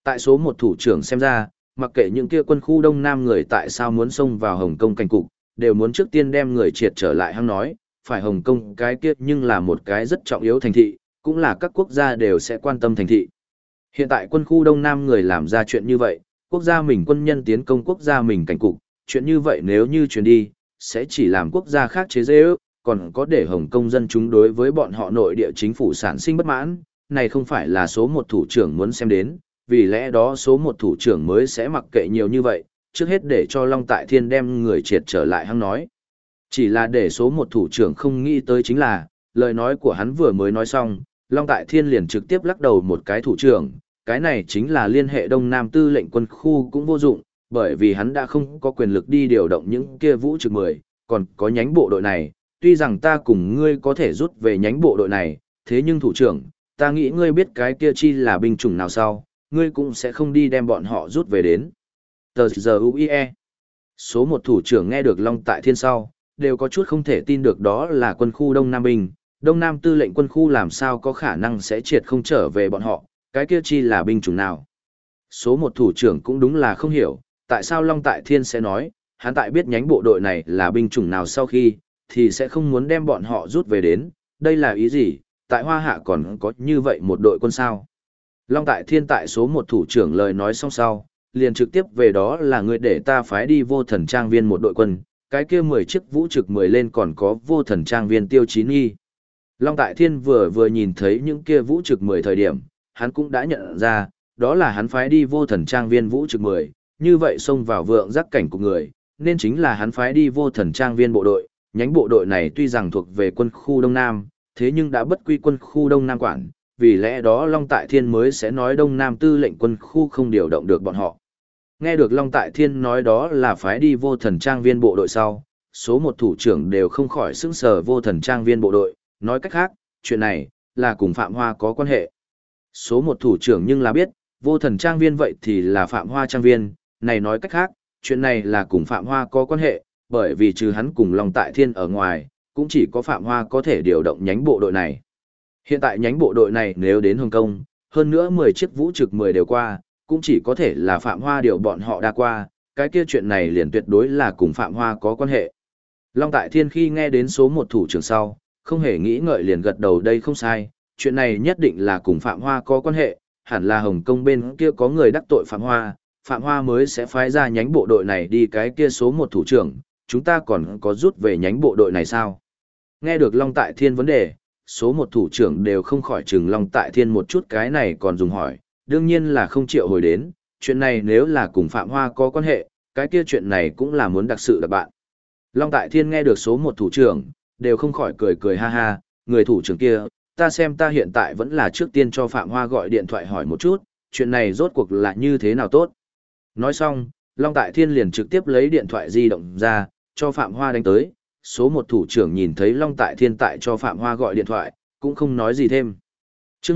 Tại số một thủ trưởng xem ra, mặc kệ những kia quân khu Đông Nam người tại sao muốn xông vào Hồng Kông cảnh cục, đều muốn trước tiên đem người triệt trở lại hăng nói, phải Hồng Kông cái kia nhưng là một cái rất trọng yếu thành thị, cũng là các quốc gia đều sẽ quan tâm thành thị. Hiện tại quân khu Đông Nam người làm ra chuyện như vậy, quốc gia mình quân nhân tiến công quốc gia mình cảnh cục, chuyện như vậy nếu như truyền đi, sẽ chỉ làm quốc gia khác chế giễu, còn có để Hồng Kông dân chúng đối với bọn họ nội địa chính phủ sản sinh bất mãn, này không phải là số một thủ trưởng muốn xem đến, vì lẽ đó số một thủ trưởng mới sẽ mặc kệ nhiều như vậy, trước hết để cho Long Tại Thiên đem người triệt trở lại hăng nói. Chỉ là để số một thủ trưởng không nghĩ tới chính là, lời nói của hắn vừa mới nói xong, Long Tại Thiên liền trực tiếp lắc đầu một cái thủ trưởng, cái này chính là liên hệ Đông Nam tư lệnh quân khu cũng vô dụng, bởi vì hắn đã không có quyền lực đi điều động những kia vũ trực 10, còn có nhánh bộ đội này, tuy rằng ta cùng ngươi có thể rút về nhánh bộ đội này, thế nhưng thủ trưởng, ta nghĩ ngươi biết cái kia chi là binh chủng nào sau, ngươi cũng sẽ không đi đem bọn họ rút về đến. Tờ giờ UIE. Số một thủ trưởng nghe được Long Tại Thiên sau, đều có chút không thể tin được đó là quân khu Đông Nam binh, Đông Nam tư lệnh quân khu làm sao có khả năng sẽ triệt không trở về bọn họ, cái kia chi là binh chủng nào. Số một thủ trưởng cũng đúng là không hiểu, tại sao Long Tại Thiên sẽ nói, hắn tại biết nhánh bộ đội này là binh chủng nào sau khi, thì sẽ không muốn đem bọn họ rút về đến, đây là ý gì, tại Hoa Hạ còn có như vậy một đội quân sao. Long Tại Thiên tại số một thủ trưởng lời nói xong sau, liền trực tiếp về đó là người để ta phái đi vô thần trang viên một đội quân, cái kia 10 chiếc vũ trực 10 lên còn có vô thần trang viên Tiêu Chí Nghi. Long Tại Thiên vừa nhìn thấy những kia vũ trực 10 thời điểm, hắn cũng đã nhận ra, đó là hắn phái đi vô thần trang viên vũ trực 10, như vậy xông vào vượng giác cảnh của người, nên chính là hắn phái đi vô thần trang viên bộ đội, nhánh bộ đội này tuy rằng thuộc về quân khu Đông Nam, thế nhưng đã bất quy quân khu Đông Nam quản, vì lẽ đó Long Tại Thiên mới sẽ nói Đông Nam tư lệnh quân khu không điều động được bọn họ. Nghe được Long Tại Thiên nói đó là phái đi vô thần trang viên bộ đội sau, số một thủ trưởng đều không khỏi sững sờ vô thần trang viên bộ đội, nói cách khác, chuyện này là cùng Phạm Hoa có quan hệ. Số một thủ trưởng nhưng là biết, vô thần trang viên vậy thì là Phạm Hoa trang viên, này nói cách khác, chuyện này là cùng Phạm Hoa có quan hệ, bởi vì trừ hắn cùng Long Tại Thiên ở ngoài, cũng chỉ có Phạm Hoa có thể điều động nhánh bộ đội này. Hiện tại nhánh bộ đội này nếu đến Hồng Kông, hơn nữa 10 chiếc vũ trực 10 đều qua, cũng chỉ có thể là Phạm Hoa điều bọn họ đã qua, cái kia chuyện này liền tuyệt đối là cùng Phạm Hoa có quan hệ. Long Tại Thiên khi nghe đến số một thủ trưởng sau, không hề nghĩ ngợi liền gật đầu đây không sai, chuyện này nhất định là cùng Phạm Hoa có quan hệ, hẳn là Hồng Kông bên kia có người đắc tội Phạm Hoa mới sẽ phái ra nhánh bộ đội này đi cái kia số một thủ trưởng, chúng ta còn có rút về nhánh bộ đội này sao? Nghe được Long Tại Thiên vấn đề, số một thủ trưởng đều không khỏi chừng Long Tại Thiên một chút cái này còn dùng hỏi, đương nhiên là không chịu hồi đến, chuyện này nếu là cùng Phạm Hoa có quan hệ, cái kia chuyện này cũng là muốn đặc sự đặc bạn. Long Tại Thiên nghe được số một thủ trưởng, đều không khỏi cười cười ha ha, người thủ trưởng kia, ta xem ta hiện tại vẫn là trước tiên cho Phạm Hoa gọi điện thoại hỏi một chút, chuyện này rốt cuộc là như thế nào tốt. Nói xong, Long Tại Thiên liền trực tiếp lấy điện thoại di động ra, cho Phạm Hoa đánh tới, số một thủ trưởng nhìn thấy Long Tại Thiên tại cho Phạm Hoa gọi điện thoại, cũng không nói gì thêm. Chương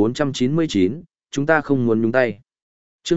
1499, chúng ta không muốn nhúng tay. Chương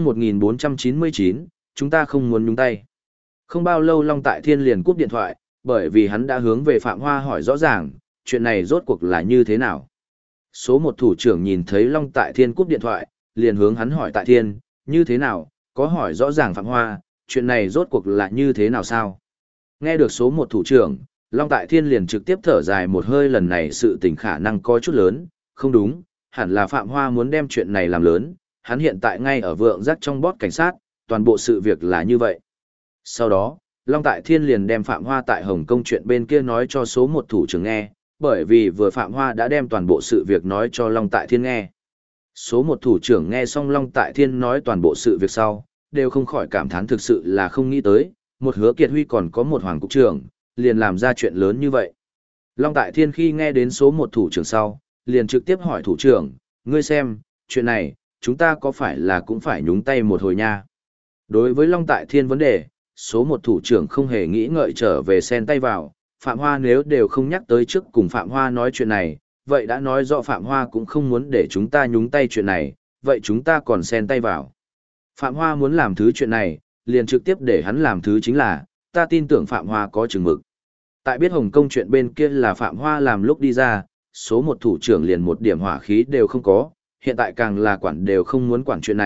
1499, chúng ta không muốn nhúng tay. Không bao lâu Long Tại Thiên liền cúp điện thoại, bởi vì hắn đã hướng về Phạm Hoa hỏi rõ ràng, chuyện này rốt cuộc là như thế nào. Số một thủ trưởng nhìn thấy Long Tại Thiên cúp điện thoại, liền hướng hắn hỏi Tại Thiên, như thế nào, có hỏi rõ ràng Phạm Hoa, chuyện này rốt cuộc là như thế nào sao? Nghe được số một thủ trưởng, Long Tại Thiên liền trực tiếp thở dài một hơi lần này sự tình khả năng có chút lớn, không đúng, hẳn là Phạm Hoa muốn đem chuyện này làm lớn, hắn hiện tại ngay ở vượng giác trong bót cảnh sát, toàn bộ sự việc là như vậy. Sau đó, Long Tại Thiên liền đem Phạm Hoa tại Hồng Kông chuyện bên kia nói cho số một thủ trưởng nghe, bởi vì vừa Phạm Hoa đã đem toàn bộ sự việc nói cho Long Tại Thiên nghe. Số một thủ trưởng nghe xong Long Tại Thiên nói toàn bộ sự việc sau, đều không khỏi cảm thán thực sự là không nghĩ tới, một Hứa Kiệt Huy còn có một Hoàng cục trưởng, liền làm ra chuyện lớn như vậy. Long Tại Thiên khi nghe đến số một thủ trưởng sau, liền trực tiếp hỏi thủ trưởng, ngươi xem, chuyện này, chúng ta có phải là cũng phải nhúng tay một hồi nha. Đối với Long Tại Thiên vấn đề, số một thủ trưởng không hề nghĩ ngợi trở về xen tay vào, Phạm Hoa nếu đều không nhắc tới trước cùng Phạm Hoa nói chuyện này, vậy đã nói rõ Phạm Hoa cũng không muốn để chúng ta nhúng tay chuyện này, vậy chúng ta còn xen tay vào. Phạm Hoa muốn làm thứ chuyện này, liền trực tiếp để hắn làm thứ chính là, ta tin tưởng Phạm Hoa có chừng mực. Tại biết Hồng Kông chuyện bên kia là Phạm Hoa làm lúc đi ra, số một thủ trưởng liền một điểm hỏa khí đều không có, hiện tại càng là quản đều không muốn quản chuyện này,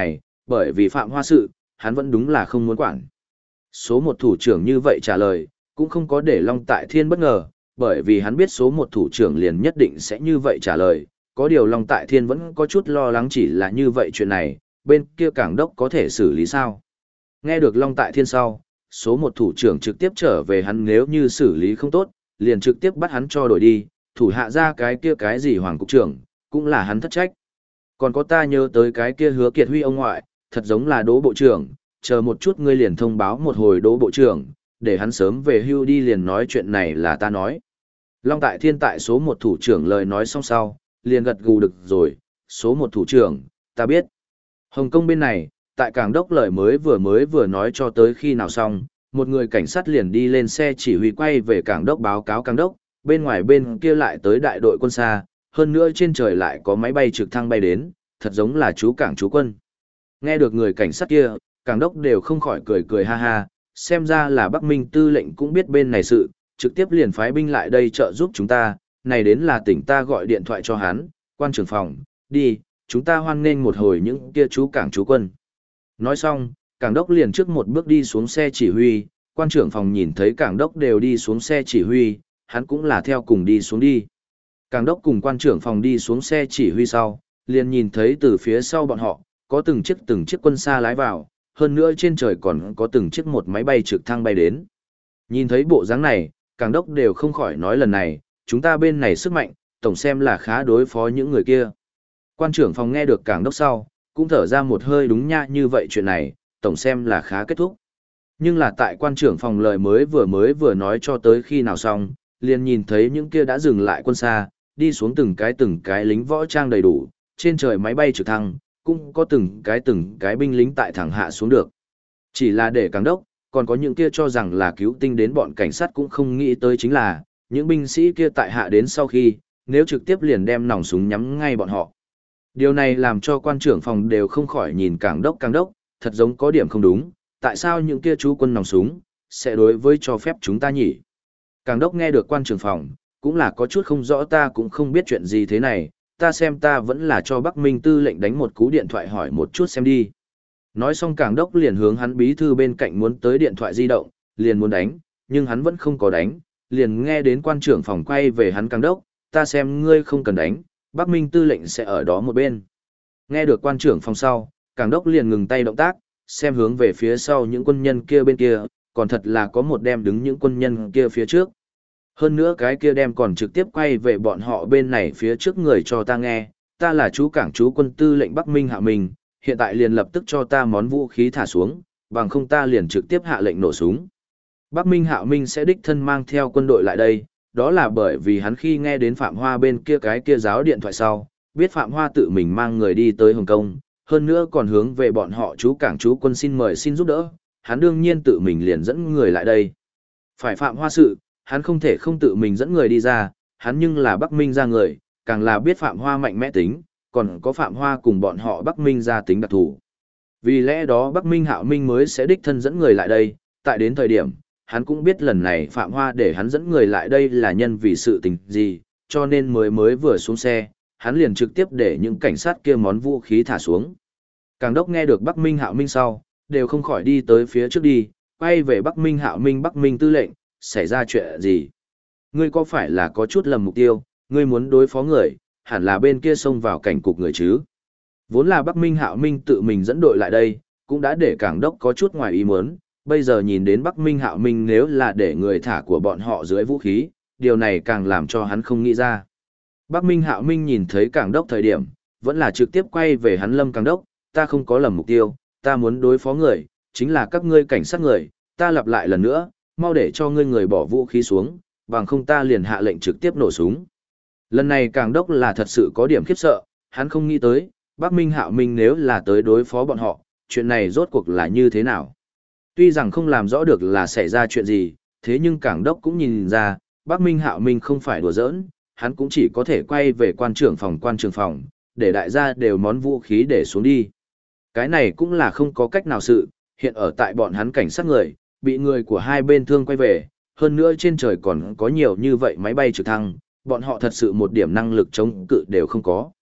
bởi vì Phạm Hoa sự, hắn vẫn đúng là không muốn quản. Số một thủ trưởng như vậy trả lời, cũng không có để Long Tại Thiên bất ngờ, bởi vì hắn biết số một thủ trưởng liền nhất định sẽ như vậy trả lời, có điều Long Tại Thiên vẫn có chút lo lắng chỉ là như vậy chuyện này, bên kia cảng đốc có thể xử lý sao. Nghe được Long Tại Thiên sau, số một thủ trưởng trực tiếp trở về hắn nếu như xử lý không tốt, liền trực tiếp bắt hắn cho đổi đi, thủ hạ ra cái kia cái gì Hoàng Cục trưởng, cũng là hắn thất trách. Còn có ta nhớ tới cái kia Hứa Kiệt Huy ông ngoại, thật giống là Đỗ Bộ trưởng, chờ một chút ngươi liền thông báo một hồi Đỗ Bộ trưởng, để hắn sớm về hưu đi liền nói chuyện này là ta nói. Long Tại Thiên tại số một thủ trưởng lời nói xong sau, liền gật gù được rồi, số một thủ trưởng, ta biết. Hồng Kông bên này, tại cảng đốc lời mới vừa nói cho tới khi nào xong, một người cảnh sát liền đi lên xe chỉ huy quay về cảng đốc báo cáo cảng đốc, bên ngoài bên kia lại tới đại đội quân xa, hơn nữa trên trời lại có máy bay trực thăng bay đến, thật giống là chú cảng chú quân. Nghe được người cảnh sát kia, cảng đốc đều không khỏi cười cười ha ha, xem ra là Bắc Minh tư lệnh cũng biết bên này sự, trực tiếp liền phái binh lại đây trợ giúp chúng ta, này đến là tỉnh ta gọi điện thoại cho hắn, quan trưởng phòng, đi, chúng ta hoan nghênh một hồi những kia chú cảng chú quân. Nói xong, cảng đốc liền trước một bước đi xuống xe chỉ huy, quan trưởng phòng nhìn thấy cảng đốc đều đi xuống xe chỉ huy, hắn cũng là theo cùng đi xuống đi. Cảng đốc cùng quan trưởng phòng đi xuống xe chỉ huy sau, liền nhìn thấy từ phía sau bọn họ, có từng chiếc quân xa lái vào, hơn nữa trên trời còn có từng chiếc một máy bay trực thăng bay đến. Nhìn thấy bộ dáng này, cảng đốc đều không khỏi nói lần này, chúng ta bên này sức mạnh, tổng xem là khá đối phó những người kia. Quan trưởng phòng nghe được cảng đốc sau, cũng thở ra một hơi đúng nha như vậy chuyện này, tổng xem là khá kết thúc. Nhưng là tại quan trưởng phòng lời mới vừa nói cho tới khi nào xong, liền nhìn thấy những kia đã dừng lại quân xa, đi xuống từng cái lính võ trang đầy đủ, trên trời máy bay trực thăng, cũng có từng cái binh lính tại thẳng hạ xuống được. Chỉ là để cảng đốc, còn có những kia cho rằng là cứu tinh đến bọn cảnh sát cũng không nghĩ tới chính là, những binh sĩ kia tại hạ đến sau khi, nếu trực tiếp liền đem nòng súng nhắm ngay bọn họ. Điều này làm cho quan trưởng phòng đều không khỏi nhìn cảng đốc, thật giống có điểm không đúng, tại sao những kia chú quân nòng súng, sẽ đối với cho phép chúng ta nhỉ? Cảng đốc nghe được quan trưởng phòng, cũng là có chút không rõ ta cũng không biết chuyện gì thế này, ta xem ta vẫn là cho Bắc Minh tư lệnh đánh một cú điện thoại hỏi một chút xem đi. Nói xong cảng đốc liền hướng hắn bí thư bên cạnh muốn tới điện thoại di động, liền muốn đánh, nhưng hắn vẫn không có đánh, liền nghe đến quan trưởng phòng quay về hắn cảng đốc, ta xem ngươi không cần đánh, Bắc Minh tư lệnh sẽ ở đó một bên. Nghe được quan trưởng phòng sau, cảng đốc liền ngừng tay động tác, xem hướng về phía sau những quân nhân kia bên kia, còn thật là có một đem đứng những quân nhân kia phía trước. Hơn nữa cái kia đem còn trực tiếp quay về bọn họ bên này phía trước người cho ta nghe, ta là chú cảng chú quân tư lệnh Bắc Minh Hạ Minh, hiện tại liền lập tức cho ta món vũ khí thả xuống, bằng không ta liền trực tiếp hạ lệnh nổ súng. Bắc Minh Hạ Minh sẽ đích thân mang theo quân đội lại đây, đó là bởi vì hắn khi nghe đến Phạm Hoa bên kia cái kia giáo điện thoại sau, biết Phạm Hoa tự mình mang người đi tới Hồng Kông, hơn nữa còn hướng về bọn họ chú cảng chú quân xin mời xin giúp đỡ, hắn đương nhiên tự mình liền dẫn người lại đây. Phải Phạm Hoa sự, hắn không thể không tự mình dẫn người đi ra, hắn nhưng là Bắc Minh ra người, càng là biết Phạm Hoa mạnh mẽ tính, còn có Phạm Hoa cùng bọn họ Bắc Minh ra tính đặc thù. Vì lẽ đó Bắc Minh Hạo Minh mới sẽ đích thân dẫn người lại đây, tại đến thời điểm, hắn cũng biết lần này Phạm Hoa để hắn dẫn người lại đây là nhân vì sự tình gì, cho nên mới vừa xuống xe, hắn liền trực tiếp để những cảnh sát kia món vũ khí thả xuống. Càng đốc nghe được Bắc Minh Hạo Minh sau, đều không khỏi đi tới phía trước đi, quay về Bắc Minh Hạo Minh Bắc Minh tư lệnh, xảy ra chuyện gì? Ngươi có phải là có chút lầm mục tiêu, ngươi muốn đối phó người, hẳn là bên kia xông vào cảnh cục người chứ? Vốn là Bắc Minh Hạo Minh tự mình dẫn đội lại đây, cũng đã để cảng đốc có chút ngoài ý muốn, bây giờ nhìn đến Bắc Minh Hạo Minh nếu là để người thả của bọn họ dưới vũ khí, điều này càng làm cho hắn không nghĩ ra. Bắc Minh Hạo Minh nhìn thấy cảng đốc thời điểm, vẫn là trực tiếp quay về hắn Lâm cảng đốc, ta không có lầm mục tiêu, ta muốn đối phó người, chính là các ngươi cảnh sát người, ta lặp lại lần nữa, mau để cho ngươi người bỏ vũ khí xuống, bằng không ta liền hạ lệnh trực tiếp nổ súng. Lần này cảng đốc là thật sự có điểm khiếp sợ, hắn không nghĩ tới, Bắc Minh Hạo Minh nếu là tới đối phó bọn họ, chuyện này rốt cuộc là như thế nào. Tuy rằng không làm rõ được là xảy ra chuyện gì, thế nhưng cảng đốc cũng nhìn ra, Bắc Minh Hạo Minh không phải đùa giỡn, hắn cũng chỉ có thể quay về quan trưởng phòng, để đại gia đều món vũ khí để xuống đi. Cái này cũng là không có cách nào sự, hiện ở tại bọn hắn cảnh sát người, bị người của hai bên thương quay về, hơn nữa trên trời còn có nhiều như vậy máy bay trực thăng, bọn họ thật sự một điểm năng lực chống cự đều không có.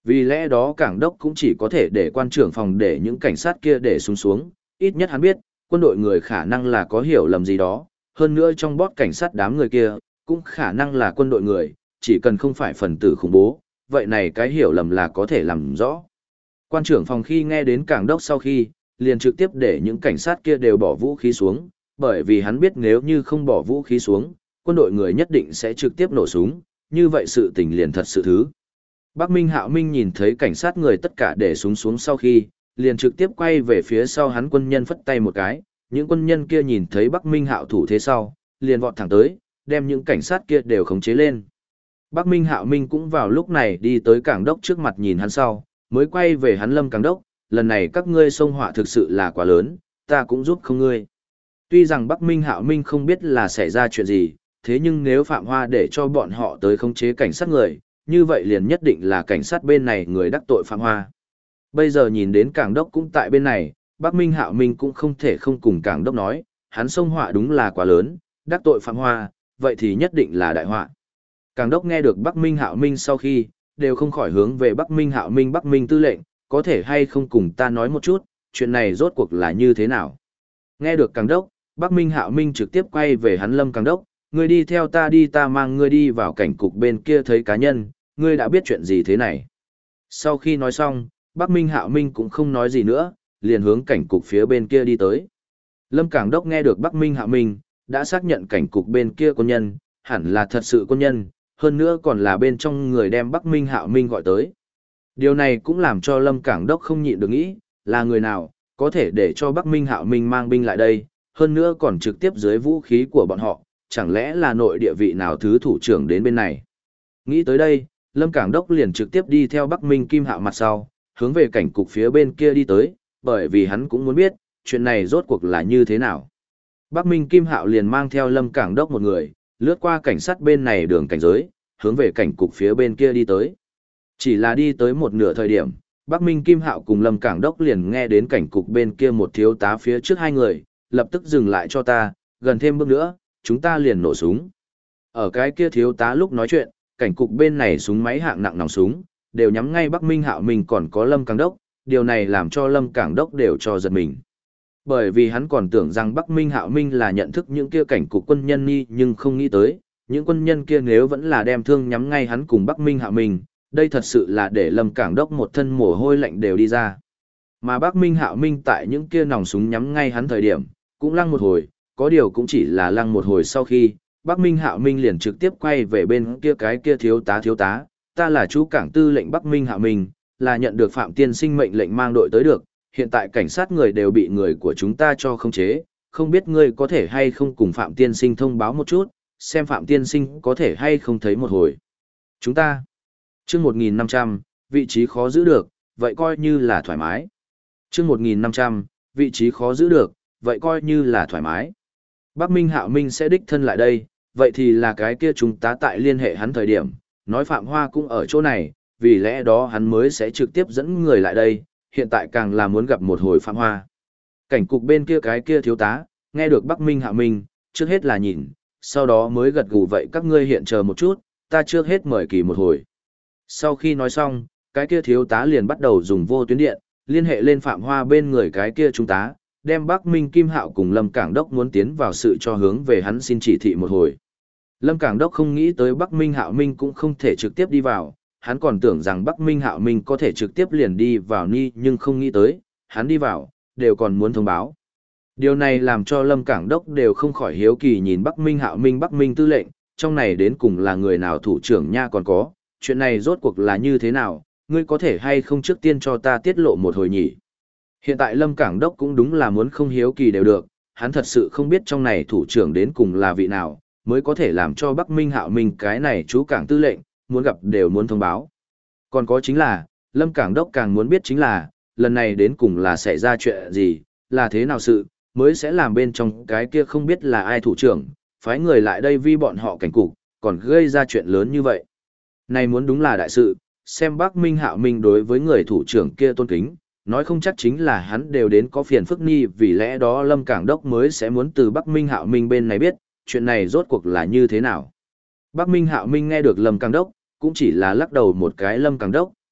Vì lẽ đó cảng đốc cũng chỉ có thể để quan trưởng phòng để những cảnh sát kia để xuống, ít nhất hắn biết, quân đội người khả năng là có hiểu lầm gì đó, hơn nữa trong bót cảnh sát đám người kia, cũng khả năng là quân đội người, chỉ cần không phải phần tử khủng bố, vậy này cái hiểu lầm là có thể làm rõ. Quan trưởng phòng khi nghe đến cảng đốc sau khi, liền trực tiếp để những cảnh sát kia đều bỏ vũ khí xuống, bởi vì hắn biết nếu như không bỏ vũ khí xuống, quân đội người nhất định sẽ trực tiếp nổ súng, như vậy sự tình liền thật sự thứ. Bắc Minh Hạo Minh nhìn thấy cảnh sát người tất cả để súng xuống sau khi, liền trực tiếp quay về phía sau hắn quân nhân phất tay một cái, những quân nhân kia nhìn thấy Bắc Minh Hạo thủ thế sau, liền vọt thẳng tới, đem những cảnh sát kia đều khống chế lên. Bắc Minh Hạo Minh cũng vào lúc này đi tới cảng đốc trước mặt nhìn hắn sau, mới quay về hắn Lâm cảng đốc, lần này các ngươi xông họa thực sự là quá lớn, ta cũng giúp không ngươi. Tuy rằng Bắc Minh Hạo Minh không biết là xảy ra chuyện gì, thế nhưng nếu Phạm Hoa để cho bọn họ tới khống chế cảnh sát người, như vậy liền nhất định là cảnh sát bên này người đắc tội Phạm Hoa. Bây giờ nhìn đến cảng đốc cũng tại bên này, Bắc Minh Hạo Minh cũng không thể không cùng cảng đốc nói, hắn xông họa đúng là quá lớn, đắc tội Phạm Hoa, vậy thì nhất định là đại họa. Cảng đốc nghe được Bắc Minh Hạo Minh sau khi, đều không khỏi hướng về Bắc Minh Hạo Minh Bắc Minh tư lệnh, có thể hay không cùng ta nói một chút, chuyện này rốt cuộc là như thế nào. Nghe được cảng đốc, Bắc Minh Hạo Minh trực tiếp quay về hắn Lâm cảng đốc, ngươi đi theo ta đi, ta mang ngươi đi vào cảnh cục bên kia thấy cá nhân, ngươi đã biết chuyện gì thế này. Sau khi nói xong, Bắc Minh Hạo Minh cũng không nói gì nữa, liền hướng cảnh cục phía bên kia đi tới. Lâm Cảng Đốc nghe được Bắc Minh Hạo Minh, đã xác nhận cảnh cục bên kia quân nhân, hẳn là thật sự quân nhân, hơn nữa còn là bên trong người đem Bắc Minh Hạo Minh gọi tới. Điều này cũng làm cho Lâm Cảng Đốc không nhịn được nghĩ, là người nào, có thể để cho Bắc Minh Hạo Minh mang binh lại đây, hơn nữa còn trực tiếp dưới vũ khí của bọn họ, chẳng lẽ là nội địa vị nào thứ thủ trưởng đến bên này. Nghĩ tới đây, Lâm Cảng Đốc liền trực tiếp đi theo Bắc Minh Kim Hạo mặt sau, hướng về cảnh cục phía bên kia đi tới, bởi vì hắn cũng muốn biết, chuyện này rốt cuộc là như thế nào. Bắc Minh Kim Hạo liền mang theo Lâm Cảng Đốc một người, lướt qua cảnh sát bên này đường cảnh giới, hướng về cảnh cục phía bên kia đi tới. Chỉ là đi tới một nửa thời điểm, Bắc Minh Kim Hạo cùng Lâm Cảng Đốc liền nghe đến cảnh cục bên kia một thiếu tá phía trước hai người, lập tức dừng lại cho ta, gần thêm bước nữa, chúng ta liền nổ súng. Ở cái kia thiếu tá lúc nói chuyện, cảnh cục bên này súng máy hạng nặng nòng súng, đều nhắm ngay Bắc Minh Hạo Minh còn có Lâm Cảng Đốc, điều này làm cho Lâm Cảng Đốc đều cho giật mình. Bởi vì hắn còn tưởng rằng Bắc Minh Hạo Minh là nhận thức những kia cảnh cục quân nhân ni, nhưng không nghĩ tới, những quân nhân kia nếu vẫn là đem thương nhắm ngay hắn cùng Bắc Minh Hạo Minh, đây thật sự là để Lâm Cảng Đốc một thân mồ hôi lạnh đều đi ra. Mà Bắc Minh Hạo Minh tại những kia nòng súng nhắm ngay hắn thời điểm, cũng lăng một hồi, có điều cũng chỉ là lăng một hồi sau khi, Bắc Minh Hạo Minh liền trực tiếp quay về bên kia cái kia thiếu tá, ta là chú cảng tư lệnh Bắc Minh Hạo Minh, là nhận được Phạm Tiên Sinh mệnh lệnh mang đội tới được, hiện tại cảnh sát người đều bị người của chúng ta cho khống chế, không biết ngươi có thể hay không cùng Phạm Tiên Sinh thông báo một chút, xem Phạm Tiên Sinh có thể hay không thấy một hồi. Chúng ta, chương 1500, vị trí khó giữ được, vậy coi như là thoải mái. Chương 1500, vị trí khó giữ được, vậy coi như là thoải mái. Bắc Minh Hạo Minh sẽ đích thân lại đây, vậy thì là cái kia chúng ta tại liên hệ hắn thời điểm, nói Phạm Hoa cũng ở chỗ này, vì lẽ đó hắn mới sẽ trực tiếp dẫn người lại đây, hiện tại càng là muốn gặp một hồi Phạm Hoa. Cảnh cục bên kia cái kia thiếu tá, nghe được Bắc Minh Hạo Minh, trước hết là nhìn, sau đó mới gật gù vậy các ngươi hiện chờ một chút, ta trước hết mời kỳ một hồi. Sau khi nói xong, cái kia thiếu tá liền bắt đầu dùng vô tuyến điện, liên hệ lên Phạm Hoa bên người cái kia trung tá, đem Bắc Minh Kim Hạo cùng Lâm Cảng Đốc muốn tiến vào sự cho hướng về hắn xin chỉ thị một hồi. Lâm Cảng Đốc không nghĩ tới Bắc Minh Hạo Minh cũng không thể trực tiếp đi vào, hắn còn tưởng rằng Bắc Minh Hạo Minh có thể trực tiếp liền đi vào nhưng không nghĩ tới, hắn đi vào, đều còn muốn thông báo. Điều này làm cho Lâm Cảng Đốc đều không khỏi hiếu kỳ nhìn Bắc Minh Hạo Minh Bắc Minh tư lệnh, trong này đến cùng là người nào thủ trưởng nha còn có, chuyện này rốt cuộc là như thế nào, ngươi có thể hay không trước tiên cho ta tiết lộ một hồi nhỉ. Hiện tại Lâm Cảng Đốc cũng đúng là muốn không hiếu kỳ đều được, hắn thật sự không biết trong này thủ trưởng đến cùng là vị nào, mới có thể làm cho Bắc Minh Hạo Minh cái này chú cảng tư lệnh, muốn gặp đều muốn thông báo. Còn có chính là, Lâm Cảng Đốc càng muốn biết chính là, lần này đến cùng là xảy ra chuyện gì, là thế nào sự, mới sẽ làm bên trong cái kia không biết là ai thủ trưởng, phái người lại đây vì bọn họ cảnh cục, còn gây ra chuyện lớn như vậy. Này muốn đúng là đại sự, xem Bắc Minh Hạo Minh đối với người thủ trưởng kia tôn kính, nói không chắc chính là hắn đều đến có phiền phức ni, vì lẽ đó Lâm Cảng Đốc mới sẽ muốn từ Bắc Minh Hạo Minh bên này biết, chuyện này rốt cuộc là như thế nào. Bắc Minh Hạo Minh nghe được Lâm Cảng Đốc, cũng chỉ là lắc đầu một cái Lâm Cảng Đốc,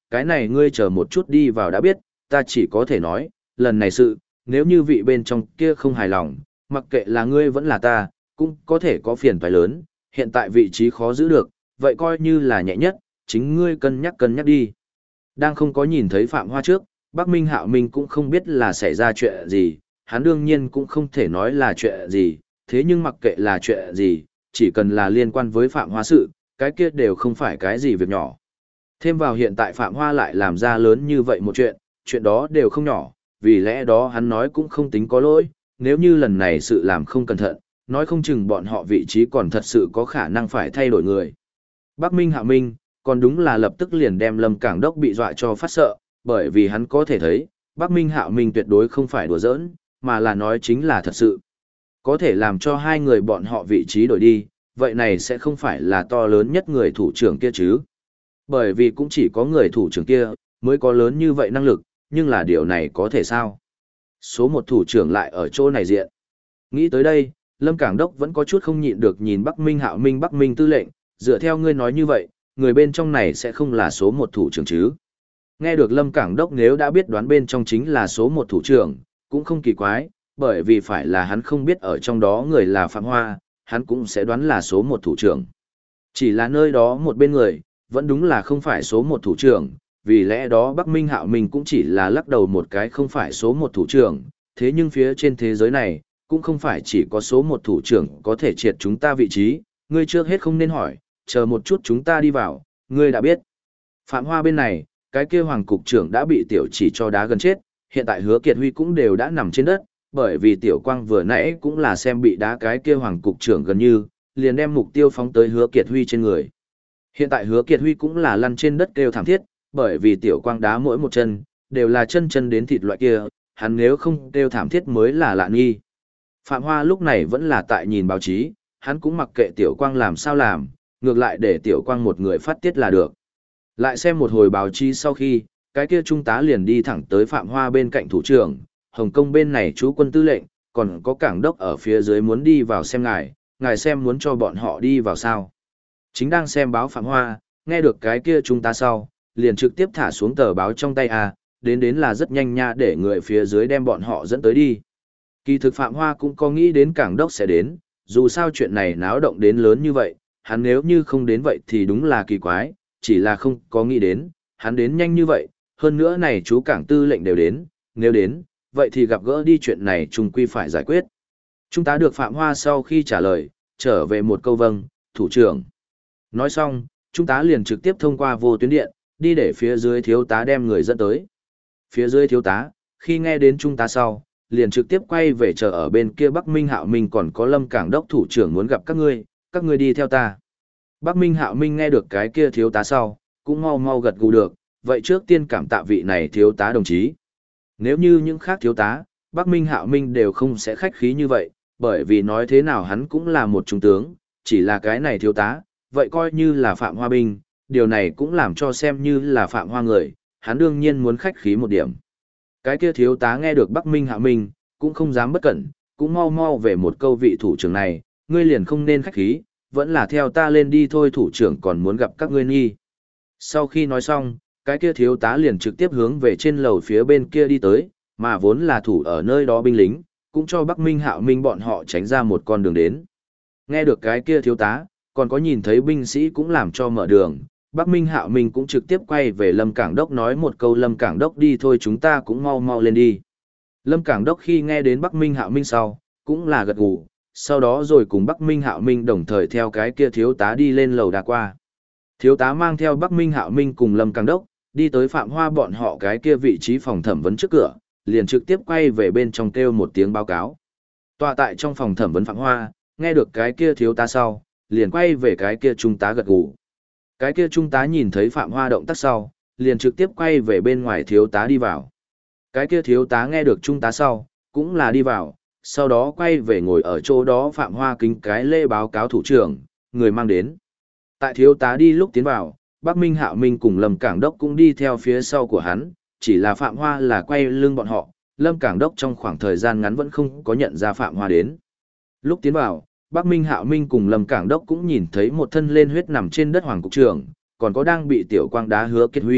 cái này ngươi chờ một chút đi vào đã biết, ta chỉ có thể nói, lần này sự, nếu như vị bên trong kia không hài lòng, mặc kệ là ngươi vẫn là ta, cũng có thể có phiền toái lớn, hiện tại vị trí khó giữ được, vậy coi như là nhẹ nhất, chính ngươi cân nhắc đi. Đang không có nhìn thấy Phạm Hoa trước, Bắc Minh Hạo Minh cũng không biết là xảy ra chuyện gì, hắn đương nhiên cũng không thể nói là chuyện gì, thế nhưng mặc kệ là chuyện gì, chỉ cần là liên quan với Phạm Hoa sự, cái kia đều không phải cái gì việc nhỏ. Thêm vào hiện tại Phạm Hoa lại làm ra lớn như vậy một chuyện đó đều không nhỏ, vì lẽ đó hắn nói cũng không tính có lỗi, nếu như lần này sự làm không cẩn thận, nói không chừng bọn họ vị trí còn thật sự có khả năng phải thay đổi người. Bắc Minh Hạo Minh, còn đúng là lập tức liền đem Lâm Cảng Đốc bị dọa cho phát sợ, bởi vì hắn có thể thấy, Bắc Minh Hạo Minh tuyệt đối không phải đùa giỡn, mà là nói chính là thật sự. Có thể làm cho hai người bọn họ vị trí đổi đi, vậy này sẽ không phải là to lớn nhất người thủ trưởng kia chứ. Bởi vì cũng chỉ có người thủ trưởng kia, mới có lớn như vậy năng lực, nhưng là điều này có thể sao? Số một thủ trưởng lại ở chỗ này diện. Nghĩ tới đây, Lâm Cảng Đốc vẫn có chút không nhịn được nhìn Bắc Minh Hạo Minh Bắc Minh tư lệnh, dựa theo ngươi nói như vậy, người bên trong này sẽ không là số một thủ trưởng chứ. Nghe được Lâm Cảng Đốc nếu đã biết đoán bên trong chính là số một thủ trưởng, cũng không kỳ quái, bởi vì phải là hắn không biết ở trong đó người là Phạm Hoa, hắn cũng sẽ đoán là số một thủ trưởng. Chỉ là nơi đó một bên người, vẫn đúng là không phải số một thủ trưởng, vì lẽ đó Bắc Minh Hạo Minh cũng chỉ là lắc đầu một cái không phải số một thủ trưởng, thế nhưng phía trên thế giới này, cũng không phải chỉ có số một thủ trưởng có thể triệt chúng ta vị trí, ngươi trước hết không nên hỏi, chờ một chút chúng ta đi vào, ngươi đã biết. Phạm Hoa bên này, cái kia Hoàng cục trưởng đã bị Tiểu Chỉ cho đá gần chết, hiện tại Hứa Kiệt Huy cũng đều đã nằm trên đất, bởi vì Tiểu Quang vừa nãy cũng là xem bị đá cái kia Hoàng cục trưởng gần như, liền đem mục tiêu phóng tới Hứa Kiệt Huy trên người. Hiện tại Hứa Kiệt Huy cũng là lăn trên đất kêu thảm thiết, bởi vì Tiểu Quang đá mỗi một chân, đều là chân đến thịt loại kia, hắn nếu không kêu thảm thiết mới là lạ nghi. Phạm Hoa lúc này vẫn là tại nhìn báo chí, hắn cũng mặc kệ Tiểu Quang làm sao làm, ngược lại để Tiểu Quang một người phát tiết là được. Lại xem một hồi báo chí sau khi, cái kia trung tá liền đi thẳng tới Phạm Hoa bên cạnh thủ trưởng, Hồng Kông bên này chú quân tư lệnh, còn có cảng đốc ở phía dưới muốn đi vào xem ngài xem muốn cho bọn họ đi vào sao. Chính đang xem báo Phạm Hoa, nghe được cái kia trung tá sau, liền trực tiếp thả xuống tờ báo trong tay đến là rất nhanh nha để người phía dưới đem bọn họ dẫn tới đi. Kỳ thực Phạm Hoa cũng có nghĩ đến cảng đốc sẽ đến, dù sao chuyện này náo động đến lớn như vậy, hắn nếu như không đến vậy thì đúng là kỳ quái, chỉ là không có nghĩ đến, hắn đến nhanh như vậy, hơn nữa này chú cảng tư lệnh đều đến, nếu đến, vậy thì gặp gỡ đi chuyện này chung quy phải giải quyết. Chúng ta được Phạm Hoa sau khi trả lời, trở về một câu vâng, thủ trưởng. Nói xong, chúng ta liền trực tiếp thông qua vô tuyến điện, đi để phía dưới thiếu tá đem người dẫn tới. Phía dưới thiếu tá, khi nghe đến chúng ta sau, liền trực tiếp quay về chờ ở bên kia Bắc Minh Hạo Minh còn có Lâm Cảng Đốc thủ trưởng muốn gặp các ngươi đi theo ta. Bắc Minh Hạo Minh nghe được cái kia thiếu tá sau, cũng mau gật gù được, vậy trước tiên cảm tạ vị này thiếu tá đồng chí. Nếu như những khác thiếu tá, Bắc Minh Hạo Minh đều không sẽ khách khí như vậy, bởi vì nói thế nào hắn cũng là một trung tướng, chỉ là cái này thiếu tá, vậy coi như là Phạm Hoa binh, điều này cũng làm cho xem như là Phạm Hoa người, hắn đương nhiên muốn khách khí một điểm. Cái kia thiếu tá nghe được Bắc Minh Hạo Minh, cũng không dám bất cẩn, cũng mau về một câu vị thủ trưởng này, ngươi liền không nên khách khí, vẫn là theo ta lên đi thôi thủ trưởng còn muốn gặp các ngươi nghi. Sau khi nói xong, cái kia thiếu tá liền trực tiếp hướng về trên lầu phía bên kia đi tới, mà vốn là thủ ở nơi đó binh lính, cũng cho Bắc Minh Hạo Minh bọn họ tránh ra một con đường đến. Nghe được cái kia thiếu tá, còn có nhìn thấy binh sĩ cũng làm cho mở đường, Bắc Minh Hạo Minh cũng trực tiếp quay về Lâm Cảng Đốc nói một câu Lâm Cảng Đốc đi thôi chúng ta cũng mau lên đi. Lâm Cảng Đốc khi nghe đến Bắc Minh Hạo Minh sau, cũng là gật gù, sau đó rồi cùng Bắc Minh Hạo Minh đồng thời theo cái kia thiếu tá đi lên lầu đá qua. Thiếu tá mang theo Bắc Minh Hạo Minh cùng Lâm Cảng Đốc, đi tới Phạm Hoa bọn họ cái kia vị trí phòng thẩm vấn trước cửa, liền trực tiếp quay về bên trong kêu một tiếng báo cáo. Tọa tại trong phòng thẩm vấn Phạm Hoa, nghe được cái kia thiếu tá sau, liền quay về cái kia trung tá gật gù. Cái kia trung tá nhìn thấy Phạm Hoa động tác sau, liền trực tiếp quay về bên ngoài thiếu tá đi vào. Cái kia thiếu tá nghe được trung tá sau, cũng là đi vào, sau đó quay về ngồi ở chỗ đó Phạm Hoa kính cái lễ báo cáo thủ trưởng, người mang đến. Tại thiếu tá đi lúc tiến vào, Bắc Minh Hạo Minh cùng Lâm Cảng Đốc cũng đi theo phía sau của hắn, chỉ là Phạm Hoa là quay lưng bọn họ, Lâm Cảng Đốc trong khoảng thời gian ngắn vẫn không có nhận ra Phạm Hoa đến. Lúc tiến vào, Bắc Minh Hạo Minh cùng Lâm Cảng Đốc cũng nhìn thấy một thân lên huyết nằm trên đất Hoàng cục trưởng, còn có đang bị Tiểu Quang đá Hứa Kiệt Huy,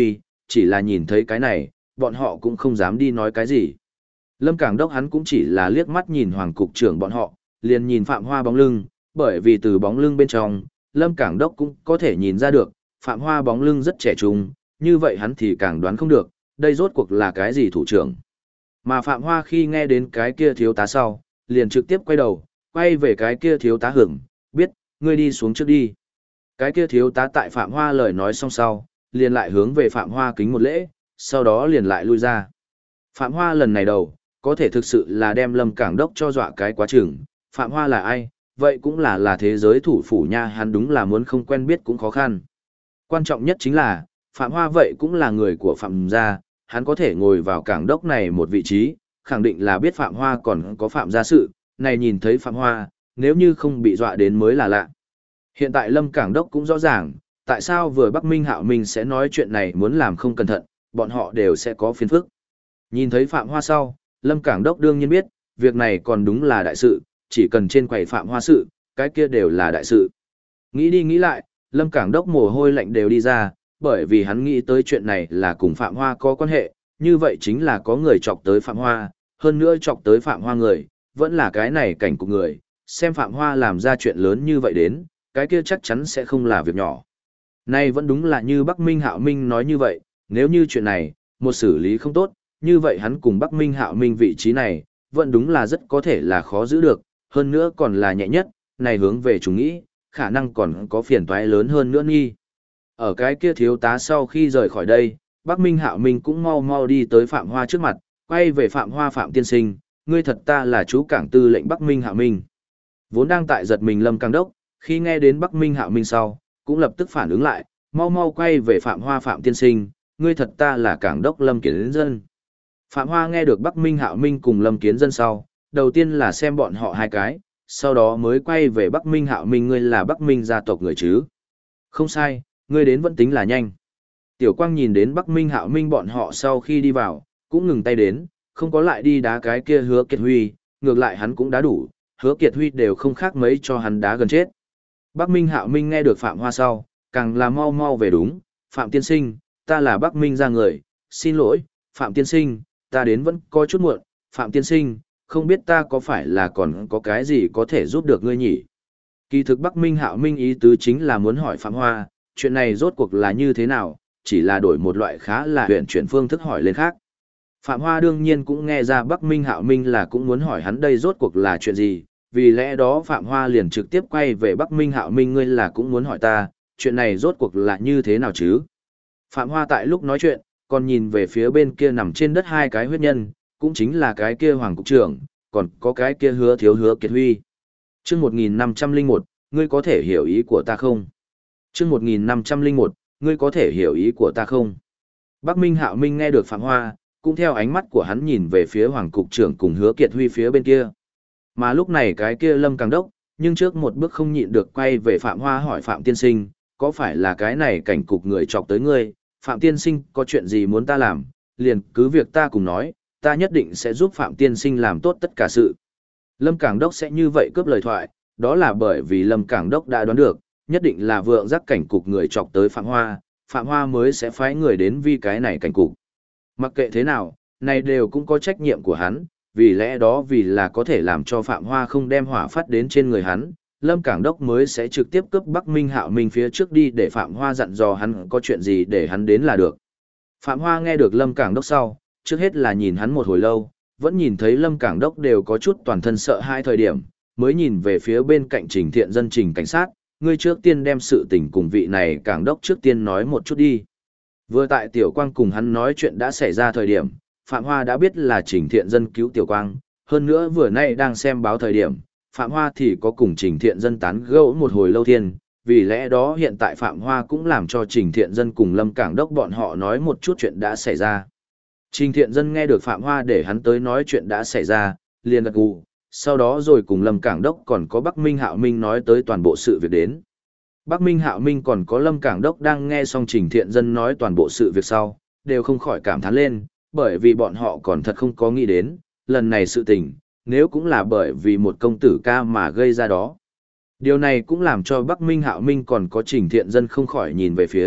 chỉ là nhìn thấy cái này, bọn họ cũng không dám đi nói cái gì. Lâm Cảng Đốc hắn cũng chỉ là liếc mắt nhìn Hoàng cục trưởng bọn họ, liền nhìn Phạm Hoa bóng lưng, bởi vì từ bóng lưng bên trong, Lâm Cảng Đốc cũng có thể nhìn ra được, Phạm Hoa bóng lưng rất trẻ trung, như vậy hắn thì càng đoán không được, đây rốt cuộc là cái gì thủ trưởng. Mà Phạm Hoa khi nghe đến cái kia thiếu tá sau, liền trực tiếp quay đầu, quay về cái kia thiếu tá hưởng, biết, ngươi đi xuống trước đi. Cái kia thiếu tá tại Phạm Hoa lời nói xong sau, liền lại hướng về Phạm Hoa kính một lễ, sau đó liền lại lui ra. Phạm Hoa lần này đầu, có thể thực sự là đem Lâm Cảng Đốc cho dọa cái quá chừng. Phạm Hoa là ai? Vậy cũng là thế giới thủ phủ nha, hắn đúng là muốn không quen biết cũng khó khăn. Quan trọng nhất chính là, Phạm Hoa vậy cũng là người của Phạm gia, hắn có thể ngồi vào Cảng Đốc này một vị trí, khẳng định là biết Phạm Hoa còn có Phạm gia sự, này nhìn thấy Phạm Hoa, nếu như không bị dọa đến mới là lạ. Hiện tại Lâm Cảng Đốc cũng rõ ràng, tại sao vừa Bắc Minh Hạo Minh sẽ nói chuyện này muốn làm không cẩn thận, bọn họ đều sẽ có phiền phức. Nhìn thấy Phạm Hoa sau, Lâm Cảng Đốc đương nhiên biết, việc này còn đúng là đại sự, chỉ cần trên quầy Phạm Hoa sự, cái kia đều là đại sự. Nghĩ đi nghĩ lại, Lâm Cảng Đốc mồ hôi lạnh đều đi ra, bởi vì hắn nghĩ tới chuyện này là cùng Phạm Hoa có quan hệ, như vậy chính là có người chọc tới Phạm Hoa, hơn nữa chọc tới Phạm Hoa người, vẫn là cái này cảnh của người, xem Phạm Hoa làm ra chuyện lớn như vậy đến, cái kia chắc chắn sẽ không là việc nhỏ. Nay vẫn đúng là như Bắc Minh Hạo Minh nói như vậy, nếu như chuyện này, một xử lý không tốt, như vậy hắn cùng Bắc Minh Hạo Minh vị trí này, vẫn đúng là rất có thể là khó giữ được, hơn nữa còn là nhẹ nhất, này hướng về chúng nghĩ, khả năng còn có phiền toái lớn hơn nữa nghi. Ở cái kia thiếu tá sau khi rời khỏi đây, Bắc Minh Hạo Minh cũng mau mau đi tới Phạm Hoa trước mặt, quay về Phạm Hoa Phạm tiên sinh, ngươi thật ta là chú cảng tư lệnh Bắc Minh Hạo Minh. Vốn đang tại giật mình Lâm Cảng Đốc, khi nghe đến Bắc Minh Hạo Minh sau, cũng lập tức phản ứng lại, mau mau quay về Phạm Hoa Phạm tiên sinh, ngươi thật ta là Cảng Đốc Lâm Kiến Dân. Phạm Hoa nghe được Bắc Minh Hạo Minh cùng Lâm Kiến Dân sau, đầu tiên là xem bọn họ hai cái, sau đó mới quay về Bắc Minh Hạo Minh, ngươi là Bắc Minh gia tộc người chứ. Không sai, ngươi đến vẫn tính là nhanh. Tiểu Quang nhìn đến Bắc Minh Hạo Minh bọn họ sau khi đi vào, cũng ngừng tay đến, không có lại đi đá cái kia Hứa Kiệt Huy, ngược lại hắn cũng đá đủ, Hứa Kiệt Huy đều không khác mấy cho hắn đá gần chết. Bắc Minh Hạo Minh nghe được Phạm Hoa sau, càng là mau mau về đúng, Phạm tiên sinh, ta là Bắc Minh gia người, xin lỗi, Phạm tiên sinh, ta đến vẫn có chút muộn, Phạm tiên sinh, không biết ta có phải là còn có cái gì có thể giúp được ngươi nhỉ? Kỳ thực Bắc Minh Hạo Minh ý tứ chính là muốn hỏi Phạm Hoa, chuyện này rốt cuộc là như thế nào, chỉ là đổi một loại khá là huyền chuyển phương thức hỏi lên khác. Phạm Hoa đương nhiên cũng nghe ra Bắc Minh Hạo Minh là cũng muốn hỏi hắn đây rốt cuộc là chuyện gì, vì lẽ đó Phạm Hoa liền trực tiếp quay về Bắc Minh Hạo Minh, ngươi là cũng muốn hỏi ta, chuyện này rốt cuộc là như thế nào chứ? Phạm Hoa tại lúc nói chuyện, còn nhìn về phía bên kia nằm trên đất hai cái huyết nhân, cũng chính là cái kia Hoàng cục trưởng, còn có cái kia Hứa Kiệt Huy. Chương 1501, ngươi có thể hiểu ý của ta không? Chương 1501, ngươi có thể hiểu ý của ta không? Bắc Minh Hạo Minh nghe được Phạm Hoa, cũng theo ánh mắt của hắn nhìn về phía Hoàng cục trưởng cùng Hứa Kiệt Huy phía bên kia. Mà lúc này cái kia Lâm Cảng Đốc, nhưng trước một bước không nhịn được quay về Phạm Hoa hỏi Phạm tiên sinh, có phải là cái này cảnh cục người chọc tới ngươi, Phạm tiên sinh có chuyện gì muốn ta làm, liền cứ việc ta cùng nói, ta nhất định sẽ giúp Phạm tiên sinh làm tốt tất cả sự. Lâm Cảng Đốc sẽ như vậy cướp lời thoại, đó là bởi vì Lâm Cảng Đốc đã đoán được, nhất định là vượng giác cảnh cục người chọc tới Phạm Hoa mới sẽ phái người đến vi cái này cảnh cục. Mặc kệ thế nào, này đều cũng có trách nhiệm của hắn, vì lẽ đó vì là có thể làm cho Phạm Hoa không đem hỏa phát đến trên người hắn, Lâm Cảng Đốc mới sẽ trực tiếp cướp Bắc Minh Hạo Minh phía trước đi để Phạm Hoa dặn dò hắn có chuyện gì để hắn đến là được. Phạm Hoa nghe được Lâm Cảng Đốc sau, trước hết là nhìn hắn một hồi lâu, vẫn nhìn thấy Lâm Cảng Đốc đều có chút toàn thân sợ hai thời điểm, mới nhìn về phía bên cạnh Trình Thiện Dân Trình cảnh sát, ngươi trước tiên đem sự tình cùng vị này Cảng Đốc trước tiên nói một chút đi. Vừa tại Tiểu Quang cùng hắn nói chuyện đã xảy ra thời điểm, Phạm Hoa đã biết là Trình Thiện Dân cứu Tiểu Quang, hơn nữa vừa nay đang xem báo thời điểm, Phạm Hoa thì có cùng Trình Thiện Dân tán gẫu một hồi lâu thiên, vì lẽ đó hiện tại Phạm Hoa cũng làm cho Trình Thiện Dân cùng Lâm Cảng Đốc bọn họ nói một chút chuyện đã xảy ra. Trình Thiện Dân nghe được Phạm Hoa để hắn tới nói chuyện đã xảy ra, liền gật gù, sau đó rồi cùng Lâm Cảng Đốc còn có Bắc Minh Hạo Minh nói tới toàn bộ sự việc đến. Bắc Minh Hạo Minh còn có Lâm Cảng Đốc đang nghe xong Trình Thiện Dân nói toàn bộ sự việc sau, đều không khỏi cảm thán lên, bởi vì bọn họ còn thật không có nghĩ đến, lần này sự tình, nếu cũng là bởi vì một công tử ca mà gây ra đó. Điều này cũng làm cho Bắc Minh Hạo Minh còn có Trình Thiện Dân không khỏi nhìn về phía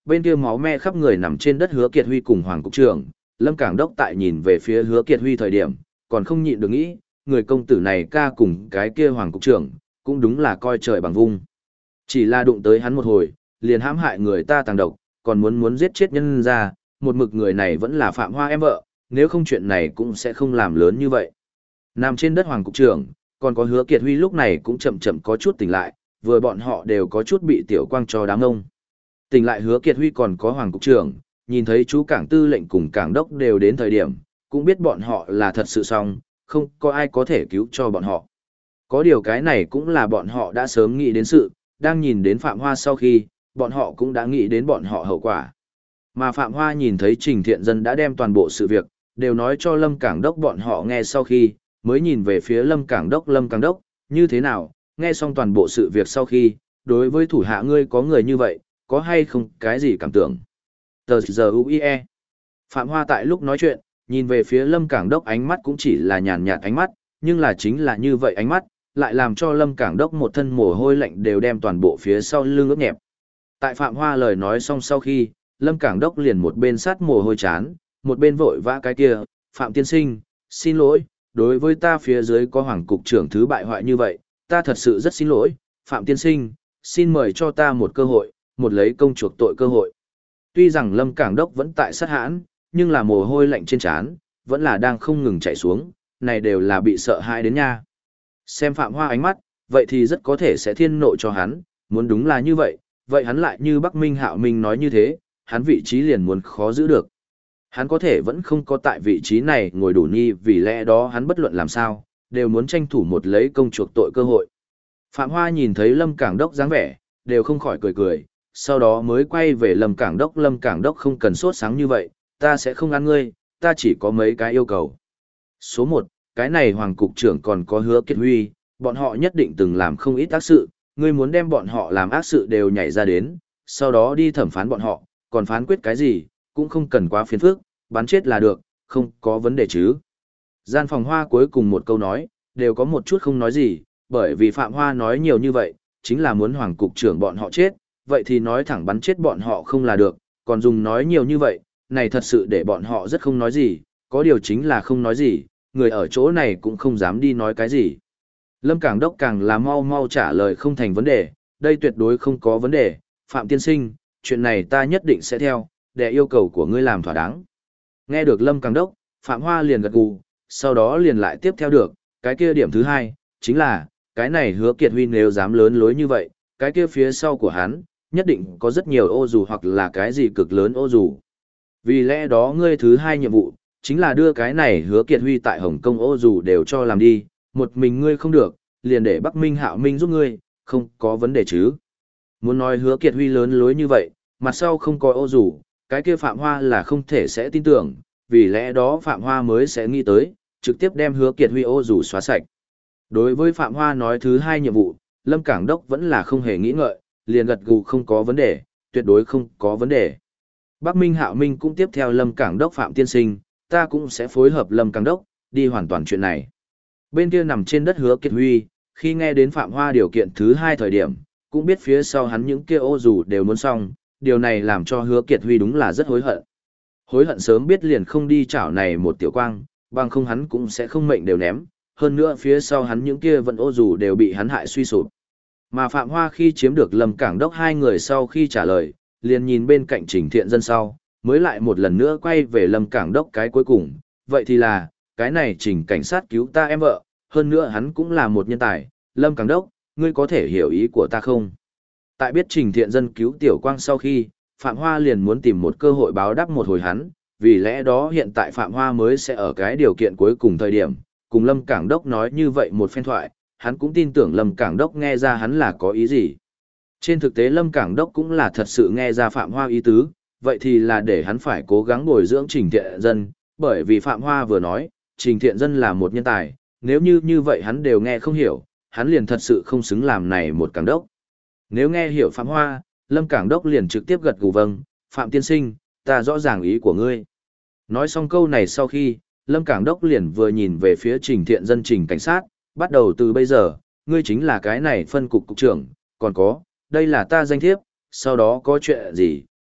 Bên kia máu me khắp người nằm trên đất Hứa Kiệt Huy cùng Hoàng cục trưởng, Lâm Cảng Đốc tại nhìn về phía Hứa Kiệt Huy thời điểm, còn không nhịn được nghĩ, người công tử này ca cùng cái kia Hoàng cục trưởng, cũng đúng là coi trời bằng vung. Chỉ là đụng tới hắn một hồi, liền hãm hại người ta tàng độc, còn muốn giết chết nhân ra, một mực người này vẫn là Phạm Hoa em vợ, nếu không chuyện này cũng sẽ không làm lớn như vậy. Nằm trên đất Hoàng cục trưởng, còn có Hứa Kiệt Huy lúc này cũng chậm chậm có chút tỉnh lại, vừa bọn họ đều có chút bị tiểu quang cho đám ông. Tỉnh lại Hứa Kiệt Huy còn có Hoàng cục trưởng, nhìn thấy chú cảng tư lệnh cùng cảng đốc đều đến thời điểm, cũng biết bọn họ là thật sự xong, không có ai có thể cứu cho bọn họ. Có điều cái này cũng là bọn họ đã sớm nghĩ đến sự, đang nhìn đến Phạm Hoa sau khi, bọn họ cũng đã nghĩ đến bọn họ hậu quả. Mà Phạm Hoa nhìn thấy Trình Thiện Dân đã đem toàn bộ sự việc, đều nói cho Lâm Cảng Đốc bọn họ nghe sau khi, mới nhìn về phía Lâm Cảng Đốc, như thế nào, nghe xong toàn bộ sự việc sau khi, đối với thủ hạ ngươi có người như vậy, có hay không cái gì cảm tưởng. Tờ giờ UIE. Phạm Hoa tại lúc nói chuyện, nhìn về phía Lâm Cảng Đốc ánh mắt cũng chỉ là nhàn nhạt ánh mắt, nhưng là chính là như vậy ánh mắt, lại làm cho Lâm Cảng Đốc một thân mồ hôi lạnh đều đem toàn bộ phía sau lưng ướt nhẹp. Tại Phạm Hoa lời nói xong sau khi, Lâm Cảng Đốc liền một bên sát mồ hôi chán, một bên vội vã cái kia, Phạm tiên sinh, xin lỗi, đối với ta phía dưới có Hoàng cục trưởng thứ bại hoại như vậy, ta thật sự rất xin lỗi, Phạm tiên sinh, xin mời cho ta một cơ hội, một lấy công chuộc tội cơ hội. Tuy rằng Lâm Cảng Đốc vẫn tại sát hãn, nhưng là mồ hôi lạnh trên trán, vẫn là đang không ngừng chảy xuống, này đều là bị sợ hãi đến nha. Xem Phạm Hoa ánh mắt, vậy thì rất có thể sẽ thiên nộ cho hắn, muốn đúng là như vậy, vậy hắn lại như Bắc Minh Hạo Minh nói như thế, hắn vị trí liền muốn khó giữ được. Hắn có thể vẫn không có tại vị trí này ngồi đủ nhi, vì lẽ đó hắn bất luận làm sao, đều muốn tranh thủ một lấy công chuộc tội cơ hội. Phạm Hoa nhìn thấy Lâm Cảng Đốc dáng vẻ, đều không khỏi cười cười, sau đó mới quay về Lâm Cảng Đốc không cần sốt sáng như vậy, ta sẽ không ăn ngươi, ta chỉ có mấy cái yêu cầu. Số 1, cái này Hoàng cục trưởng còn có Hứa Kiệt Huy, bọn họ nhất định từng làm không ít ác sự, ngươi muốn đem bọn họ làm ác sự đều nhảy ra đến, sau đó đi thẩm phán bọn họ, còn phán quyết cái gì, cũng không cần quá phiền phức, bắn chết là được, không có vấn đề chứ. Gian phòng Hoa cuối cùng một câu nói, đều có một chút không nói gì, bởi vì Phạm Hoa nói nhiều như vậy, chính là muốn Hoàng cục trưởng bọn họ chết, vậy thì nói thẳng bắn chết bọn họ không là được, còn dùng nói nhiều như vậy, này thật sự để bọn họ rất không nói gì, có điều chính là không nói gì, người ở chỗ này cũng không dám đi nói cái gì. Lâm Cảng Đốc càng là mau mau trả lời không thành vấn đề, đây tuyệt đối không có vấn đề, Phạm tiên sinh, chuyện này ta nhất định sẽ theo, để yêu cầu của ngươi làm thỏa đáng. Nghe được Lâm Cảng Đốc, Phạm Hoa liền gật gù, sau đó liền lại tiếp theo được, cái kia điểm thứ hai, chính là, cái này Hứa Kiệt Huy nếu dám lớn lối như vậy, cái kia phía sau của hắn, nhất định có rất nhiều ô dù hoặc là cái gì cực lớn ô dù. Vì lẽ đó ngươi thứ hai nhiệm vụ, chính là đưa cái này Hứa Kiệt Huy tại Hồng Kông ô dù đều cho làm đi, một mình ngươi không được, liền để Bắc Minh Hạo Minh giúp ngươi, không có vấn đề chứ. Muốn nói Hứa Kiệt Huy lớn lối như vậy, mặt sau không có ô dù, cái kia Phạm Hoa là không thể sẽ tin tưởng, vì lẽ đó Phạm Hoa mới sẽ nghĩ tới, trực tiếp đem Hứa Kiệt Huy ô dù xóa sạch. Đối với Phạm Hoa nói thứ hai nhiệm vụ, Lâm Cảng Đốc vẫn là không hề nghĩ ngợi, liền gật gù không có vấn đề, tuyệt đối không có vấn đề. Bắc Minh Hạo Minh cũng tiếp theo Lâm Cảng Đốc Phạm tiên sinh, ta cũng sẽ phối hợp Lâm Cảng Đốc, đi hoàn toàn chuyện này. Bên kia nằm trên đất Hứa Kiệt Huy, khi nghe đến Phạm Hoa điều kiện thứ hai thời điểm, cũng biết phía sau hắn những kia ô dù đều muốn xong, điều này làm cho Hứa Kiệt Huy đúng là rất hối hận. Hối hận sớm biết liền không đi chảo này một tiểu quang, bằng không hắn cũng sẽ không mệnh đều ném, hơn nữa phía sau hắn những kia vận ô dù đều bị hắn hại suy sụp. Mà Phạm Hoa khi chiếm được Lâm Cảng Đốc hai người sau khi trả lời, liền nhìn bên cạnh Trình Thiện Dân sau, mới lại một lần nữa quay về Lâm Cảng Đốc cái cuối cùng, vậy thì là, cái này Trình cảnh sát cứu ta em vợ, hơn nữa hắn cũng là một nhân tài, Lâm Cảng Đốc, ngươi có thể hiểu ý của ta không? Tại biết Trình Thiện Dân cứu Tiểu Quang sau khi, Phạm Hoa liền muốn tìm một cơ hội báo đáp một hồi hắn, vì lẽ đó hiện tại Phạm Hoa mới sẽ ở cái điều kiện cuối cùng thời điểm, cùng Lâm Cảng Đốc nói như vậy một phen thoại, hắn cũng tin tưởng Lâm Cảng Đốc nghe ra hắn là có ý gì. Trên thực tế Lâm Cảng Đốc cũng là thật sự nghe ra Phạm Hoa ý tứ, vậy thì là để hắn phải cố gắng bồi dưỡng Trình Thiện Dân, bởi vì Phạm Hoa vừa nói, Trình Thiện Dân là một nhân tài, nếu như vậy hắn đều nghe không hiểu, hắn liền thật sự không xứng làm này một Cảng Đốc. Nếu nghe hiểu Phạm Hoa, Lâm Cảng Đốc liền trực tiếp gật gù vâng, Phạm tiên sinh, ta rõ ràng ý của ngươi. Nói xong câu này sau khi, Lâm Cảng Đốc liền vừa nhìn về phía Trình Thiện Dân Trình cảnh sát, bắt đầu từ bây giờ, ngươi chính là cái này phân cục cục trưởng, còn có, đây là ta danh thiếp, sau đó có chuyện gì,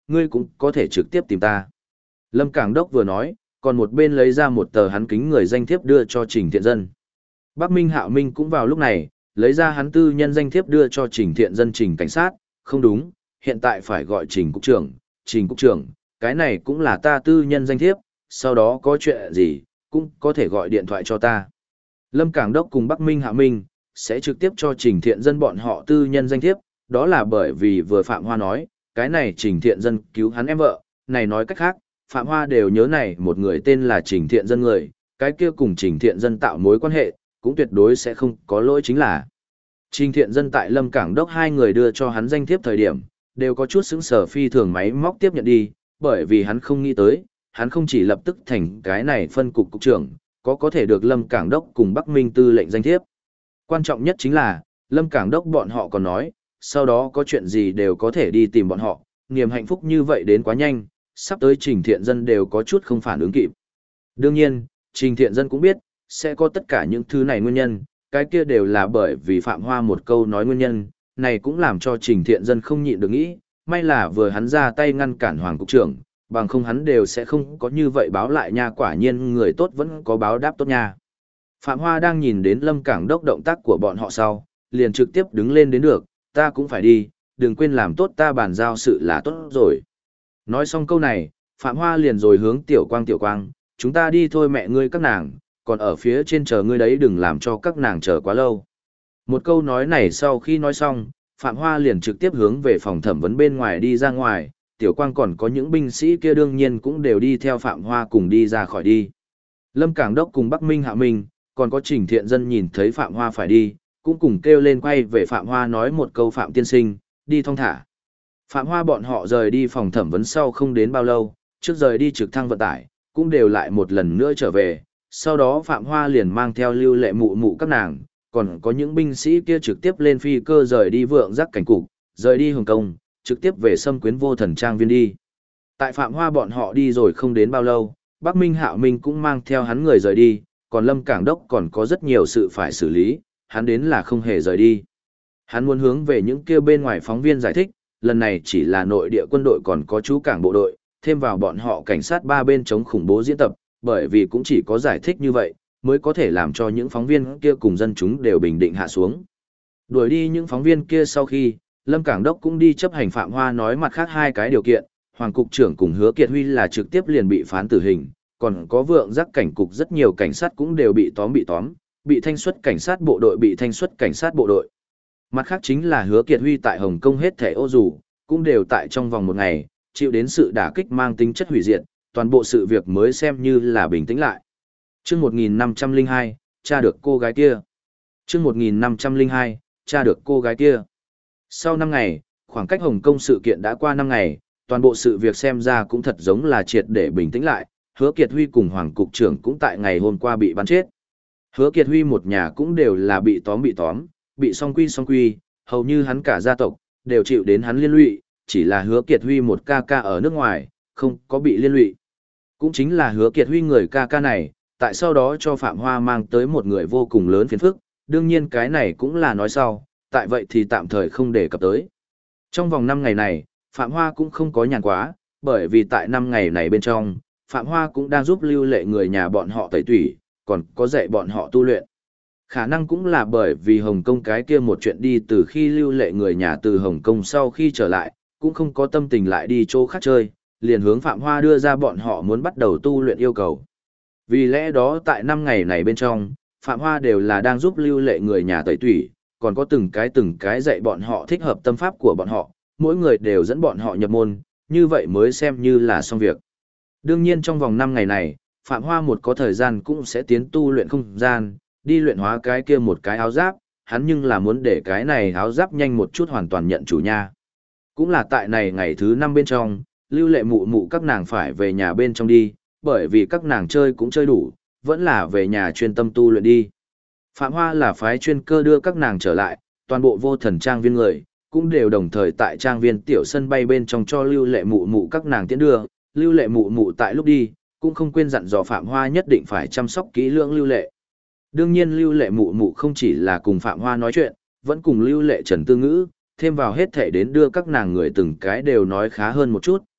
ngươi cũng có thể trực tiếp tìm ta. Lâm Cảng Đốc vừa nói, còn một bên lấy ra một tờ hắn kính người danh thiếp đưa cho Trình Thiện Dân. Bắc Minh Hạo Minh cũng vào lúc này, lấy ra hắn tư nhân danh thiếp đưa cho Trình Thiện Dân Trình cảnh sát, không đúng, hiện tại phải gọi Trình cục trưởng, cái này cũng là ta tư nhân danh thiếp, sau đó có chuyện gì, cũng có thể gọi điện thoại cho ta. Lâm Cảng Đốc cùng Bắc Minh Hạo Minh, sẽ trực tiếp cho Trình Thiện Dân bọn họ tư nhân danh thiếp, đó là bởi vì vừa Phạm Hoa nói, cái này Trình Thiện Dân cứu hắn em vợ, này nói cách khác, Phạm Hoa đều nhớ này một người tên là Trình Thiện Dân người, cái kia cùng Trình Thiện Dân tạo mối quan hệ, cũng tuyệt đối sẽ không có lỗi chính là. Trình Thiện Dân tại Lâm Cảng Đốc hai người đưa cho hắn danh thiếp thời điểm, đều có chút sững sờ phi thường máy móc tiếp nhận đi, bởi vì hắn không nghĩ tới, hắn không chỉ lập tức thành cái này phân cục cục trưởng, có thể được Lâm Cảng Đốc cùng Bắc Minh tư lệnh danh thiếp. Quan trọng nhất chính là, Lâm Cảng Đốc bọn họ còn nói, sau đó có chuyện gì đều có thể đi tìm bọn họ, niềm hạnh phúc như vậy đến quá nhanh, sắp tới Trình Thiện Dân đều có chút không phản ứng kịp. Đương nhiên, Trình Thiện Dân cũng biết, sẽ có tất cả những thứ này nguyên nhân, cái kia đều là bởi vì Phạm Hoa một câu nói nguyên nhân, này cũng làm cho Trình Thiện Dân không nhịn được nghĩ, may là vừa hắn ra tay ngăn cản Hoàng Cục trưởng, bằng không hắn đều sẽ không có như vậy báo lại nha, quả nhiên người tốt vẫn có báo đáp tốt nha. Phạm Hoa đang nhìn đến Lâm Cảng Đốc động tác của bọn họ sau, liền trực tiếp đứng lên đến được, ta cũng phải đi, đừng quên làm tốt ta bàn giao sự là tốt rồi. Nói xong câu này, Phạm Hoa liền rồi hướng Tiểu Quang, chúng ta đi thôi mẹ ngươi các nàng, còn ở phía trên chờ ngươi đấy đừng làm cho các nàng chờ quá lâu. Một câu nói này sau khi nói xong, Phạm Hoa liền trực tiếp hướng về phòng thẩm vấn bên ngoài đi ra ngoài, Tiểu Quang còn có những binh sĩ kia đương nhiên cũng đều đi theo Phạm Hoa cùng đi ra khỏi đi. Lâm Cảng Đốc cùng Bắc Minh Hạ Minh, còn có Trình Thiện Dân nhìn thấy Phạm Hoa phải đi, cũng cùng kêu lên quay về Phạm Hoa nói một câu Phạm tiên sinh, đi thong thả. Phạm Hoa bọn họ rời đi phòng thẩm vấn sau không đến bao lâu, trước rời đi trực thăng vận tải, cũng đều lại một lần nữa trở về, sau đó Phạm Hoa liền mang theo Lưu Lệ mụ mụ các nàng, còn có những binh sĩ kia trực tiếp lên phi cơ rời đi Vượng Giác cảnh cục, rời đi Hồng Kông, trực tiếp về Sâm Quyến Vô Thần Trang viên đi. Tại Phạm Hoa bọn họ đi rồi không đến bao lâu, Bắc Minh Hạo Minh cũng mang theo hắn người rời đi, còn Lâm Cảng Đốc còn có rất nhiều sự phải xử lý, hắn đến là không hề rời đi. Hắn muốn hướng về những kia bên ngoài phóng viên giải thích, lần này chỉ là nội địa quân đội còn có chú cảng bộ đội, thêm vào bọn họ cảnh sát ba bên chống khủng bố diễn tập, bởi vì cũng chỉ có giải thích như vậy, mới có thể làm cho những phóng viên kia cùng dân chúng đều bình định hạ xuống. Đuổi đi những phóng viên kia sau khi, Lâm Cảng Đốc cũng đi chấp hành Phạm Hoa nói mặt khác hai cái điều kiện, Hoàng Cục trưởng cùng Hứa Kiệt Huy là trực tiếp liền bị phán tử hình, còn có Vượng Giác cảnh cục rất nhiều cảnh sát cũng đều bị tóm, bị thanh xuất cảnh sát bộ đội bị thanh xuất cảnh sát bộ đội. Mặt khác chính là Hứa Kiệt Huy tại Hồng Kông hết thẻ ô dù, cũng đều tại trong vòng một ngày, chịu đến sự đả kích mang tính chất hủy diệt, toàn bộ sự việc mới xem như là bình tĩnh lại. Chương 1502, tra được cô gái kia. Chương 1502, tra được cô gái kia. Sau 5 ngày, khoảng cách Hồng Kông sự kiện đã qua 5 ngày, toàn bộ sự việc xem ra cũng thật giống là triệt để bình tĩnh lại, Hứa Kiệt Huy cùng Hoàng Cục trưởng cũng tại ngày hôm qua bị bắn chết. Hứa Kiệt Huy một nhà cũng đều là bị tóm, bị song quy, hầu như hắn cả gia tộc, đều chịu đến hắn liên lụy, chỉ là Hứa Kiệt Huy một ca ca ở nước ngoài, không có bị liên lụy. Cũng chính là Hứa Kiệt Huy người ca ca này, tại sau đó cho Phạm Hoa mang tới một người vô cùng lớn phiền phức, đương nhiên cái này cũng là nói sau, tại vậy thì tạm thời không đề cập tới. Trong vòng 5 ngày này, Phạm Hoa cũng không có nhàn quá, bởi vì tại 5 ngày này bên trong, Phạm Hoa cũng đang giúp Lưu Lệ người nhà bọn họ tẩy tủy, còn có dạy bọn họ tu luyện. Khả năng cũng là bởi vì Hồng Kông cái kia một chuyện đi từ khi Lưu Lệ người nhà từ Hồng Kông sau khi trở lại, cũng không có tâm tình lại đi chỗ khác chơi, liền hướng Phạm Hoa đưa ra bọn họ muốn bắt đầu tu luyện yêu cầu. Vì lẽ đó tại 5 ngày này bên trong, Phạm Hoa đều là đang giúp Lưu Lệ người nhà tẩy tủy, còn có từng cái dạy bọn họ thích hợp tâm pháp của bọn họ, mỗi người đều dẫn bọn họ nhập môn, như vậy mới xem như là xong việc. Đương nhiên trong vòng 5 ngày này, Phạm Hoa một có thời gian cũng sẽ tiến tu luyện không gian, đi luyện hóa cái kia một cái áo giáp, hắn nhưng là muốn để cái này áo giáp nhanh một chút hoàn toàn nhận chủ nha. Cũng là tại này ngày thứ 5 bên trong, Lưu Lệ mụ mụ các nàng phải về nhà bên trong đi, bởi vì các nàng chơi cũng chơi đủ, vẫn là về nhà chuyên tâm tu luyện đi. Phạm Hoa là phái chuyên cơ đưa các nàng trở lại, toàn bộ Vô Thần Trang viên người, cũng đều đồng thời tại trang viên tiểu sân bay bên trong cho Lưu Lệ mụ mụ các nàng tiễn đưa. Lưu Lệ mụ mụ tại lúc đi, cũng không quên dặn dò Phạm Hoa nhất định phải chăm sóc kỹ lưỡng Lưu Lệ. Đương nhiên Lưu Lệ mụ mụ không chỉ là cùng Phạm Hoa nói chuyện, vẫn cùng Lưu Lệ Trần Tư Ngữ, thêm vào hết thể đến đưa các nàng người từng cái đều nói khá hơn một chút,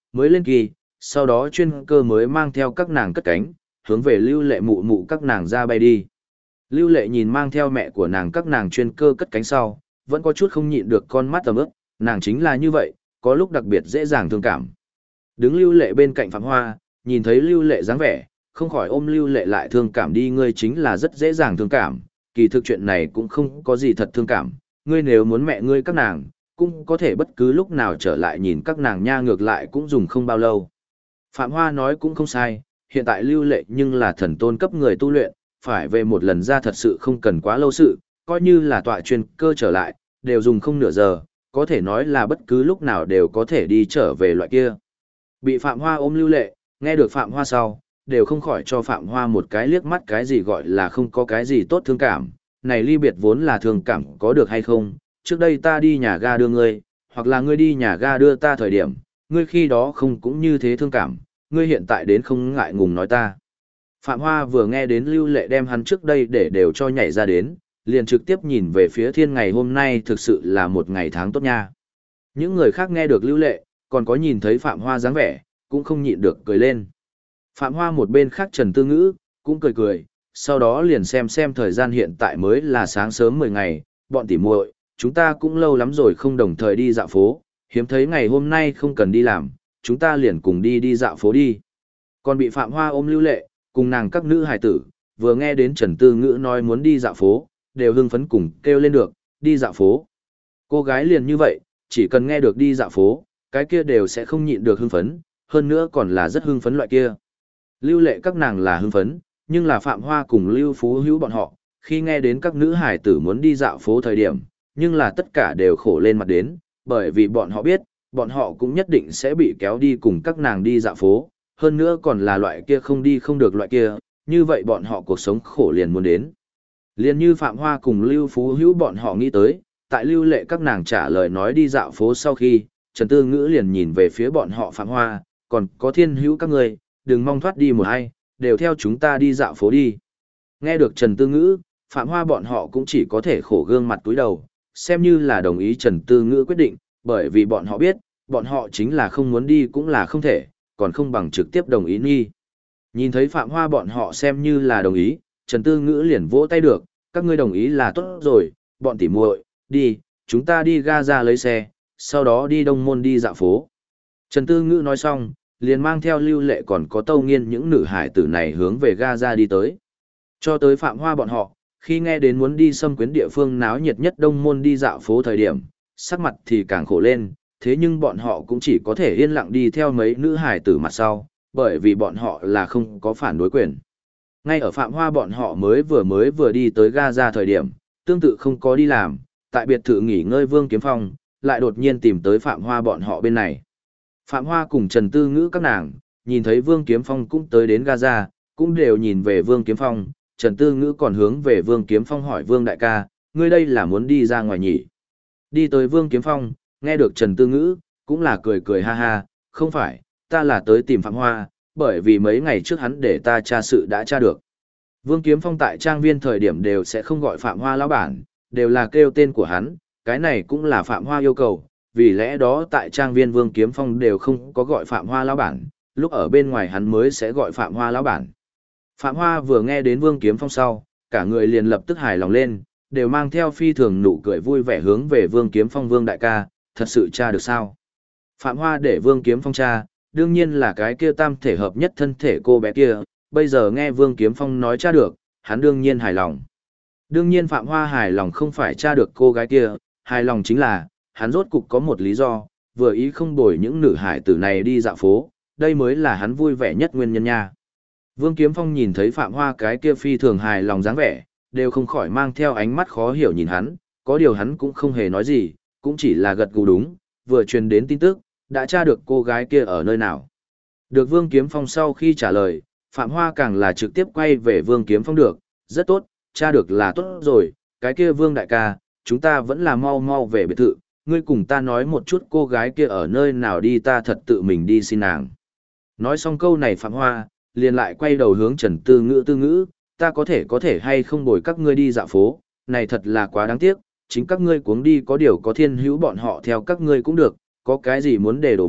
mới lên kỳ, sau đó chuyên cơ mới mang theo các nàng cất cánh, hướng về Lưu Lệ mụ mụ các nàng ra bay đi. Lưu Lệ nhìn mang theo mẹ của nàng các nàng chuyên cơ cất cánh sau, vẫn có chút không nhịn được con mắt tầm ướp, nàng chính là như vậy, có lúc đặc biệt dễ dàng thương cảm. Đứng Lưu Lệ bên cạnh Phạm Hoa, nhìn thấy Lưu Lệ dáng vẻ, không khỏi ôm Lưu Lệ lại thương cảm đi, ngươi chính là rất dễ dàng thương cảm, kỳ thực chuyện này cũng không có gì thật thương cảm, ngươi nếu muốn mẹ ngươi các nàng, cũng có thể bất cứ lúc nào trở lại nhìn các nàng nha, ngược lại cũng dùng không bao lâu. Phạm Hoa nói cũng không sai, hiện tại Lưu Lệ nhưng là thần tôn cấp người tu luyện, phải về một lần ra thật sự không cần quá lâu sự, coi như là tọa chuyên cơ trở lại, đều dùng không nửa giờ, có thể nói là bất cứ lúc nào đều có thể đi trở về loại kia. Bị Phạm Hoa ôm Lưu Lệ, nghe được Phạm Hoa sau, đều không khỏi cho Phạm Hoa một cái liếc mắt, cái gì gọi là không có cái gì tốt thương cảm, này ly biệt vốn là thương cảm có được hay không, trước đây ta đi nhà ga đưa ngươi, hoặc là ngươi đi nhà ga đưa ta thời điểm, ngươi khi đó không cũng như thế thương cảm, ngươi hiện tại đến không ngại ngùng nói ta. Phạm Hoa vừa nghe đến Lưu Lệ đem hắn trước đây để đều cho nhảy ra đến, liền trực tiếp nhìn về phía thiên, ngày hôm nay thực sự là một ngày tháng tốt nha. Những người khác nghe được Lưu Lệ, còn có nhìn thấy Phạm Hoa dáng vẻ, cũng không nhịn được cười lên. Phạm Hoa một bên khác Trần Tư Ngữ, cũng cười cười, sau đó liền xem thời gian hiện tại mới là sáng sớm 10 ngày, bọn tỉ muội, chúng ta cũng lâu lắm rồi không đồng thời đi dạo phố, hiếm thấy ngày hôm nay không cần đi làm, chúng ta liền cùng đi dạo phố đi. Còn bị Phạm Hoa ôm Lưu Lệ, cùng nàng các nữ hài tử, vừa nghe đến Trần Tư Ngữ nói muốn đi dạo phố, đều hưng phấn cùng kêu lên được, đi dạo phố. Cô gái liền như vậy, chỉ cần nghe được đi dạo phố, cái kia đều sẽ không nhịn được hưng phấn, hơn nữa còn là rất hưng phấn loại kia. Lưu Lệ các nàng là hưng phấn, nhưng là Phạm Hoa cùng Lưu Phú Hữu bọn họ, khi nghe đến các nữ hải tử muốn đi dạo phố thời điểm, nhưng là tất cả đều khổ lên mặt đến, bởi vì bọn họ biết, bọn họ cũng nhất định sẽ bị kéo đi cùng các nàng đi dạo phố, hơn nữa còn là loại kia không đi không được loại kia, như vậy bọn họ cuộc sống khổ liền muốn đến. Liền như Phạm Hoa cùng Lưu Phú Hữu bọn họ nghĩ tới, tại Lưu Lệ các nàng trả lời nói đi dạo phố sau khi, Trần Tư Ngữ liền nhìn về phía bọn họ Phạm Hoa, còn có Thiên Hữu các người, đừng mong thoát đi một hay, đều theo chúng ta đi dạo phố đi. Nghe được Trần Tư Ngữ, Phạm Hoa bọn họ cũng chỉ có thể khổ gương mặt túi đầu, xem như là đồng ý Trần Tư Ngữ quyết định, bởi vì bọn họ biết, bọn họ chính là không muốn đi cũng là không thể, còn không bằng trực tiếp đồng ý nghi. Nhìn thấy Phạm Hoa bọn họ xem như là đồng ý, Trần Tư Ngữ liền vỗ tay được, các ngươi đồng ý là tốt rồi, bọn tỉ muội, đi, chúng ta đi ga ra lấy xe, sau đó đi Đông Môn đi dạo phố. Trần Tư Ngữ nói xong, liền mang theo Lưu Lệ còn có Tâu Nghiên những nữ hải tử này hướng về ga ra đi tới. Cho tới Phạm Hoa bọn họ, khi nghe đến muốn đi xâm quyến địa phương náo nhiệt nhất Đông Môn đi dạo phố thời điểm, sắc mặt thì càng khổ lên, thế nhưng bọn họ cũng chỉ có thể yên lặng đi theo mấy nữ hải tử mặt sau, bởi vì bọn họ là không có phản đối quyền. Ngay ở Phạm Hoa bọn họ mới vừa đi tới ga ra thời điểm, tương tự không có đi làm, tại biệt thự nghỉ ngơi Vương Kiếm Phong, lại đột nhiên tìm tới Phạm Hoa bọn họ bên này. Phạm Hoa cùng Trần Tư Ngữ các nàng, nhìn thấy Vương Kiếm Phong cũng tới đến ga ra, cũng đều nhìn về Vương Kiếm Phong, Trần Tư Ngữ còn hướng về Vương Kiếm Phong hỏi Vương đại ca, ngươi đây là muốn đi ra ngoài nhỉ? Đi tới Vương Kiếm Phong, nghe được Trần Tư Ngữ, cũng là cười cười ha ha, không phải, ta là tới tìm Phạm Hoa, bởi vì mấy ngày trước hắn để ta tra sự đã tra được. Vương Kiếm Phong tại trang viên thời điểm đều sẽ không gọi Phạm Hoa lão bản, đều là kêu tên của hắn, cái này cũng là Phạm Hoa yêu cầu, vì lẽ đó tại trang viên Vương Kiếm Phong đều không có gọi Phạm Hoa lão bản, lúc ở bên ngoài hắn mới sẽ gọi Phạm Hoa lão bản. Phạm Hoa vừa nghe đến Vương Kiếm Phong sau, cả người liền lập tức hài lòng lên, đều mang theo phi thường nụ cười vui vẻ hướng về Vương Kiếm Phong, Vương đại ca, thật sự tra được sao? Phạm Hoa để Vương Kiếm Phong tra, đương nhiên là cái kia tam thể hợp nhất thân thể cô bé kia, bây giờ nghe Vương Kiếm Phong nói tra được, hắn đương nhiên hài lòng. Đương nhiên Phạm Hoa hài lòng không phải tra được cô gái kia, hài lòng chính là, hắn rốt cục có một lý do, vừa ý không bồi những nữ hải tử này đi dạo phố, đây mới là hắn vui vẻ nhất nguyên nhân nha. Vương Kiếm Phong nhìn thấy Phạm Hoa cái kia phi thường hài lòng dáng vẻ, đều không khỏi mang theo ánh mắt khó hiểu nhìn hắn, có điều hắn cũng không hề nói gì, cũng chỉ là gật gù đúng, vừa truyền đến tin tức, đã tra được cô gái kia ở nơi nào. Được Vương Kiếm Phong sau khi trả lời, Phạm Hoa càng là trực tiếp quay về Vương Kiếm Phong được, rất tốt, tra được là tốt rồi, cái kia Vương đại ca, chúng ta vẫn là mau mau về biệt thự, ngươi cùng ta nói một chút cô gái kia ở nơi nào đi, ta thật tự mình đi xin nàng. Nói xong câu này Phạm Hoa, liền lại quay đầu hướng Trần Tư Ngữ, ta có thể hay không bồi các ngươi đi dạo phố, này thật là quá đáng tiếc, chính các ngươi cuống đi có điều có Thiên Hữu bọn họ theo các ngươi cũng được, có cái gì muốn để đồ vật,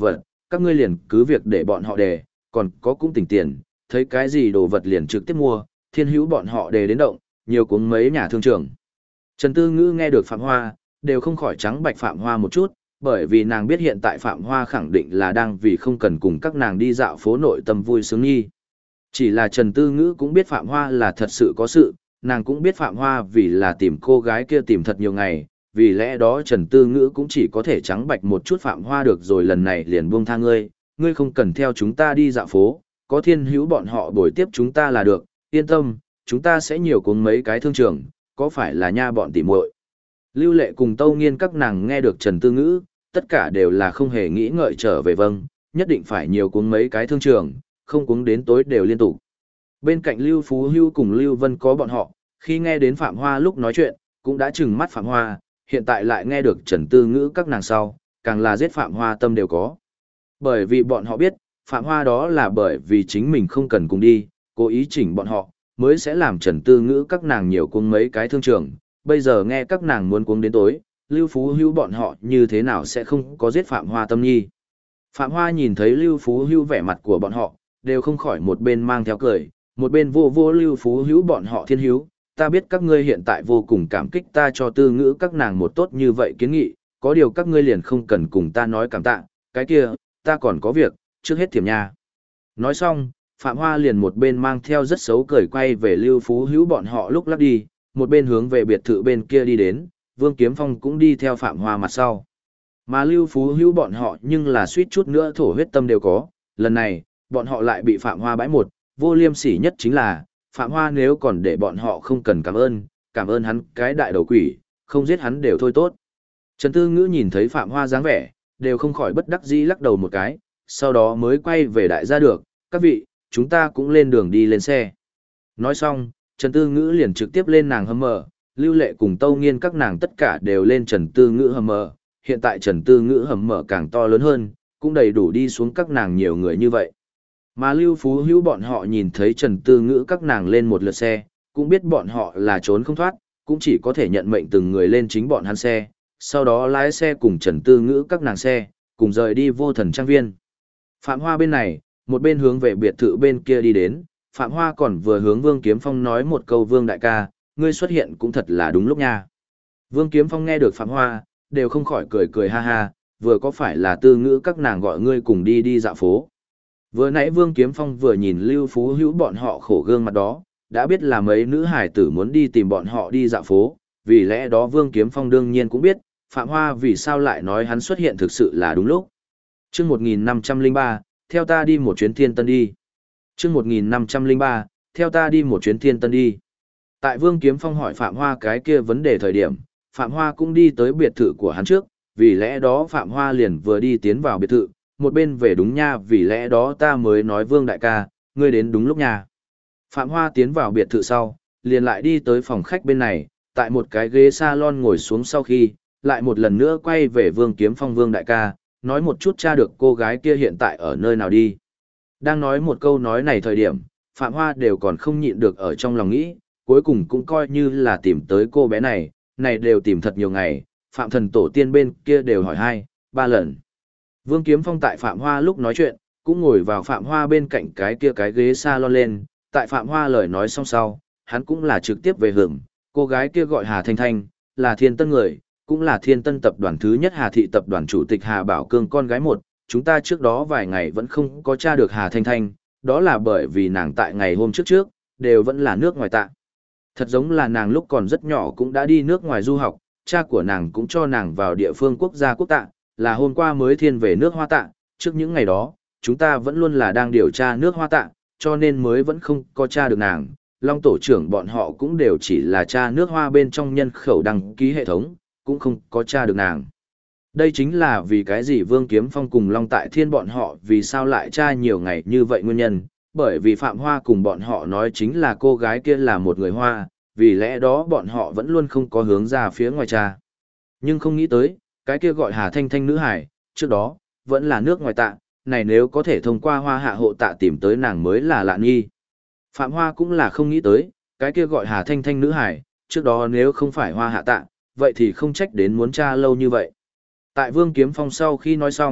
các ngươi liền cứ việc để bọn họ đề, còn có cũng tỉnh tiền, thấy cái gì đồ vật liền trực tiếp mua, thiên hữu bọn họ đề đến động, nhiều cuống mấy nhà thương trường. Trần Tư Ngữ nghe được Phạm Hoa, đều không khỏi trắng bạch Phạm Hoa một chút, bởi vì nàng biết hiện tại Phạm Hoa khẳng định là đang vì không cần cùng các nàng đi dạo phố nội tâm vui sướng nghi. Chỉ là Trần Tư Ngữ cũng biết Phạm Hoa là thật sự có sự, nàng cũng biết Phạm Hoa vì là tìm cô gái kia tìm thật nhiều ngày, vì lẽ đó Trần Tư Ngữ cũng chỉ có thể trắng bạch một chút Phạm Hoa được rồi, lần này liền buông tha ngươi, ngươi không cần theo chúng ta đi dạo phố, có thiên hữu bọn họ bồi tiếp chúng ta là được, yên tâm, chúng ta sẽ nhiều cuống mấy cái thương trường, có phải là nha bọn tỉ muội. Lưu Lệ cùng Tâu Nghiên các nàng nghe được Trần Tư Ngữ, tất cả đều là không hề nghĩ ngợi trở về vâng, nhất định phải nhiều cuống mấy cái thương trường, không cuống đến tối đều liên tục. Bên cạnh Lưu Phú Hưu cùng Lưu Vân có bọn họ, khi nghe đến Phạm Hoa lúc nói chuyện, cũng đã trừng mắt Phạm Hoa, hiện tại lại nghe được Trần Tư Ngữ các nàng sau, càng là giết Phạm Hoa tâm đều có. Bởi vì bọn họ biết, Phạm Hoa đó là bởi vì chính mình không cần cùng đi, cố ý chỉnh bọn họ, mới sẽ làm Trần Tư Ngữ các nàng nhiều cuống mấy cái thương trường. Bây giờ nghe các nàng muốn cuống đến tối, Lưu Phú Hưu bọn họ như thế nào sẽ không có giết Phạm Hoa tâm nhi. Phạm Hoa nhìn thấy Lưu Phú Hưu vẻ mặt của bọn họ, đều không khỏi một bên mang theo cười, một bên vô vô Lưu Phú Hữu bọn họ thiên hữu, ta biết các ngươi hiện tại vô cùng cảm kích ta cho Tư Ngữ các nàng một tốt như vậy kiến nghị, có điều các ngươi liền không cần cùng ta nói cảm tạ, cái kia, ta còn có việc, trước hết thiểm nha. Nói xong, Phạm Hoa liền một bên mang theo rất xấu cười quay về Lưu Phú Hữu bọn họ lúc lắp đi, một bên hướng về biệt thự bên kia đi đến, Vương Kiếm Phong cũng đi theo Phạm Hoa mặt sau. Mà Lưu Phú Hữu bọn họ nhưng là suýt chút nữa thổ huyết tâm đều có, lần này, bọn họ lại bị Phạm Hoa bãi một, vô liêm sỉ nhất chính là, Phạm Hoa nếu còn để bọn họ không cần cảm ơn hắn cái đại đầu quỷ, không giết hắn đều thôi tốt. Trần Tư Ngữ nhìn thấy Phạm Hoa dáng vẻ, đều không khỏi bất đắc dĩ lắc đầu một cái, sau đó mới quay về đại gia được, các vị, chúng ta cũng lên đường đi lên xe. Nói xong, Trần Tư Ngữ liền trực tiếp lên nàng hầm mờ, Lưu Lệ cùng Tâu Nghiên các nàng tất cả đều lên Trần Tư Ngữ hầm mờ, hiện tại Trần Tư Ngữ hầm mờ càng to lớn hơn, cũng đầy đủ đi xuống các nàng nhiều người như vậy. Mà Lưu Phú Hữu bọn họ nhìn thấy Trần Tư Ngữ các nàng lên một lượt xe, cũng biết bọn họ là trốn không thoát, cũng chỉ có thể nhận mệnh từng người lên chính bọn hắn xe, sau đó lái xe cùng Trần Tư Ngữ các nàng xe, cùng rời đi Vô Thần Trang Viên. Phạm Hoa bên này, một bên hướng về biệt thự bên kia đi đến, Phạm Hoa còn vừa hướng Vương Kiếm Phong nói một câu Vương đại ca, ngươi xuất hiện cũng thật là đúng lúc nha. Vương Kiếm Phong nghe được Phạm Hoa, đều không khỏi cười cười ha ha, vừa có phải là Tư Ngữ các nàng gọi ngươi cùng đi đi dạo phố. Vừa nãy Vương Kiếm Phong vừa nhìn Lưu Phú Hữu bọn họ khổ gương mặt đó, đã biết là mấy nữ hải tử muốn đi tìm bọn họ đi dạo phố, vì lẽ đó Vương Kiếm Phong đương nhiên cũng biết, Phạm Hoa vì sao lại nói hắn xuất hiện thực sự là đúng lúc. Chương 1503, theo ta đi một chuyến Thiên Tân đi. Chương 1503, theo ta đi một chuyến Thiên Tân đi. Tại Vương Kiếm Phong hỏi Phạm Hoa cái kia vấn đề thời điểm, Phạm Hoa cũng đi tới biệt thự của hắn trước, vì lẽ đó Phạm Hoa liền vừa đi tiến vào biệt thự, một bên về đúng nha, vì lẽ đó ta mới nói Vương đại ca, ngươi đến đúng lúc nha. Phạm Hoa tiến vào biệt thự sau, liền lại đi tới phòng khách bên này, tại một cái ghế salon ngồi xuống sau khi, lại một lần nữa quay về Vương Kiếm Phong Vương đại ca, nói một chút tra được cô gái kia hiện tại ở nơi nào đi. Đang nói một câu nói này thời điểm, Phạm Hoa đều còn không nhịn được ở trong lòng nghĩ, cuối cùng cũng coi như là tìm tới cô bé này, này đều tìm thật nhiều ngày, Phạm Thần tổ tiên bên kia đều hỏi 2-3 lần. Vương Kiếm Phong tại Phạm Hoa lúc nói chuyện, cũng ngồi vào Phạm Hoa bên cạnh cái kia cái ghế salon lên, tại Phạm Hoa lời nói xong sau, hắn cũng là trực tiếp về hưởng, cô gái kia gọi Hà Thanh Thanh, là Thiên Tân người, cũng là Thiên Tân tập đoàn thứ nhất Hà Thị tập đoàn chủ tịch Hà Bảo Cương con gái một, chúng ta trước đó vài ngày vẫn không có tra được Hà Thanh Thanh, đó là bởi vì nàng tại ngày hôm trước, đều vẫn là nước ngoài tạ. Thật giống là nàng lúc còn rất nhỏ cũng đã đi nước ngoài du học, cha của nàng cũng cho nàng vào địa phương quốc gia quốc tạ, là hôm qua mới thiên về nước Hoa tạ, trước những ngày đó, chúng ta vẫn luôn là đang điều tra nước Hoa tạ, cho nên mới vẫn không có tra được nàng. Long tổ trưởng bọn họ cũng đều chỉ là tra nước Hoa bên trong nhân khẩu đăng ký hệ thống, cũng không có tra được nàng. Đây chính là vì cái gì Vương Kiếm Phong cùng Long Tại Thiên bọn họ vì sao lại tra nhiều ngày như vậy nguyên nhân, bởi vì Phạm Hoa cùng bọn họ nói chính là cô gái kia là một người Hoa, vì lẽ đó bọn họ vẫn luôn không có hướng ra phía ngoài tra. Nhưng không nghĩ tới, cái kia gọi Hà Thanh Thanh nữ hải, trước đó, vẫn là nước ngoài tạ, này nếu có thể thông qua Hoa hạ hộ tạ tìm tới nàng mới là lạ nghi. Phạm Hoa cũng là không nghĩ tới, cái kia gọi Hà Thanh Thanh nữ hải, trước đó nếu không phải Hoa hạ tạ, vậy thì không trách đến muốn tra lâu như vậy. Tại Vương Kiếm Phong sau khi nói xong,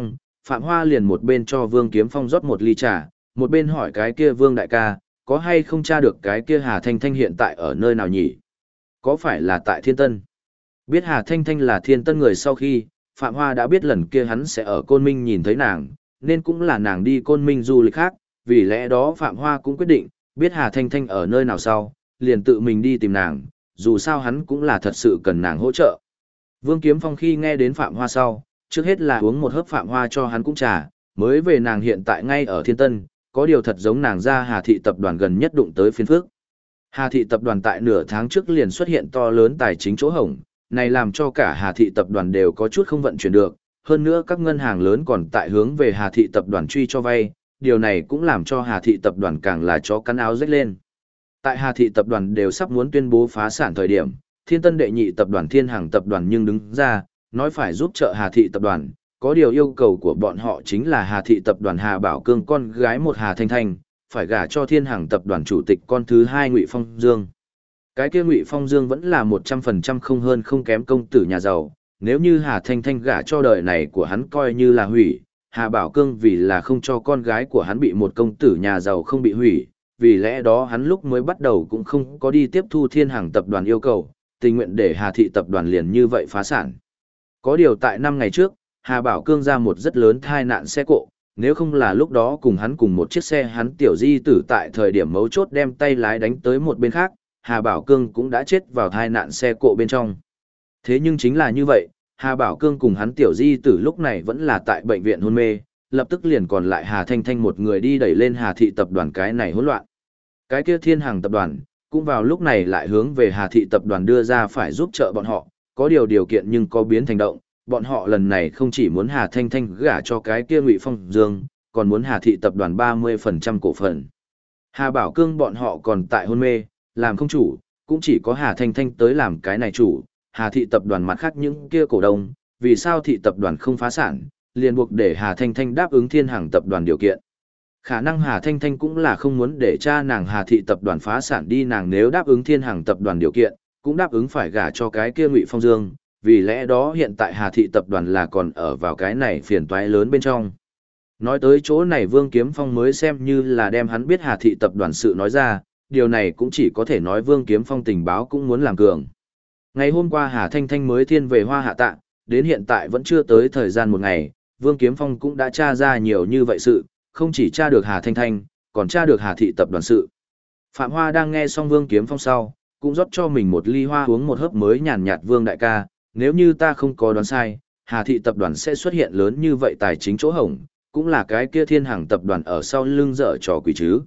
Phạm Hoa liền một bên cho Vương Kiếm Phong rót một ly trà, một bên hỏi cái kia Vương đại ca, có hay không tra được cái kia Hà Thanh Thanh hiện tại ở nơi nào nhỉ? Có phải là tại Thiên Tân? Biết Hà Thanh Thanh là Thiên Tân người sau khi, Phạm Hoa đã biết lần kia hắn sẽ ở Côn Minh nhìn thấy nàng, nên cũng là nàng đi Côn Minh du lịch khác, vì lẽ đó Phạm Hoa cũng quyết định, biết Hà Thanh Thanh ở nơi nào sau, liền tự mình đi tìm nàng, dù sao hắn cũng là thật sự cần nàng hỗ trợ. Vương Kiếm Phong khi nghe đến Phạm Hoa sau, trước hết là uống một hớp Phạm Hoa cho hắn cũng trà, mới về nàng hiện tại ngay ở Thiên Tân, có điều thật giống nàng ra Hà Thị tập đoàn gần nhất đụng tới phiên phước. Hà Thị tập đoàn tại nửa tháng trước liền xuất hiện to lớn tài chính chỗ hổng, này làm cho cả Hà Thị tập đoàn đều có chút không vận chuyển được, hơn nữa các ngân hàng lớn còn tại hướng về Hà Thị tập đoàn truy cho vay, điều này cũng làm cho Hà Thị tập đoàn càng là chó cắn áo rách lên. Tại Hà Thị tập đoàn đều sắp muốn tuyên bố phá sản thời điểm, Thiên Tân đệ nhị tập đoàn Thiên Hằng tập đoàn nhưng đứng ra, nói phải giúp trợ Hà Thị tập đoàn, có điều yêu cầu của bọn họ chính là Hà Thị tập đoàn Hà Bảo Cương con gái một Hà Thanh Thanh, phải gả cho Thiên Hằng tập đoàn chủ tịch con thứ hai Ngụy Phong Dương. Cái kia Ngụy Phong Dương vẫn là 100% không hơn không kém công tử nhà giàu, nếu như Hà Thanh Thanh gả cho đời này của hắn coi như là hủy, Hà Bảo Cương vì là không cho con gái của hắn bị một công tử nhà giàu không bị hủy, vì lẽ đó hắn lúc mới bắt đầu cũng không có đi tiếp thu Thiên Hằng tập đoàn yêu cầu, tình nguyện để Hà Thị tập đoàn liền như vậy phá sản. Có điều tại 5 ngày trước, Hà Bảo Cương ra một rất lớn tai nạn xe cộ, nếu không là lúc đó cùng hắn cùng một chiếc xe hắn tiểu di tử tại thời điểm mấu chốt đem tay lái đánh tới một bên khác, Hà Bảo Cương cũng đã chết vào tai nạn xe cộ bên trong. Thế nhưng chính là như vậy, Hà Bảo Cương cùng hắn tiểu di tử lúc này vẫn là tại bệnh viện hôn mê, lập tức liền còn lại Hà Thanh Thanh một người đi đẩy lên Hà Thị tập đoàn cái này hỗn loạn. Cái kia Thiên Hằng tập đoàn, cũng vào lúc này lại hướng về Hà Thị tập đoàn đưa ra phải giúp trợ bọn họ, có điều kiện nhưng có biến thành động, bọn họ lần này không chỉ muốn Hà Thanh Thanh gả cho cái kia Ngụy Phong Dương, còn muốn Hà Thị tập đoàn 30% cổ phần. Hà Bảo Cương bọn họ còn tại hôn mê, làm không chủ, cũng chỉ có Hà Thanh Thanh tới làm cái này chủ, Hà Thị tập đoàn mặt khác những kia cổ đông, vì sao Thị tập đoàn không phá sản, liền buộc để Hà Thanh Thanh đáp ứng Thiên Hằng tập đoàn điều kiện. Khả năng Hà Thanh Thanh cũng là không muốn để cha nàng Hà Thị tập đoàn phá sản đi, nàng nếu đáp ứng Thiên Hằng tập đoàn điều kiện, cũng đáp ứng phải gả cho cái kia Ngụy Phong Dương, vì lẽ đó hiện tại Hà Thị tập đoàn là còn ở vào cái này phiền toái lớn bên trong. Nói tới chỗ này Vương Kiếm Phong mới xem như là đem hắn biết Hà Thị tập đoàn sự nói ra, điều này cũng chỉ có thể nói Vương Kiếm Phong tình báo cũng muốn làm cường. Ngày hôm qua Hà Thanh Thanh mới thiên về Hoa Hạ Tạ, đến hiện tại vẫn chưa tới thời gian một ngày, Vương Kiếm Phong cũng đã tra ra nhiều như vậy sự, không chỉ tra được Hà Thanh Thanh, còn tra được Hà Thị tập đoàn sự. Phạm Hoa đang nghe xong Vương Kiếm Phong sau, cũng rót cho mình một ly hoa uống một hớp mới nhàn nhạt. Vương đại ca, nếu như ta không có đoán sai, Hà Thị tập đoàn sẽ xuất hiện lớn như vậy tài chính chỗ hổng, cũng là cái kia Thiên Hằng tập đoàn ở sau lưng dở trò quỷ chứ.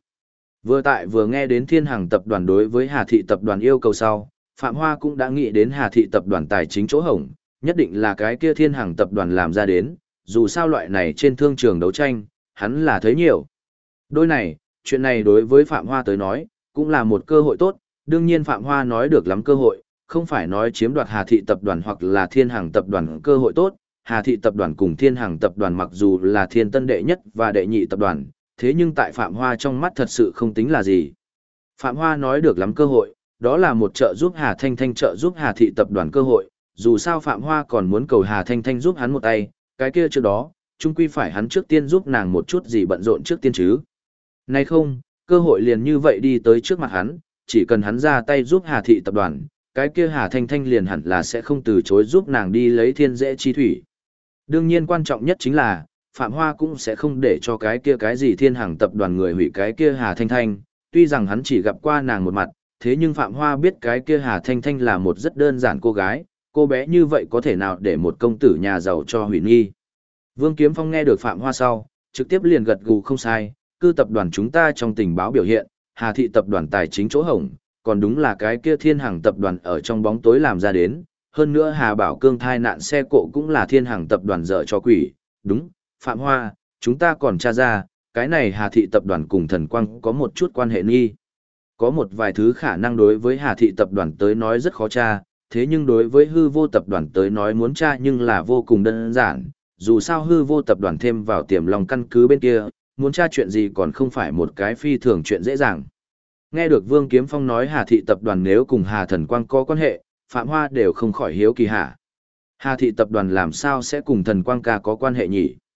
Vừa nghe đến Thiên Hằng tập đoàn đối với Hà Thị tập đoàn yêu cầu sau, Phạm Hoa cũng đã nghĩ đến Hà Thị tập đoàn tài chính chỗ hổng, nhất định là cái kia Thiên Hằng tập đoàn làm ra đến, dù sao loại này trên thương trường đấu tranh, hắn là thấy nhiều. Đôi này, chuyện này đối với Phạm Hoa tới nói, cũng là một cơ hội tốt, đương nhiên Phạm Hoa nói được lắm cơ hội, không phải nói chiếm đoạt Hà Thị tập đoàn hoặc là Thiên Hằng tập đoàn cơ hội tốt, Hà Thị tập đoàn cùng Thiên Hằng tập đoàn mặc dù là Thiên Tân đệ nhất và đệ nhị tập đoàn, thế nhưng tại Phạm Hoa trong mắt thật sự không tính là gì. Phạm Hoa nói được lắm cơ hội, đó là một trợ giúp Hà Thanh Thanh trợ giúp Hà Thị tập đoàn cơ hội, dù sao Phạm Hoa còn muốn cầu Hà Thanh Thanh giúp hắn một tay, cái kia trước đó, chung quy phải hắn trước tiên giúp nàng một chút gì bận rộn trước tiên chứ. Nay không, cơ hội liền như vậy đi tới trước mặt hắn, chỉ cần hắn ra tay giúp Hà Thị tập đoàn, cái kia Hà Thanh Thanh liền hẳn là sẽ không từ chối giúp nàng đi lấy thiên dễ chi thủy. Đương nhiên quan trọng nhất chính là, Phạm Hoa cũng sẽ không để cho cái kia cái gì Thiên Hằng tập đoàn người hủy cái kia Hà Thanh Thanh, tuy rằng hắn chỉ gặp qua nàng một mặt, thế nhưng Phạm Hoa biết cái kia Hà Thanh Thanh là một rất đơn giản cô gái, cô bé như vậy có thể nào để một công tử nhà giàu cho hủy nghi. Vương Kiếm Phong nghe được Phạm Hoa sau, trực tiếp liền gật gù không sai, cư tập đoàn chúng ta trong tình báo biểu hiện, Hà Thị tập đoàn tài chính chỗ hổng, còn đúng là cái kia Thiên Hằng tập đoàn ở trong bóng tối làm ra đến, hơn nữa Hà Bảo Cương thai nạn xe cộ cũng là Thiên Hằng tập đoàn dở cho quỷ, đúng, Phạm Hoa, chúng ta còn tra ra, cái này Hà Thị tập đoàn cùng Thần Quang có một chút quan hệ nghi. Có một vài thứ khả năng đối với Hà Thị tập đoàn tới nói rất khó tra, thế nhưng đối với hư vô tập đoàn tới nói muốn tra nhưng là vô cùng đơn giản, dù sao hư vô tập đoàn thêm vào Tiềm Long căn cứ bên kia, muốn tra chuyện gì còn không phải một cái phi thường chuyện dễ dàng. Nghe được Vương Kiếm Phong nói Hà Thị tập đoàn nếu cùng Hà Thần Quang có quan hệ, Phạm Hoa đều không khỏi hiếu kỳ hả. Hà Thị tập đoàn làm sao sẽ cùng Thần Quang ca có quan hệ nhỉ?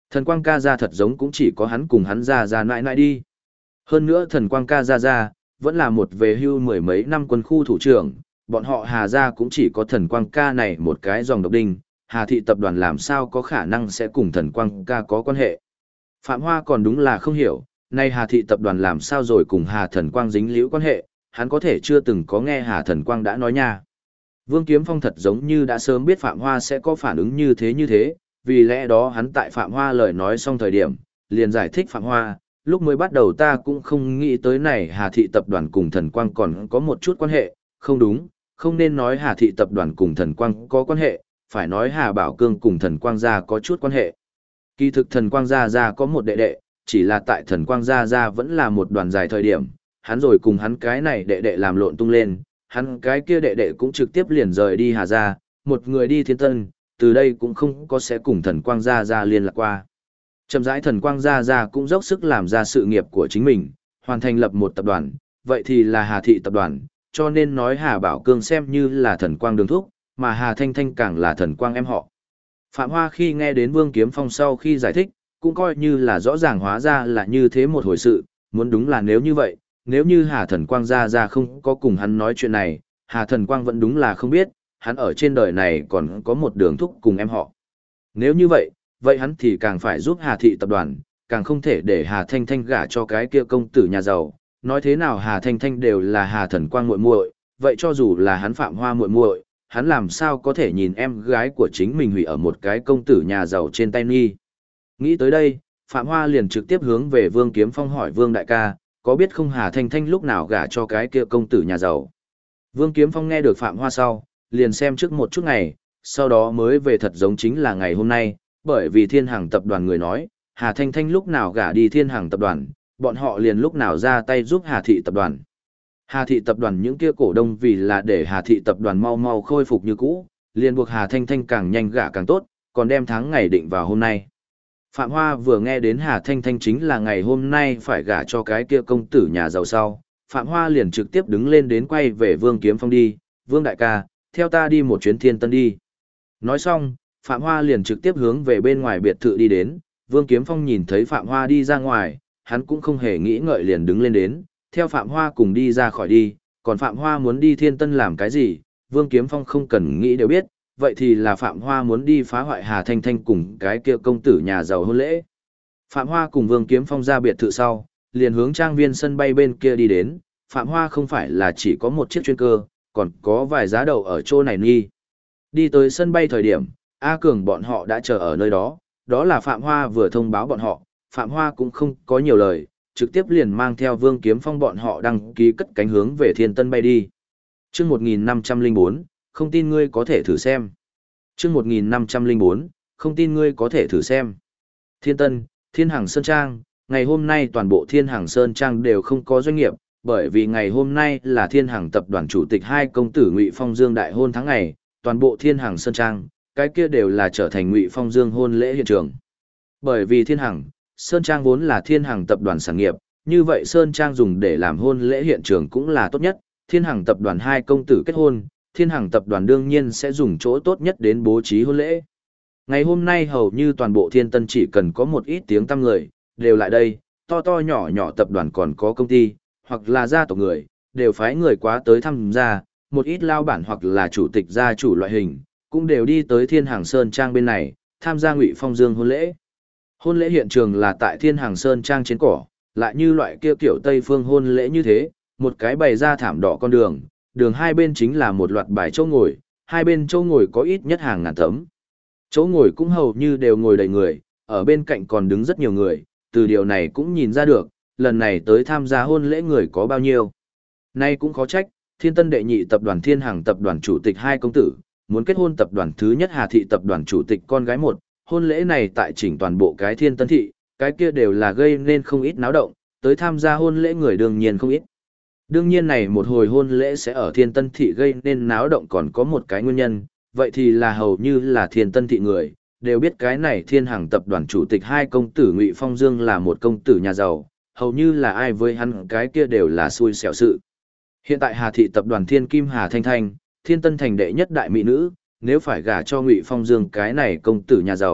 Thần Quang ca gia thật giống cũng chỉ có hắn cùng hắn ra mãi mãi đi. Hơn nữa thần Quang ca gia vẫn là một về hưu mười mấy năm quân khu thủ trưởng, bọn họ Hà gia cũng chỉ có thần Quang ca này một cái dòng độc đinh, Hà thị tập đoàn làm sao có khả năng sẽ cùng thần Quang ca có quan hệ. Phạm Hoa còn đúng là không hiểu, nay Hà thị tập đoàn làm sao rồi cùng Hà thần Quang dính liễu quan hệ, hắn có thể chưa từng có nghe Hà thần Quang đã nói nha. Vương Kiếm Phong thật giống như đã sớm biết Phạm Hoa sẽ có phản ứng như thế, vì lẽ đó hắn tại Phạm Hoa lời nói xong thời điểm, liền giải thích Phạm Hoa, lúc mới bắt đầu ta cũng không nghĩ tới này Hà thị tập đoàn cùng thần Quang còn có một chút quan hệ, không đúng, không nên nói Hà thị tập đoàn cùng thần Quang có quan hệ, phải nói Hà Bảo Cương cùng thần Quang gia có chút quan hệ. Kỳ thực thần Quang gia có một đệ đệ, chỉ là tại thần Quang gia vẫn là một đoàn dài thời điểm, hắn rồi cùng hắn cái này đệ đệ làm lộn tung lên, hắn cái kia đệ đệ cũng trực tiếp liền rời đi Hà gia, một người đi Thiên Tân, từ đây cũng không có sẽ cùng thần Quang gia liên lạc qua. Chậm rãi thần Quang gia cũng dốc sức làm ra sự nghiệp của chính mình, hoàn thành lập một tập đoàn, vậy thì là Hà thị tập đoàn, cho nên nói Hà Bảo Cương xem như là thần Quang đường thúc, mà Hà Thanh Thanh càng là thần Quang em họ. Phạm Hoa khi nghe đến Vương Kiếm Phong sau khi giải thích, cũng coi như là rõ ràng hóa ra là như thế một hồi sự, muốn đúng là nếu như vậy, nếu như Hà Thần Quang ra không có cùng hắn nói chuyện này, Hà Thần Quang vẫn đúng là không biết, hắn ở trên đời này còn có một đường thúc cùng em họ. Nếu như vậy, vậy hắn thì càng phải giúp Hà thị tập đoàn, càng không thể để Hà Thanh Thanh gả cho cái kia công tử nhà giàu. Nói thế nào Hà Thanh Thanh đều là Hà Thần Quang muội muội, vậy cho dù là hắn Phạm Hoa muội muội, hắn làm sao có thể nhìn em gái của chính mình hủy ở một cái công tử nhà giàu trên tay nghi. Nghĩ tới đây, Phạm Hoa liền trực tiếp hướng về Vương Kiếm Phong hỏi Vương đại ca, có biết không Hà Thanh Thanh lúc nào gả cho cái kia công tử nhà giàu. Vương Kiếm Phong nghe được Phạm Hoa sau, liền xem trước một chút ngày, sau đó mới về thật giống chính là ngày hôm nay, bởi vì Thiên Hằng tập đoàn người nói, Hà Thanh Thanh lúc nào gả đi Thiên Hằng tập đoàn, bọn họ liền lúc nào ra tay giúp Hà thị tập đoàn. Hà thị tập đoàn những kia cổ đông vì là để Hà thị tập đoàn mau mau khôi phục như cũ, liền buộc Hà Thanh Thanh càng nhanh gả càng tốt, còn đem tháng ngày định vào hôm nay. Phạm Hoa vừa nghe đến Hà Thanh Thanh chính là ngày hôm nay phải gả cho cái kia công tử nhà giàu sau, Phạm Hoa liền trực tiếp đứng lên đến quay về Vương Kiếm Phong đi, Vương đại ca, theo ta đi một chuyến Thiên Tân đi. Nói xong, Phạm Hoa liền trực tiếp hướng về bên ngoài biệt thự đi đến, Vương Kiếm Phong nhìn thấy Phạm Hoa đi ra ngoài, hắn cũng không hề nghĩ ngợi liền đứng lên đến, theo Phạm Hoa cùng đi ra khỏi đi, còn Phạm Hoa muốn đi Thiên Tân làm cái gì, Vương Kiếm Phong không cần nghĩ đều biết, vậy thì là Phạm Hoa muốn đi phá hoại Hà Thanh Thanh cùng cái kia công tử nhà giàu hôn lễ. Phạm Hoa cùng Vương Kiếm Phong ra biệt thự sau, liền hướng trang viên sân bay bên kia đi đến, Phạm Hoa không phải là chỉ có một chiếc chuyên cơ, còn có vài giá đậu ở chỗ này nghi. Đi tới sân bay thời điểm, A Cường bọn họ đã chờ ở nơi đó, đó là Phạm Hoa vừa thông báo bọn họ, Phạm Hoa cũng không có nhiều lời, trực tiếp liền mang theo Vương Kiếm Phong bọn họ đăng ký cất cánh hướng về Thiên Tân bay đi. Chương 1504, không tin ngươi có thể thử xem. Chương 1504, không tin ngươi có thể thử xem. Thiên Tân, Thiên Hằng Sơn Trang, ngày hôm nay toàn bộ Thiên Hằng Sơn Trang đều không có doanh nghiệp, bởi vì ngày hôm nay là Thiên Hằng tập đoàn chủ tịch hai công tử Ngụy Phong Dương đại hôn tháng ngày, toàn bộ Thiên Hằng Sơn Trang, cái kia đều là trở thành Ngụy Phong Dương hôn lễ hiện trường. Bởi vì Thiên Hằng Sơn Trang vốn là Thiên Hằng tập đoàn sản nghiệp, như vậy Sơn Trang dùng để làm hôn lễ hiện trường cũng là tốt nhất, Thiên Hằng tập đoàn hai công tử kết hôn, Thiên Hằng tập đoàn đương nhiên sẽ dùng chỗ tốt nhất đến bố trí hôn lễ. Ngày hôm nay hầu như toàn bộ Thiên Tân chỉ cần có một ít tiếng tăm người, đều lại đây, to to nhỏ nhỏ tập đoàn còn có công ty, hoặc là gia tộc người, đều phái người quá tới tham gia, một ít lao bản hoặc là chủ tịch gia chủ loại hình, cũng đều đi tới Thiên Hằng Sơn Trang bên này, tham gia Ngụy Phong Dương hôn lễ. Hôn lễ hiện trường là tại Thiên Hằng Sơn Trang trên cỏ, lại như loại kia kiểu Tây phương hôn lễ như thế, một cái bày ra thảm đỏ con đường, đường hai bên chính là một loạt bài chỗ ngồi, hai bên chỗ ngồi có ít nhất hàng ngàn tấm. Chỗ ngồi cũng hầu như đều ngồi đầy người, ở bên cạnh còn đứng rất nhiều người, từ điều này cũng nhìn ra được, lần này tới tham gia hôn lễ người có bao nhiêu. Nay cũng khó trách, Thiên Tân đệ nhị tập đoàn Thiên Hằng tập đoàn chủ tịch hai công tử, muốn kết hôn tập đoàn thứ nhất Hà thị tập đoàn chủ tịch con gái một, hôn lễ này tại chỉnh toàn bộ cái Thiên Tân thị, cái kia đều là gây nên không ít náo động, tới tham gia hôn lễ người đương nhiên không ít. Đương nhiên này một hồi hôn lễ sẽ ở Thiên Tân thị gây nên náo động còn có một cái nguyên nhân, vậy thì là hầu như là Thiên Tân thị người, đều biết cái này Thiên Hằng tập đoàn chủ tịch hai công tử Ngụy Phong Dương là một công tử nhà giàu, hầu như là ai với hắn cái kia đều là xui xẻo sự. Hiện tại Hà thị tập đoàn Thiên Kim Hà Thanh Thanh, Thiên Tân thành đệ nhất đại mỹ nữ, nếu phải gả cho Ngụy Phong Dương cái này công tử nhà giàu,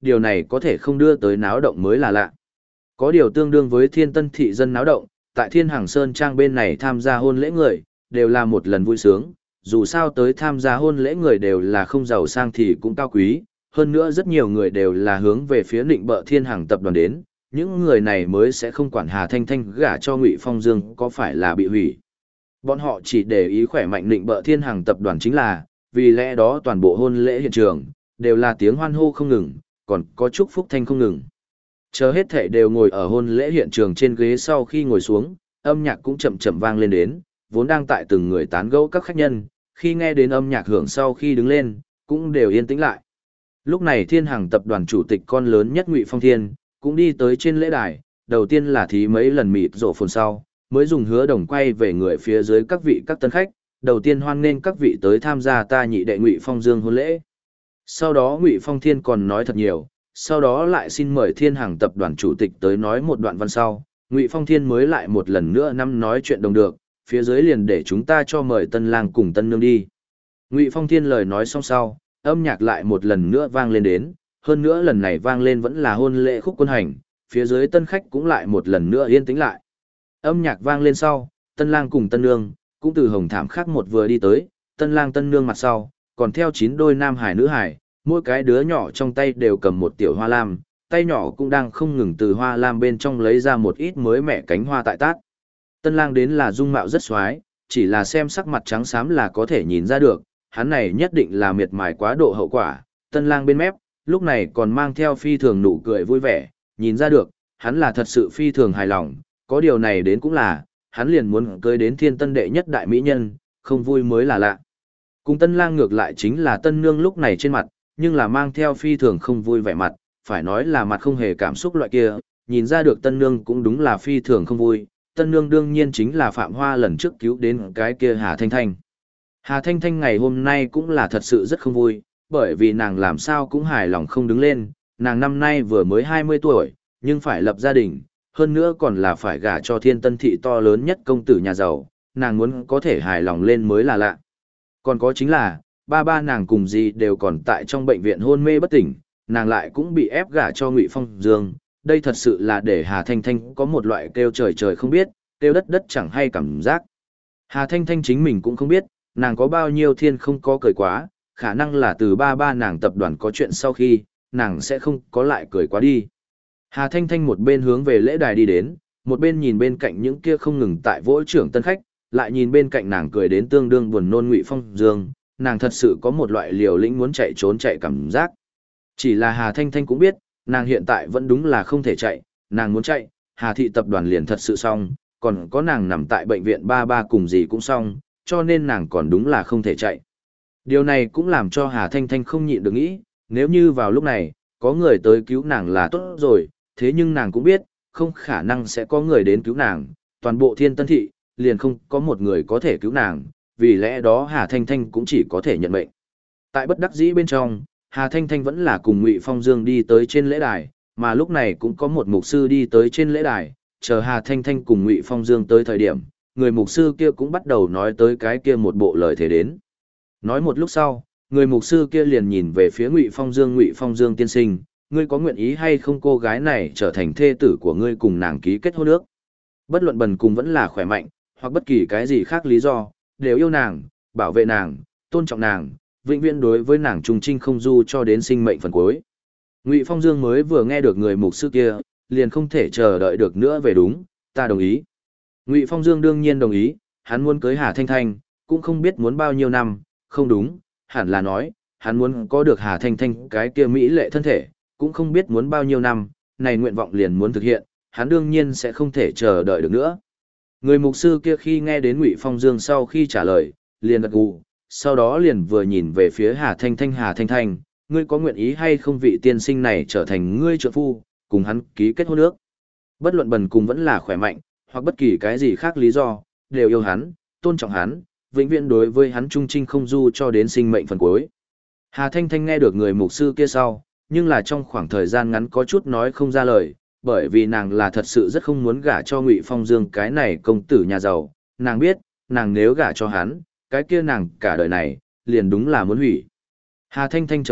điều này có thể không đưa tới náo động mới là lạ. Có điều tương đương với Thiên Tân thị dân náo động, tại Thiên Hàng Sơn Trang bên này tham gia hôn lễ người, đều là một lần vui sướng, dù sao tới tham gia hôn lễ người đều là không giàu sang thì cũng cao quý, hơn nữa rất nhiều người đều là hướng về phía Định Bợ Thiên Hàng tập đoàn đến, những người này mới sẽ không quản Hà Thanh Thanh gả cho Ngụy Phong Dương có phải là bị hủy. Bọn họ chỉ để ý khỏe mạnh Định Bợ Thiên Hàng tập đoàn chính là, vì lẽ đó toàn bộ hôn lễ hiện trường, đều là tiếng hoan hô không ngừng, còn có chúc phúc thanh không ngừng. Chờ hết thảy đều ngồi ở hôn lễ hiện trường trên ghế sau khi ngồi xuống, âm nhạc cũng chậm chậm vang lên đến, vốn đang tại từng người tán gẫu các khách nhân, khi nghe đến âm nhạc hưởng sau khi đứng lên, cũng đều yên tĩnh lại. Lúc này Thiên Hàng tập đoàn chủ tịch con lớn nhất Ngụy Phong Thiên, cũng đi tới trên lễ đài, đầu tiên là thí mấy lần mịt rộ phồn sau, mới dùng hứa đồng quay về người phía dưới các vị các tân khách, đầu tiên hoan nghênh các vị tới tham gia ta nhị đệ Ngụy Phong Dương hôn lễ. Sau đó Ngụy Phong Thiên còn nói thật nhiều, sau đó lại xin mời Thiên Hàng tập đoàn chủ tịch tới nói một đoạn văn sau, Ngụy Phong Thiên mới lại một lần nữa nói chuyện đồng được, phía dưới liền để chúng ta cho mời tân lang cùng tân nương đi. Ngụy Phong Thiên lời nói xong sau, âm nhạc lại một lần nữa vang lên đến, hơn nữa lần này vang lên vẫn là hôn lễ khúc quân hành, phía dưới tân khách cũng lại một lần nữa yên tĩnh lại. Âm nhạc vang lên sau, tân lang cùng tân nương, cũng từ hồng thảm khác một vừa đi tới, tân lang tân nương mặt sau, còn theo 9 đôi nam hải nữ hải, mỗi cái đứa nhỏ trong tay đều cầm một tiểu hoa lam, tay nhỏ cũng đang không ngừng từ hoa lam bên trong lấy ra một ít mới mẻ cánh hoa tại tát. Tân lang đến là dung mạo rất xoái, chỉ là xem sắc mặt trắng xám là có thể nhìn ra được, hắn này nhất định là miệt mài quá độ hậu quả. Tân lang bên mép, lúc này còn mang theo phi thường nụ cười vui vẻ, nhìn ra được, hắn là thật sự phi thường hài lòng, có điều này đến cũng là, hắn liền muốn cưới đến thiên tân đệ nhất đại mỹ nhân, không vui mới là lạ. Cùng tân lang ngược lại chính là tân nương lúc này trên mặt, nhưng là mang theo phi thường không vui vẻ mặt, phải nói là mặt không hề cảm xúc loại kia, nhìn ra được tân nương cũng đúng là phi thường không vui, tân nương đương nhiên chính là Phạm Hoa lần trước cứu đến cái kia Hà Thanh Thanh. Hà Thanh Thanh ngày hôm nay cũng là thật sự rất không vui, bởi vì nàng làm sao cũng hài lòng không đứng lên, nàng năm nay vừa mới 20 tuổi, nhưng phải lập gia đình, hơn nữa còn là phải gả cho thiên tân thị to lớn nhất công tử nhà giàu, nàng muốn có thể hài lòng lên mới là lạ. Còn có chính là, ba nàng cùng dì đều còn tại trong bệnh viện hôn mê bất tỉnh, nàng lại cũng bị ép gả cho Ngụy Phong Dương, đây thật sự là để Hà Thanh Thanh có một loại kêu trời trời không biết, kêu đất đất chẳng hay cảm giác. Hà Thanh Thanh chính mình cũng không biết, nàng có bao nhiêu thiên không có cười quá, khả năng là từ ba nàng tập đoàn có chuyện sau khi, nàng sẽ không có lại cười quá đi. Hà Thanh Thanh một bên hướng về lễ đài đi đến, một bên nhìn bên cạnh những kia không ngừng tại vỗ trưởng tân khách, lại nhìn bên cạnh nàng cười đến tương đương buồn nôn Ngụy Phong Dương, nàng thật sự có một loại liều lĩnh muốn chạy trốn chạy cảm giác. Chỉ là Hà Thanh Thanh cũng biết, nàng hiện tại vẫn đúng là không thể chạy, nàng muốn chạy, Hà thị tập đoàn liền thật sự xong, còn có nàng nằm tại bệnh viện ba cùng gì cũng xong, cho nên nàng còn đúng là không thể chạy. Điều này cũng làm cho Hà Thanh Thanh không nhịn được nghĩ, nếu như vào lúc này, có người tới cứu nàng là tốt rồi, thế nhưng nàng cũng biết, không khả năng sẽ có người đến cứu nàng, toàn bộ thiên tân thị, liền không có một người có thể cứu nàng, vì lẽ đó Hà Thanh Thanh cũng chỉ có thể nhận mệnh. Tại bất đắc dĩ bên trong, Hà Thanh Thanh vẫn là cùng Ngụy Phong Dương đi tới trên lễ đài, mà lúc này cũng có một mục sư đi tới trên lễ đài, chờ Hà Thanh Thanh cùng Ngụy Phong Dương tới thời điểm, người mục sư kia cũng bắt đầu nói tới cái kia một bộ lời thể đến. Nói một lúc sau, người mục sư kia liền nhìn về phía Ngụy Phong Dương tiên sinh, ngươi có nguyện ý hay không cô gái này trở thành thê tử của ngươi cùng nàng ký kết hôn ước? Bất luận bần cùng vẫn là khỏe mạnh, hoặc bất kỳ cái gì khác lý do, đều yêu nàng, bảo vệ nàng, tôn trọng nàng, vĩnh viễn đối với nàng trung trinh không du cho đến sinh mệnh phần cuối. Ngụy Phong Dương mới vừa nghe được người mục sư kia, liền không thể chờ đợi được nữa về đúng, ta đồng ý. Ngụy Phong Dương đương nhiên đồng ý, hắn muốn cưới Hà Thanh Thanh, cũng không biết muốn bao nhiêu năm, không đúng, hẳn là nói, hắn muốn có được Hà Thanh Thanh cái kia mỹ lệ thân thể, cũng không biết muốn bao nhiêu năm, này nguyện vọng liền muốn thực hiện, hắn đương nhiên sẽ không thể chờ đợi được nữa. Người mục sư kia khi nghe đến Ngụy Phong Dương sau khi trả lời, liền gật gù, sau đó liền vừa nhìn về phía Hà Thanh Thanh, ngươi có nguyện ý hay không vị tiên sinh này trở thành ngươi trợ phu, cùng hắn ký kết hôn ước. Bất luận bần cùng vẫn là khỏe mạnh, hoặc bất kỳ cái gì khác lý do, đều yêu hắn, tôn trọng hắn, vĩnh viễn đối với hắn trung trinh không du cho đến sinh mệnh phần cuối. Hà Thanh Thanh nghe được người mục sư kia sau, nhưng là trong khoảng thời gian ngắn có chút nói không ra lời, bởi vì nàng là thật sự rất không muốn gả cho Ngụy Phong Dương cái này công tử nhà giàu, nàng biết, nàng nếu gả cho hắn, cái kia nàng cả đời này, liền đúng là muốn hủy. Hà Thanh Thanh trầm mặc,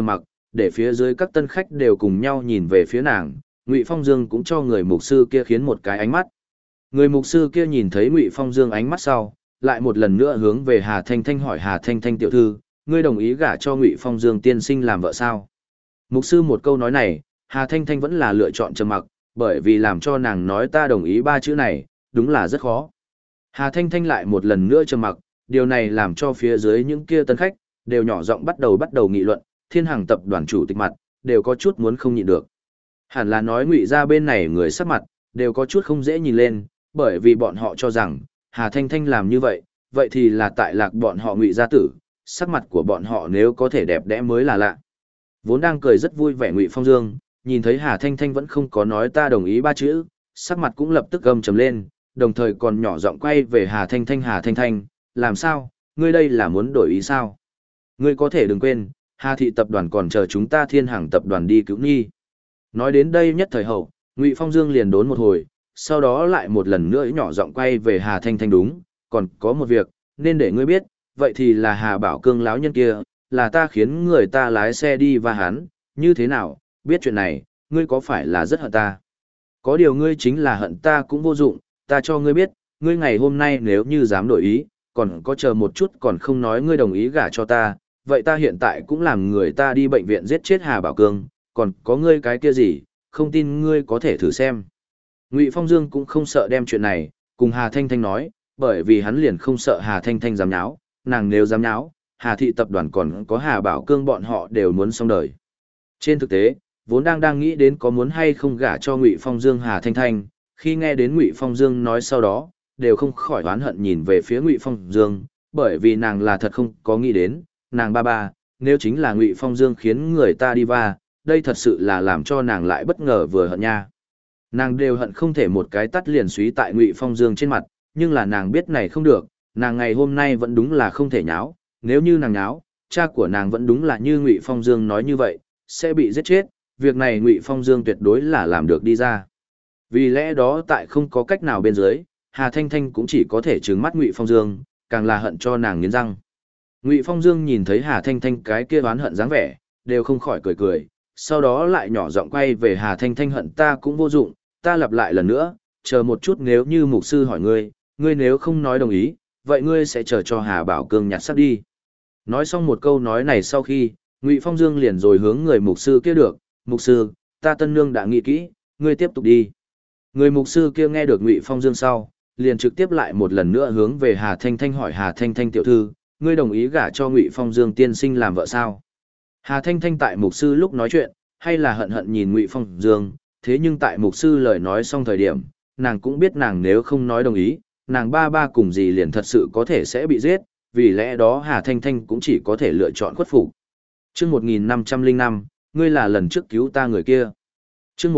để phía dưới các tân khách đều cùng nhau nhìn về phía nàng, Ngụy Phong Dương cũng cho người mục sư kia khiến một cái ánh mắt. Người mục sư kia nhìn thấy Ngụy Phong Dương ánh mắt sau, lại một lần nữa hướng về Hà Thanh Thanh hỏi Hà Thanh Thanh tiểu thư, ngươi đồng ý gả cho Ngụy Phong Dương tiên sinh làm vợ sao? Mục sư một câu nói này, Hà Thanh Thanh vẫn là lựa chọn trầm mặc, bởi vì làm cho nàng nói ta đồng ý ba chữ này, đúng là rất khó. Hà Thanh Thanh lại một lần nữa trầm mặc, điều này làm cho phía dưới những kia tân khách, đều nhỏ giọng bắt đầu nghị luận, Thiên Hằng tập đoàn chủ tịch mặt, đều có chút muốn không nhịn được. Hẳn là nói Ngụy gia bên này người sắc mặt, đều có chút không dễ nhìn lên, bởi vì bọn họ cho rằng, Hà Thanh Thanh làm như vậy, vậy thì là tại lạc bọn họ Ngụy gia tử, sắc mặt của bọn họ nếu có thể đẹp đẽ mới là lạ. Vốn đang cười rất vui vẻ Ngụy Phong Dương, nhìn thấy Hà Thanh Thanh vẫn không có nói ta đồng ý ba chữ, sắc mặt cũng lập tức gầm trầm lên, đồng thời còn nhỏ giọng quay về Hà Thanh Thanh, làm sao, ngươi đây là muốn đổi ý sao? Ngươi có thể đừng quên, Hà thị tập đoàn còn chờ chúng ta Thiên Hằng tập đoàn đi cứu Nhi. Nói đến đây nhất thời hậu, Ngụy Phong Dương liền đốn một hồi, sau đó lại một lần nữa nhỏ giọng quay về Hà Thanh Thanh đúng, còn có một việc, nên để ngươi biết, vậy thì là Hà Bảo Cương lão nhân kia, là ta khiến người ta lái xe đi và hắn, như thế nào, biết chuyện này, ngươi có phải là rất hận ta? Có điều ngươi chính là hận ta cũng vô dụng, ta cho ngươi biết, ngươi ngày hôm nay nếu như dám đổi ý, còn có chờ một chút còn không nói ngươi đồng ý gả cho ta, vậy ta hiện tại cũng làm người ta đi bệnh viện giết chết Hà Bảo Cương, còn có ngươi cái kia gì, không tin ngươi có thể thử xem. Ngụy Phong Dương cũng không sợ đem chuyện này, cùng Hà Thanh Thanh nói, bởi vì hắn liền không sợ Hà Thanh Thanh dám nháo, nàng nếu dám nháo, Hà thị tập đoàn còn có Hà Bảo Cương bọn họ đều muốn xong đời. Trên thực tế, vốn đang nghĩ đến có muốn hay không gả cho Ngụy Phong Dương Hà Thanh Thanh, khi nghe đến Ngụy Phong Dương nói sau đó, đều không khỏi oán hận nhìn về phía Ngụy Phong Dương, bởi vì nàng là thật không có nghĩ đến, nàng ba, nếu chính là Ngụy Phong Dương khiến người ta đi va, đây thật sự là làm cho nàng lại bất ngờ vừa hận nha. Nàng đều hận không thể một cái tắt liền suý tại Ngụy Phong Dương trên mặt, nhưng là nàng biết này không được, nàng ngày hôm nay vẫn đúng là không thể nháo, nếu như nàng nháo, cha của nàng vẫn đúng là như Ngụy Phong Dương nói như vậy, sẽ bị giết chết, việc này Ngụy Phong Dương tuyệt đối là làm được đi ra. Vì lẽ đó tại không có cách nào bên dưới, Hà Thanh Thanh cũng chỉ có thể trừng mắt Ngụy Phong Dương, càng là hận cho nàng nghiến răng. Ngụy Phong Dương nhìn thấy Hà Thanh Thanh cái kia oán hận dáng vẻ, đều không khỏi cười, sau đó lại nhỏ giọng quay về Hà Thanh Thanh hận ta cũng vô dụng, ta lặp lại lần nữa, chờ một chút nếu như mục sư hỏi ngươi, ngươi nếu không nói đồng ý, vậy ngươi sẽ chờ cho Hà Bảo Cương nhặt xác đi. Nói xong một câu nói này sau khi, Ngụy Phong Dương liền rồi hướng người mục sư kia được, mục sư, ta tân nương đã nghĩ kỹ, ngươi tiếp tục đi. Người mục sư kia nghe được Ngụy Phong Dương sau, liền trực tiếp lại một lần nữa hướng về Hà Thanh Thanh hỏi Hà Thanh Thanh tiểu thư, ngươi đồng ý gả cho Ngụy Phong Dương tiên sinh làm vợ sao? Hà Thanh Thanh tại mục sư lúc nói chuyện, hay là hận hận nhìn Ngụy Phong Dương, thế nhưng tại mục sư lời nói xong thời điểm, nàng cũng biết nàng nếu không nói đồng ý, nàng ba cùng gì liền thật sự có thể sẽ bị giết, vì lẽ đó Hà Thanh Thanh cũng chỉ có thể lựa chọn khuất phục. Chương 1505, ngươi là lần trước cứu ta người kia. Chương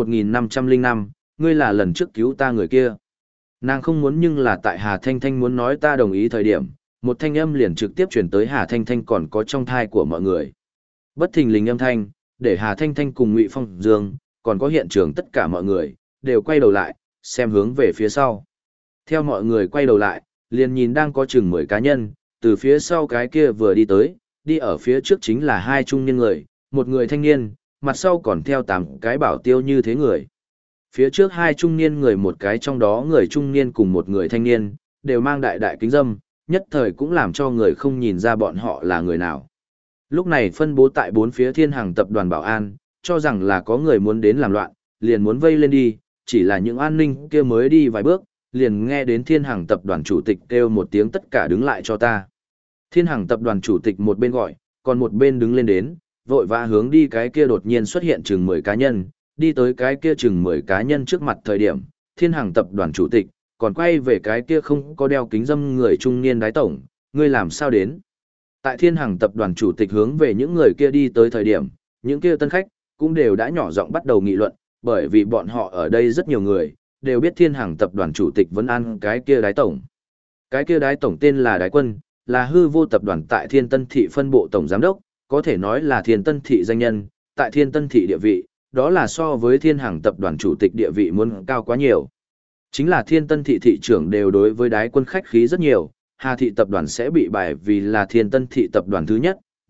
1505, ngươi là lần trước cứu ta người kia. Nàng không muốn nhưng là tại Hà Thanh Thanh muốn nói ta đồng ý thời điểm, một thanh âm liền trực tiếp chuyển tới Hà Thanh Thanh còn có trong thai của mọi người. Bất thình lình âm thanh, để Hà Thanh Thanh cùng Ngụy Phong Dương, còn có hiện trường tất cả mọi người, đều quay đầu lại, xem hướng về phía sau. Theo mọi người quay đầu lại, liền nhìn đang có chừng 10 cá nhân, từ phía sau cái kia vừa đi tới, đi ở phía trước chính là hai trung niên người, một người thanh niên, mặt sau còn theo 8 cái bảo tiêu như thế người. Phía trước hai trung niên người một cái trong đó người trung niên cùng một người thanh niên, đều mang đại kính dâm, nhất thời cũng làm cho người không nhìn ra bọn họ là người nào. Lúc này phân bố tại 4 phía Thiên Hằng tập đoàn bảo an, cho rằng là có người muốn đến làm loạn, liền muốn vây lên đi, chỉ là những an ninh kia mới đi vài bước, liền nghe đến Thiên Hằng tập đoàn chủ tịch kêu một tiếng tất cả đứng lại cho ta. Thiên Hằng tập đoàn chủ tịch một bên gọi, còn một bên đứng lên đến, vội vã hướng đi cái kia đột nhiên xuất hiện chừng 10 cá nhân, đi tới cái kia chừng 10 cá nhân trước mặt thời điểm, Thiên Hằng tập đoàn chủ tịch, còn quay về cái kia không có đeo kính dâm người trung niên đái tổng, ngươi làm sao đến? Tại Thiên Hằng tập đoàn chủ tịch hướng về những người kia đi tới thời điểm, những kia tân khách, cũng đều đã nhỏ giọng bắt đầu nghị luận, bởi vì bọn họ ở đây rất nhiều người, đều biết Thiên Hằng tập đoàn chủ tịch vẫn ăn cái kia đái tổng. Cái kia đái tổng tên là Đái Quân, là hư vô tập đoàn tại Thiên Tân Thị phân bộ tổng giám đốc, có thể nói là Thiên Tân Thị danh nhân, tại Thiên Tân Thị địa vị, đó là so với Thiên Hằng tập đoàn chủ tịch địa vị muốn cao quá nhiều. Chính là Thiên Tân Thị thị trưởng đều đối với Đái Quân khách khí rất nhiều, Hà thị tập đoàn sẽ bị bài vì là Thiên Tân Thị tập đoàn thứ nhất,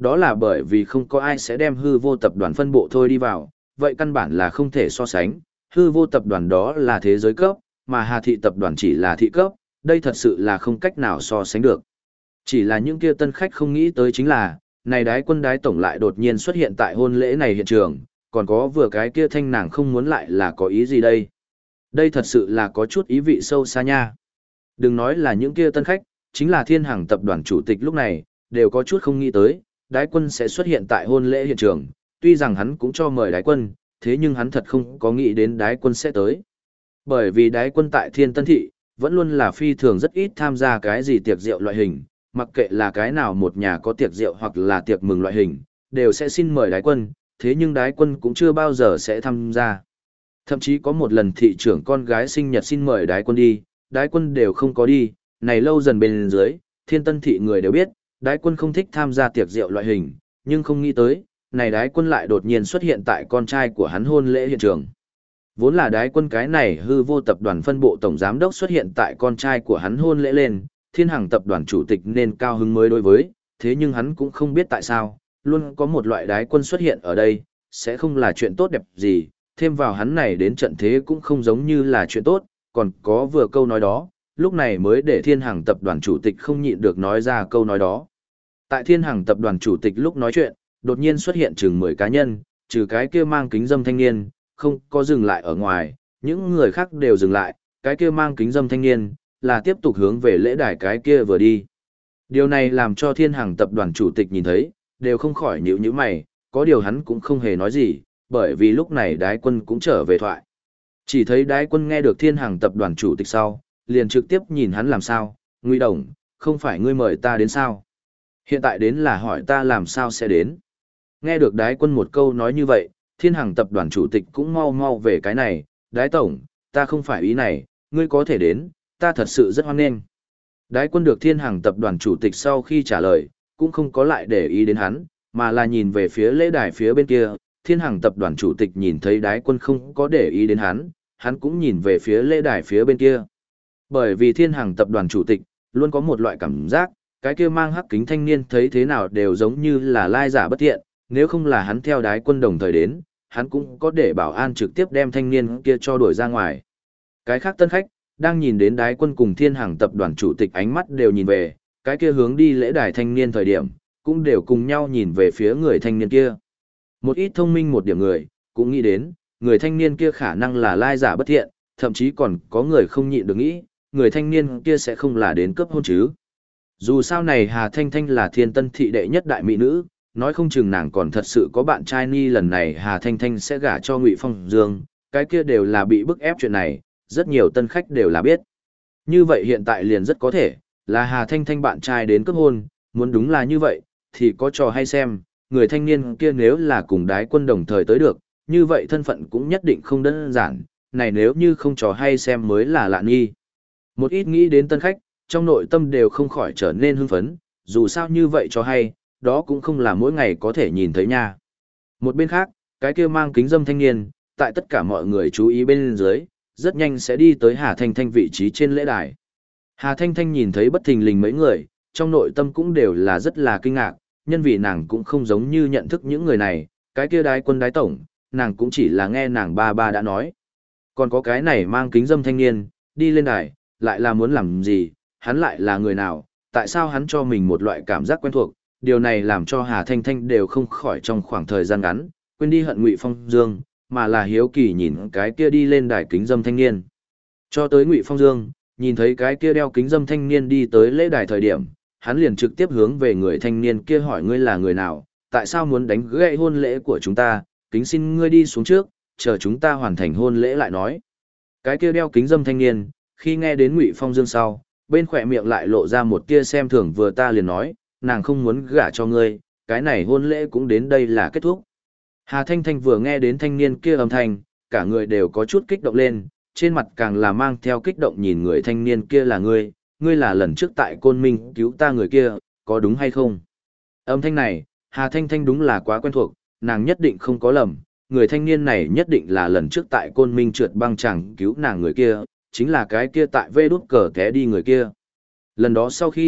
đó là bởi vì không có ai sẽ đem hư vô tập đoàn phân bộ thôi đi vào, vậy căn bản là không thể so sánh, hư vô tập đoàn đó là thế giới cấp, mà Hà thị tập đoàn chỉ là thị cấp, đây thật sự là không cách nào so sánh được. Chỉ là những kia tân khách không nghĩ tới chính là, này đái quân đái tổng lại đột nhiên xuất hiện tại hôn lễ này hiện trường, còn có vừa cái kia thanh nàng không muốn lại là có ý gì đây. Đây thật sự là có chút ý vị sâu xa nha. Đừng nói là những kia tân khách, chính là thiên hàng tập đoàn chủ tịch lúc này, đều có chút không nghĩ tới, đái quân sẽ xuất hiện tại hôn lễ hiện trường, tuy rằng hắn cũng cho mời đái quân, thế nhưng hắn thật không có nghĩ đến đái quân sẽ tới. Bởi vì đái quân tại thiên tân thị, vẫn luôn là phi thường rất ít tham gia cái gì tiệc rượu loại hình, mặc kệ là cái nào một nhà có tiệc rượu hoặc là tiệc mừng loại hình, đều sẽ xin mời đái quân, thế nhưng đái quân cũng chưa bao giờ sẽ tham gia. Thậm chí có một lần thị trưởng con gái sinh nhật xin mời đái quân đi, đái quân đều không có đi, này lâu dần bên dưới, thiên tân thị người đều biết, đái quân không thích tham gia tiệc rượu loại hình, nhưng không nghĩ tới, này đái quân lại đột nhiên xuất hiện tại con trai của hắn hôn lễ hiện trường. Vốn là đái quân cái này hư vô tập đoàn phân bộ tổng giám đốc xuất hiện tại con trai của hắn hôn lễ lên, thiên hàng tập đoàn chủ tịch nên cao hứng mới đối với, thế nhưng hắn cũng không biết tại sao, luôn có một loại đái quân xuất hiện ở đây, sẽ không là chuyện tốt đẹp gì, thêm vào hắn này đến trận thế cũng không giống như là chuyện tốt, còn có vừa câu nói đó, lúc này mới để thiên hàng tập đoàn chủ tịch không nhịn được nói ra câu nói đó. Tại thiên hàng tập đoàn chủ tịch lúc nói chuyện, đột nhiên xuất hiện chừng 10 cá nhân, trừ cái kia mang kính dâm thanh niên, không có dừng lại ở ngoài, những người khác đều dừng lại, cái kia mang kính dâm thanh niên, là tiếp tục hướng về lễ đài cái kia vừa đi. Điều này làm cho thiên hàng tập đoàn chủ tịch nhìn thấy, đều không khỏi nhíu nhíu mày, có điều hắn cũng không hề nói gì, bởi vì lúc này đái quân cũng trở về thoại. Chỉ thấy đái quân nghe được thiên hàng tập đoàn chủ tịch sau, liền trực tiếp nhìn hắn làm sao, Ngụy Đồng, không phải ngươi mời ta đến sao? Hiện tại đến là hỏi ta làm sao sẽ đến. Nghe được đái quân một câu nói như vậy, thiên hàng tập đoàn chủ tịch cũng mau mau về cái này, đái tổng, ta không phải ý này, ngươi có thể đến, ta thật sự rất hoan nghênh. Đái quân được thiên hàng tập đoàn chủ tịch sau khi trả lời, cũng không có lại để ý đến hắn, mà là nhìn về phía lễ đài phía bên kia, thiên hàng tập đoàn chủ tịch nhìn thấy đái quân không có để ý đến hắn cũng nhìn về phía lễ đài phía bên kia. Bởi vì thiên hàng tập đoàn chủ tịch, luôn có một loại cảm giác, cái kia mang hắc kính thanh niên thấy thế nào đều giống như là lai giả bất thiện, nếu không là hắn theo đái quân đồng thời đến, hắn cũng có để bảo an trực tiếp đem thanh niên kia cho đuổi ra ngoài. Cái khác tân khách, đang nhìn đến đái quân cùng thiên hàng tập đoàn chủ tịch ánh mắt đều nhìn về, cái kia hướng đi lễ đài thanh niên thời điểm, cũng đều cùng nhau nhìn về phía người thanh niên kia. Một ít thông minh một điểm người, cũng nghĩ đến, người thanh niên kia khả năng là lai giả bất thiện, thậm chí còn có người không nhịn được nghĩ, người thanh niên kia sẽ không là đến cướp hôn chứ. Dù sao này Hà Thanh Thanh là thiên tân thị đệ nhất đại mỹ nữ, nói không chừng nàng còn thật sự có bạn trai ni lần này Hà Thanh Thanh sẽ gả cho Ngụy Phong Dương, cái kia đều là bị bức ép chuyện này, rất nhiều tân khách đều là biết. Như vậy hiện tại liền rất có thể, là Hà Thanh Thanh bạn trai đến cướp hôn, muốn đúng là như vậy, thì có trò hay xem, người thanh niên kia nếu là cùng đái quân đồng thời tới được, như vậy thân phận cũng nhất định không đơn giản, này nếu như không trò hay xem mới là lạ nghi. Một ít nghĩ đến tân khách, trong nội tâm đều không khỏi trở nên hưng phấn, dù sao như vậy cho hay, đó cũng không là mỗi ngày có thể nhìn thấy nha. Một bên khác, cái kia mang kính dâm thanh niên, tại tất cả mọi người chú ý bên dưới, rất nhanh sẽ đi tới Hà Thanh Thanh vị trí trên lễ đài. Hà Thanh Thanh nhìn thấy bất thình lình mấy người, trong nội tâm cũng đều là rất là kinh ngạc, nhân vì nàng cũng không giống như nhận thức những người này, cái kia đái quân đái tổng, nàng cũng chỉ là nghe nàng ba đã nói. Còn có cái này mang kính dâm thanh niên, đi lên đài, lại là muốn làm gì, hắn lại là người nào, tại sao hắn cho mình một loại cảm giác quen thuộc, điều này làm cho Hà Thanh Thanh đều không khỏi trong khoảng thời gian ngắn, quên đi hận Ngụy Phong Dương, mà là hiếu kỳ nhìn cái kia đi lên đài kính dâm thanh niên. Cho tới Ngụy Phong Dương, nhìn thấy cái kia đeo kính dâm thanh niên đi tới lễ đài thời điểm, hắn liền trực tiếp hướng về người thanh niên kia hỏi ngươi là người nào, tại sao muốn đánh gãy hôn lễ của chúng ta, kính xin ngươi đi xuống trước, chờ chúng ta hoàn thành hôn lễ lại nói. Cái kia đeo kính dâm thanh niên, khi nghe đến Ngụy Phong Dương sau, bên khỏe miệng lại lộ ra một tia xem thường vừa ta liền nói, nàng không muốn gả cho ngươi, cái này hôn lễ cũng đến đây là kết thúc. Hà Thanh Thanh vừa nghe đến thanh niên kia âm thanh, cả người đều có chút kích động lên, trên mặt càng là mang theo kích động nhìn người thanh niên kia là ngươi là lần trước tại Côn Minh cứu ta người kia, có đúng hay không? Âm thanh này, Hà Thanh Thanh đúng là quá quen thuộc, nàng nhất định không có lầm, người thanh niên này nhất định là lần trước tại Côn Minh trượt băng chẳng cứu nàng người kia, chính là cái kia tại vê đút cờ té đi người kia. Lần đó sau khi,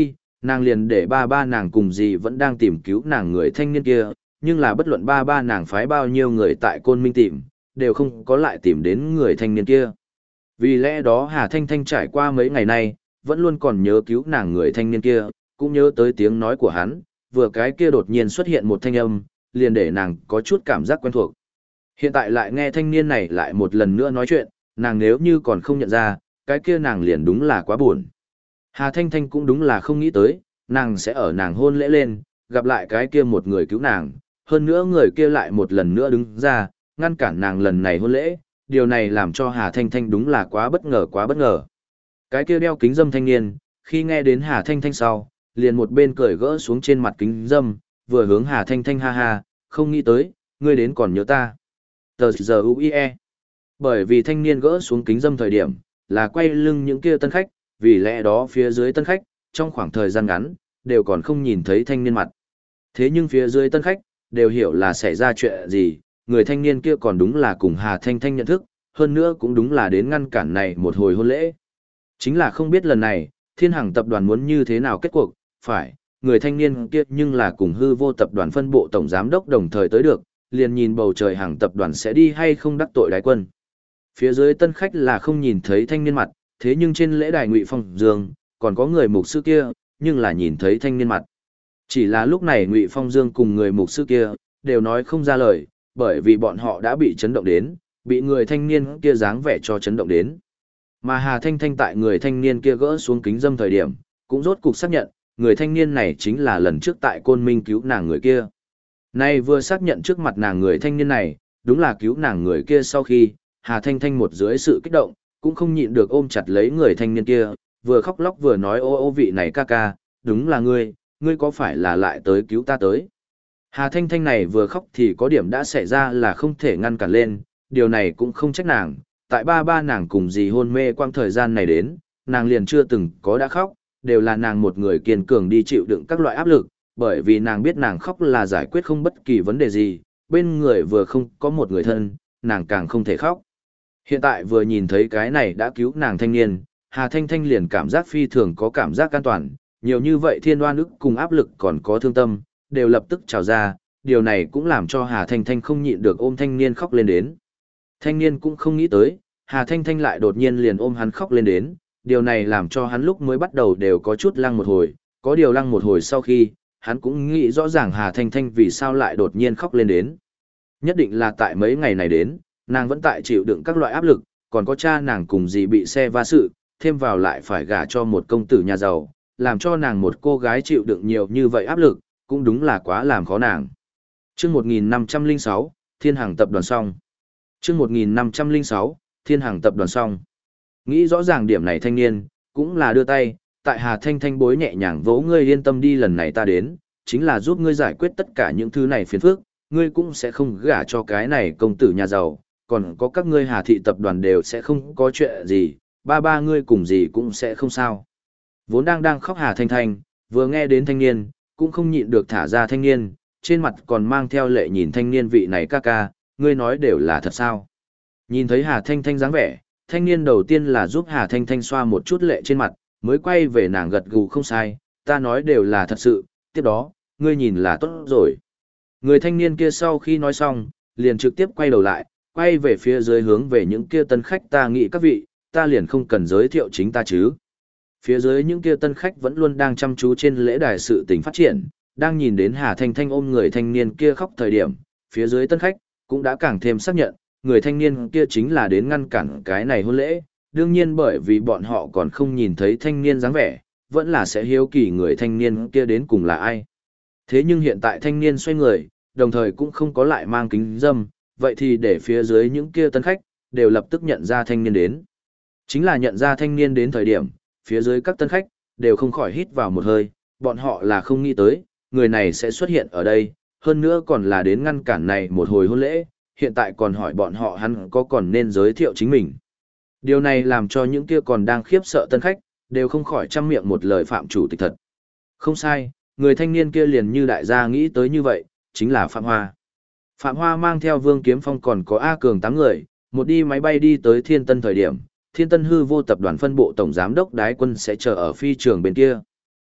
Nàng liền để ba ba nàng cùng dì vẫn đang tìm cứu nàng người thanh niên kia, nhưng là bất luận ba ba nàng phái bao nhiêu người tại Côn Minh tìm, đều không có lại tìm đến người thanh niên kia. Vì lẽ đó Hà Thanh Thanh trải qua mấy ngày nay, vẫn luôn còn nhớ cứu nàng người thanh niên kia, cũng nhớ tới tiếng nói của hắn, vừa cái kia đột nhiên xuất hiện một thanh âm, liền để nàng có chút cảm giác quen thuộc. Hiện tại lại nghe thanh niên này lại một lần nữa nói chuyện, nàng nếu như còn không nhận ra, cái kia nàng liền đúng là quá buồn. Hà Thanh Thanh cũng đúng là không nghĩ tới, nàng sẽ ở nàng hôn lễ lên, gặp lại cái kia một người cứu nàng, hơn nữa người kia lại một lần nữa đứng ra, ngăn cản nàng lần này hôn lễ, điều này làm cho Hà Thanh Thanh đúng là quá bất ngờ quá bất ngờ. Cái kia đeo kính dâm thanh niên, khi nghe đến Hà Thanh Thanh sau, liền một bên cởi gỡ xuống trên mặt kính dâm, vừa hướng Hà Thanh Thanh ha ha, không nghĩ tới, ngươi đến còn nhớ ta. Tờ giờ UIE. Bởi vì thanh niên gỡ xuống kính dâm thời điểm, là quay lưng những kia tân khách, vì lẽ đó phía dưới tân khách, trong khoảng thời gian ngắn, đều còn không nhìn thấy thanh niên mặt. Thế nhưng phía dưới tân khách, đều hiểu là xảy ra chuyện gì, người thanh niên kia còn đúng là cùng Hà Thanh Thanh nhận thức, hơn nữa cũng đúng là đến ngăn cản này một hồi hôn lễ. Chính là không biết lần này, Thiên Hằng tập đoàn muốn như thế nào kết cuộc, phải, người thanh niên kia nhưng là cùng Hư Vô tập đoàn phân bộ tổng giám đốc đồng thời tới được, liền nhìn bầu trời Hằng tập đoàn sẽ đi hay không đắc tội đái quân. Phía dưới tân khách là không nhìn thấy thanh niên mặt, thế nhưng trên lễ đài Ngụy Phong Dương, còn có người mục sư kia, nhưng là nhìn thấy thanh niên mặt. Chỉ là lúc này Ngụy Phong Dương cùng người mục sư kia, đều nói không ra lời, bởi vì bọn họ đã bị chấn động đến, bị người thanh niên kia dáng vẻ cho chấn động đến. Mà Hà Thanh Thanh tại người thanh niên kia gỡ xuống kính dâm thời điểm, cũng rốt cục xác nhận, người thanh niên này chính là lần trước tại Côn Minh cứu nàng người kia. Nay vừa xác nhận trước mặt nàng người thanh niên này, đúng là cứu nàng người kia sau khi, Hà Thanh Thanh một dưới sự kích động, cũng không nhịn được ôm chặt lấy người thanh niên kia, vừa khóc lóc vừa nói ô ô vị này ca ca, đúng là ngươi có phải là lại tới cứu ta tới. Hà Thanh Thanh này vừa khóc thì có điểm đã xảy ra là không thể ngăn cản lên, điều này cũng không trách nàng, tại ba ba nàng cùng dì hôn mê quang thời gian này đến, nàng liền chưa từng có đã khóc, đều là nàng một người kiên cường đi chịu đựng các loại áp lực, bởi vì nàng biết nàng khóc là giải quyết không bất kỳ vấn đề gì, bên người vừa không có một người thân, nàng càng không thể khóc. Hiện tại vừa nhìn thấy cái này đã cứu nàng thanh niên, Hà Thanh Thanh liền cảm giác phi thường có cảm giác an toàn, nhiều như vậy thiên đoan ức cùng áp lực còn có thương tâm, đều lập tức trào ra, điều này cũng làm cho Hà Thanh Thanh không nhịn được ôm thanh niên khóc lên đến. Thanh niên cũng không nghĩ tới, Hà Thanh Thanh lại đột nhiên liền ôm hắn khóc lên đến, điều này làm cho hắn lúc mới bắt đầu đều có chút lăng một hồi, có điều lăng một hồi sau khi, hắn cũng nghĩ rõ ràng Hà Thanh Thanh vì sao lại đột nhiên khóc lên đến. Nhất định là tại mấy ngày này đến, nàng vẫn tại chịu đựng các loại áp lực, còn có cha nàng cùng dì bị xe va sự, thêm vào lại phải gả cho một công tử nhà giàu, làm cho nàng một cô gái chịu đựng nhiều như vậy áp lực, cũng đúng là quá làm khó nàng. Chương 1506, Thiên Hằng tập đoàn xong. Chương 1506, Thiên Hằng tập đoàn xong. Nghĩ rõ ràng điểm này thanh niên, cũng là đưa tay, tại Hà Thanh Thanh bối nhẹ nhàng vỗ ngươi yên tâm đi lần này ta đến, chính là giúp ngươi giải quyết tất cả những thứ này phiền phức, ngươi cũng sẽ không gả cho cái này công tử nhà giàu, còn có các ngươi Hà thị tập đoàn đều sẽ không có chuyện gì, ba ba ngươi cùng gì cũng sẽ không sao. Vốn đang khóc Hà Thanh Thanh, vừa nghe đến thanh niên, cũng không nhịn được thả ra thanh niên, trên mặt còn mang theo lệ nhìn thanh niên vị này ca ca, ngươi nói đều là thật sao. Nhìn thấy Hà Thanh Thanh dáng vẻ, thanh niên đầu tiên là giúp Hà Thanh Thanh xoa một chút lệ trên mặt, mới quay về nàng gật gù không sai, ta nói đều là thật sự, tiếp đó, ngươi nhìn là tốt rồi. Người thanh niên kia sau khi nói xong, liền trực tiếp quay đầu lại, quay về phía dưới hướng về những kia tân khách ta nghĩ các vị, ta liền không cần giới thiệu chính ta chứ. Phía dưới những kia tân khách vẫn luôn đang chăm chú trên lễ đài sự tình phát triển, đang nhìn đến Hà Thanh Thanh ôm người thanh niên kia khóc thời điểm, phía dưới tân khách cũng đã càng thêm xác nhận, người thanh niên kia chính là đến ngăn cản cái này hôn lễ, đương nhiên bởi vì bọn họ còn không nhìn thấy thanh niên dáng vẻ, vẫn là sẽ hiếu kỳ người thanh niên kia đến cùng là ai. Thế nhưng hiện tại thanh niên xoay người, đồng thời cũng không có lại mang kính dâm, vậy thì để phía dưới những kia tân khách, đều lập tức nhận ra thanh niên đến. Chính là nhận ra thanh niên đến thời điểm, phía dưới các tân khách, đều không khỏi hít vào một hơi, bọn họ là không nghĩ tới, người này sẽ xuất hiện ở đây, hơn nữa còn là đến ngăn cản này một hồi hôn lễ, hiện tại còn hỏi bọn họ hắn có còn nên giới thiệu chính mình. Điều này làm cho những kia còn đang khiếp sợ tân khách, đều không khỏi trăm miệng một lời phạm chủ tịch thật. Không sai, người thanh niên kia liền như đại gia nghĩ tới như vậy, chính là Phạm Hoa. Phạm Hoa mang theo Vương Kiếm Phong còn có A Cường 8 người, một đi máy bay đi tới Thiên Tân thời điểm, Thiên Tân Hư Vô tập đoàn phân bộ tổng giám đốc Đái Quân sẽ chờ ở phi trường bên kia.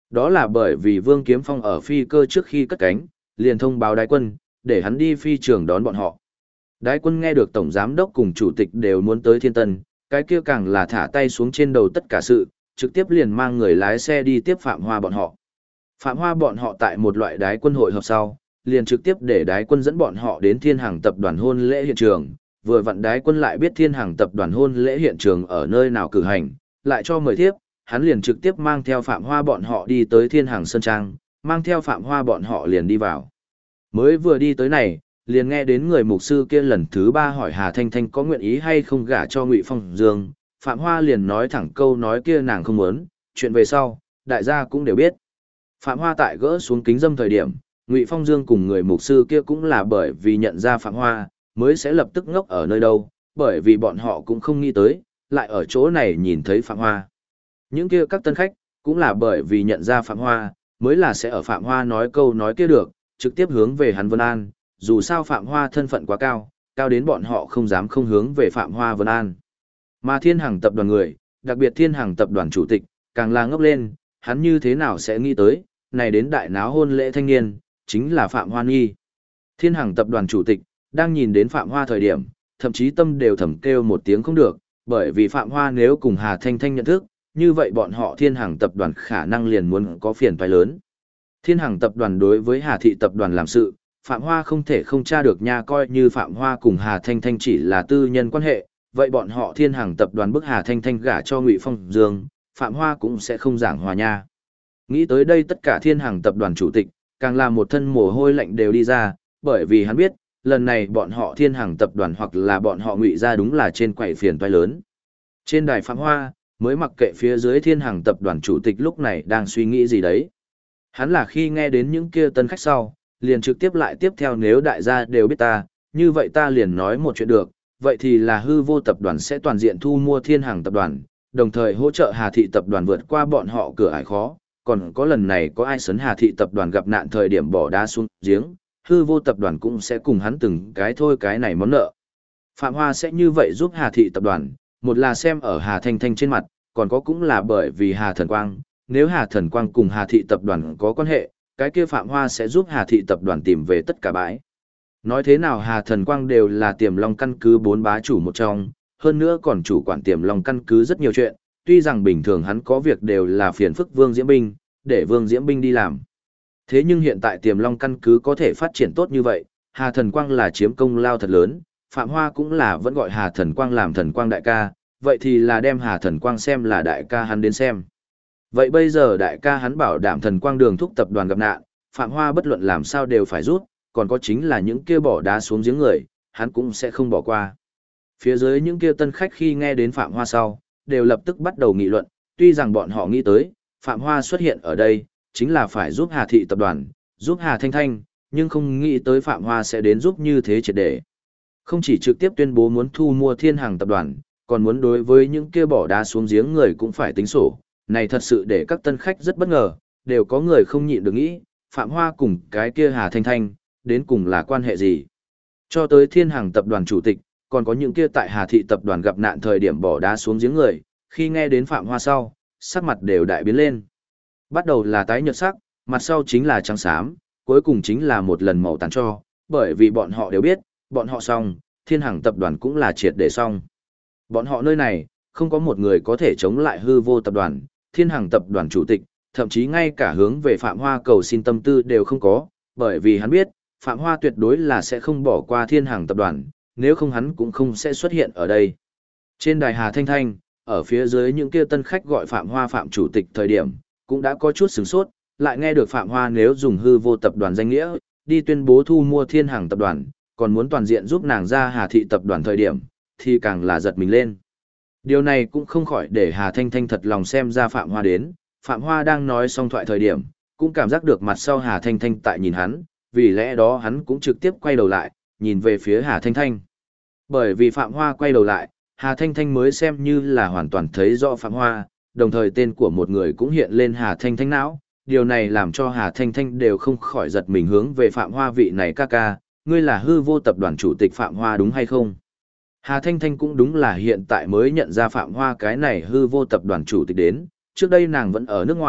Đó là bởi vì Vương Kiếm Phong ở phi cơ trước khi cất cánh, liền thông báo Đái Quân, để hắn đi phi trường đón bọn họ. Đái Quân nghe được Tổng Giám đốc cùng Chủ tịch đều muốn tới Thiên Tân, cái kia càng là thả tay xuống trên đầu tất cả sự, trực tiếp liền mang người lái xe đi tiếp Phạm Hoa bọn họ. Phạm Hoa bọn họ tại một loại Đái Quân hội họp sau, liền trực tiếp để Đái Quân dẫn bọn họ đến Thiên Hàng tập đoàn hôn lễ hiện trường, vừa vặn Đái Quân lại biết Thiên Hàng tập đoàn hôn lễ hiện trường ở nơi nào cử hành, lại cho mời tiếp, hắn liền trực tiếp mang theo Phạm Hoa bọn họ đi tới Thiên Hàng Sơn Trang, mang theo Phạm Hoa bọn họ liền đi vào. Mới vừa đi tới này, liền nghe đến người mục sư kia lần thứ 3 hỏi Hà Thanh Thanh có nguyện ý hay không gả cho Ngụy Phong Dương, Phạm Hoa liền nói thẳng câu nói kia nàng không muốn, chuyện về sau, đại gia cũng đều biết. Phạm Hoa tại gỡ xuống kính dâm thời điểm, Ngụy Phong Dương cùng người mục sư kia cũng là bởi vì nhận ra Phạm Hoa, mới sẽ lập tức ngốc ở nơi đâu, bởi vì bọn họ cũng không nghĩ tới, lại ở chỗ này nhìn thấy Phạm Hoa. Những kia các tân khách, cũng là bởi vì nhận ra Phạm Hoa, mới là sẽ ở Phạm Hoa nói câu nói kia được, trực tiếp hướng về hắn Vân An, dù sao Phạm Hoa thân phận quá cao, cao đến bọn họ không dám không hướng về Phạm Hoa Vân An. Mà Thiên Hằng tập đoàn người, đặc biệt Thiên Hằng tập đoàn chủ tịch, càng là ngốc lên, hắn như thế nào sẽ nghĩ tới, này đến đại náo hôn lễ thanh niên, chính là Phạm Hoa Nghi. Thiên Hằng tập đoàn chủ tịch, đang nhìn đến Phạm Hoa thời điểm, thậm chí tâm đều thầm kêu một tiếng không được, bởi vì Phạm Hoa nếu cùng Hà Thanh Thanh nhận thức, như vậy bọn họ Thiên Hằng tập đoàn khả năng liền muốn có phiền toái lớn. Thiên Hằng tập đoàn đối với Hà thị tập đoàn làm sự, Phạm Hoa không thể không tra được nha, coi như Phạm Hoa cùng Hà Thanh Thanh chỉ là tư nhân quan hệ, vậy bọn họ Thiên Hằng tập đoàn bức Hà Thanh Thanh gả cho Ngụy Phong Dương, Phạm Hoa cũng sẽ không giảng hòa nha. Nghĩ tới đây tất cả Thiên Hằng tập đoàn chủ tịch, càng là một thân mồ hôi lạnh đều đi ra, bởi vì hắn biết, lần này bọn họ Thiên Hằng tập đoàn hoặc là bọn họ Ngụy ra đúng là trên quầy phiền toái lớn. Trên đài Phạm Hoa, mới mặc kệ phía dưới Thiên Hằng tập đoàn chủ tịch lúc này đang suy nghĩ gì đấy. Hắn là khi nghe đến những kia tân khách sau, liền trực tiếp lại tiếp theo nếu đại gia đều biết ta, như vậy ta liền nói một chuyện được, vậy thì là hư vô tập đoàn sẽ toàn diện thu mua Thiên Hằng tập đoàn, đồng thời hỗ trợ Hà thị tập đoàn vượt qua bọn họ cửa ải khó, còn có lần này có ai sấn Hà thị tập đoàn gặp nạn thời điểm bỏ đá xuống giếng, hư vô tập đoàn cũng sẽ cùng hắn từng cái thôi cái này món nợ. Phạm Hoa sẽ như vậy giúp Hà thị tập đoàn, một là xem ở Hà Thanh Thanh trên mặt, còn có cũng là bởi vì Hà Thần Quang, nếu Hà Thần Quang cùng Hà thị tập đoàn có quan hệ, cái kia Phạm Hoa sẽ giúp Hà thị tập đoàn tìm về tất cả bãi. Nói thế nào Hà Thần Quang đều là Tiềm Long căn cứ 4 bá chủ một trong, hơn nữa còn chủ quản Tiềm Long căn cứ rất nhiều chuyện, tuy rằng bình thường hắn có việc đều là phiền phức Vương Diễm Binh, để Vương Diễm Binh đi làm. Thế nhưng hiện tại Tiềm Long căn cứ có thể phát triển tốt như vậy, Hà Thần Quang là chiếm công lao thật lớn, Phạm Hoa cũng là vẫn gọi Hà Thần Quang làm Thần Quang đại ca, vậy thì là đem Hà Thần Quang xem là đại ca hắn đến xem. Vậy bây giờ đại ca hắn bảo đảm Thần Quang Đường thúc tập đoàn gặp nạn, Phạm Hoa bất luận làm sao đều phải rút, còn có chính là những kia bỏ đá xuống giếng người, hắn cũng sẽ không bỏ qua. Phía dưới những kia tân khách khi nghe đến Phạm Hoa sau, đều lập tức bắt đầu nghị luận, tuy rằng bọn họ nghĩ tới, Phạm Hoa xuất hiện ở đây, chính là phải giúp Hà thị tập đoàn, giúp Hà Thanh Thanh, nhưng không nghĩ tới Phạm Hoa sẽ đến giúp như thế triệt để. Không chỉ trực tiếp tuyên bố muốn thu mua Thiên Hằng tập đoàn, còn muốn đối với những kia bỏ đá xuống giếng người cũng phải tính sổ, này thật sự để các tân khách rất bất ngờ, đều có người không nhịn được nghĩ, Phạm Hoa cùng cái kia Hà Thanh Thanh, đến cùng là quan hệ gì. Cho tới Thiên Hằng tập đoàn chủ tịch, còn có những kia tại Hà thị tập đoàn gặp nạn thời điểm bỏ đá xuống giếng người, khi nghe đến Phạm Hoa sau, sắc mặt đều đại biến lên. Bắt đầu là tái nhợt sắc, mặt sau chính là trắng xám, cuối cùng chính là một lần màu tàn cho, bởi vì bọn họ đều biết, bọn họ xong, Thiên Hằng tập đoàn cũng là triệt để xong. Bọn họ nơi này, không có một người có thể chống lại hư vô tập đoàn, Thiên Hằng tập đoàn chủ tịch, thậm chí ngay cả hướng về Phạm Hoa cầu xin tâm tư đều không có, bởi vì hắn biết, Phạm Hoa tuyệt đối là sẽ không bỏ qua Thiên Hằng tập đoàn, nếu không hắn cũng không sẽ xuất hiện ở đây. Trên đài Hà Thanh Thanh, ở phía dưới những kia tân khách gọi Phạm Hoa Phạm chủ tịch thời điểm, cũng đã có chút sửng sốt, lại nghe được Phạm Hoa nếu dùng hư vô tập đoàn danh nghĩa, đi tuyên bố thu mua Thiên Hằng tập đoàn, còn muốn toàn diện giúp nàng ra Hà thị tập đoàn thời điểm, thì càng là giật mình lên. Điều này cũng không khỏi để Hà Thanh Thanh thật lòng xem ra Phạm Hoa đến, Phạm Hoa đang nói xong thoại thời điểm, cũng cảm giác được mặt sau Hà Thanh Thanh tại nhìn hắn, vì lẽ đó hắn cũng trực tiếp quay đầu lại, nhìn về phía Hà Thanh Thanh. Bởi vì Phạm Hoa quay đầu lại, Hà Thanh Thanh mới xem như là hoàn toàn thấy rõ Phạm Hoa, đồng thời tên của một người cũng hiện lên Hà Thanh Thanh não, điều này làm cho Hà Thanh Thanh đều không khỏi giật mình hướng về Phạm Hoa vị này ca ca, ngươi là hư vô tập đoàn chủ tịch Phạm Hoa đúng hay không? Hà Thanh Thanh cũng đúng là hiện tại mới nhận ra Phạm Hoa cái này hư vô tập đoàn chủ tịch đến, trước đây nàng vẫn ở nước ngoài,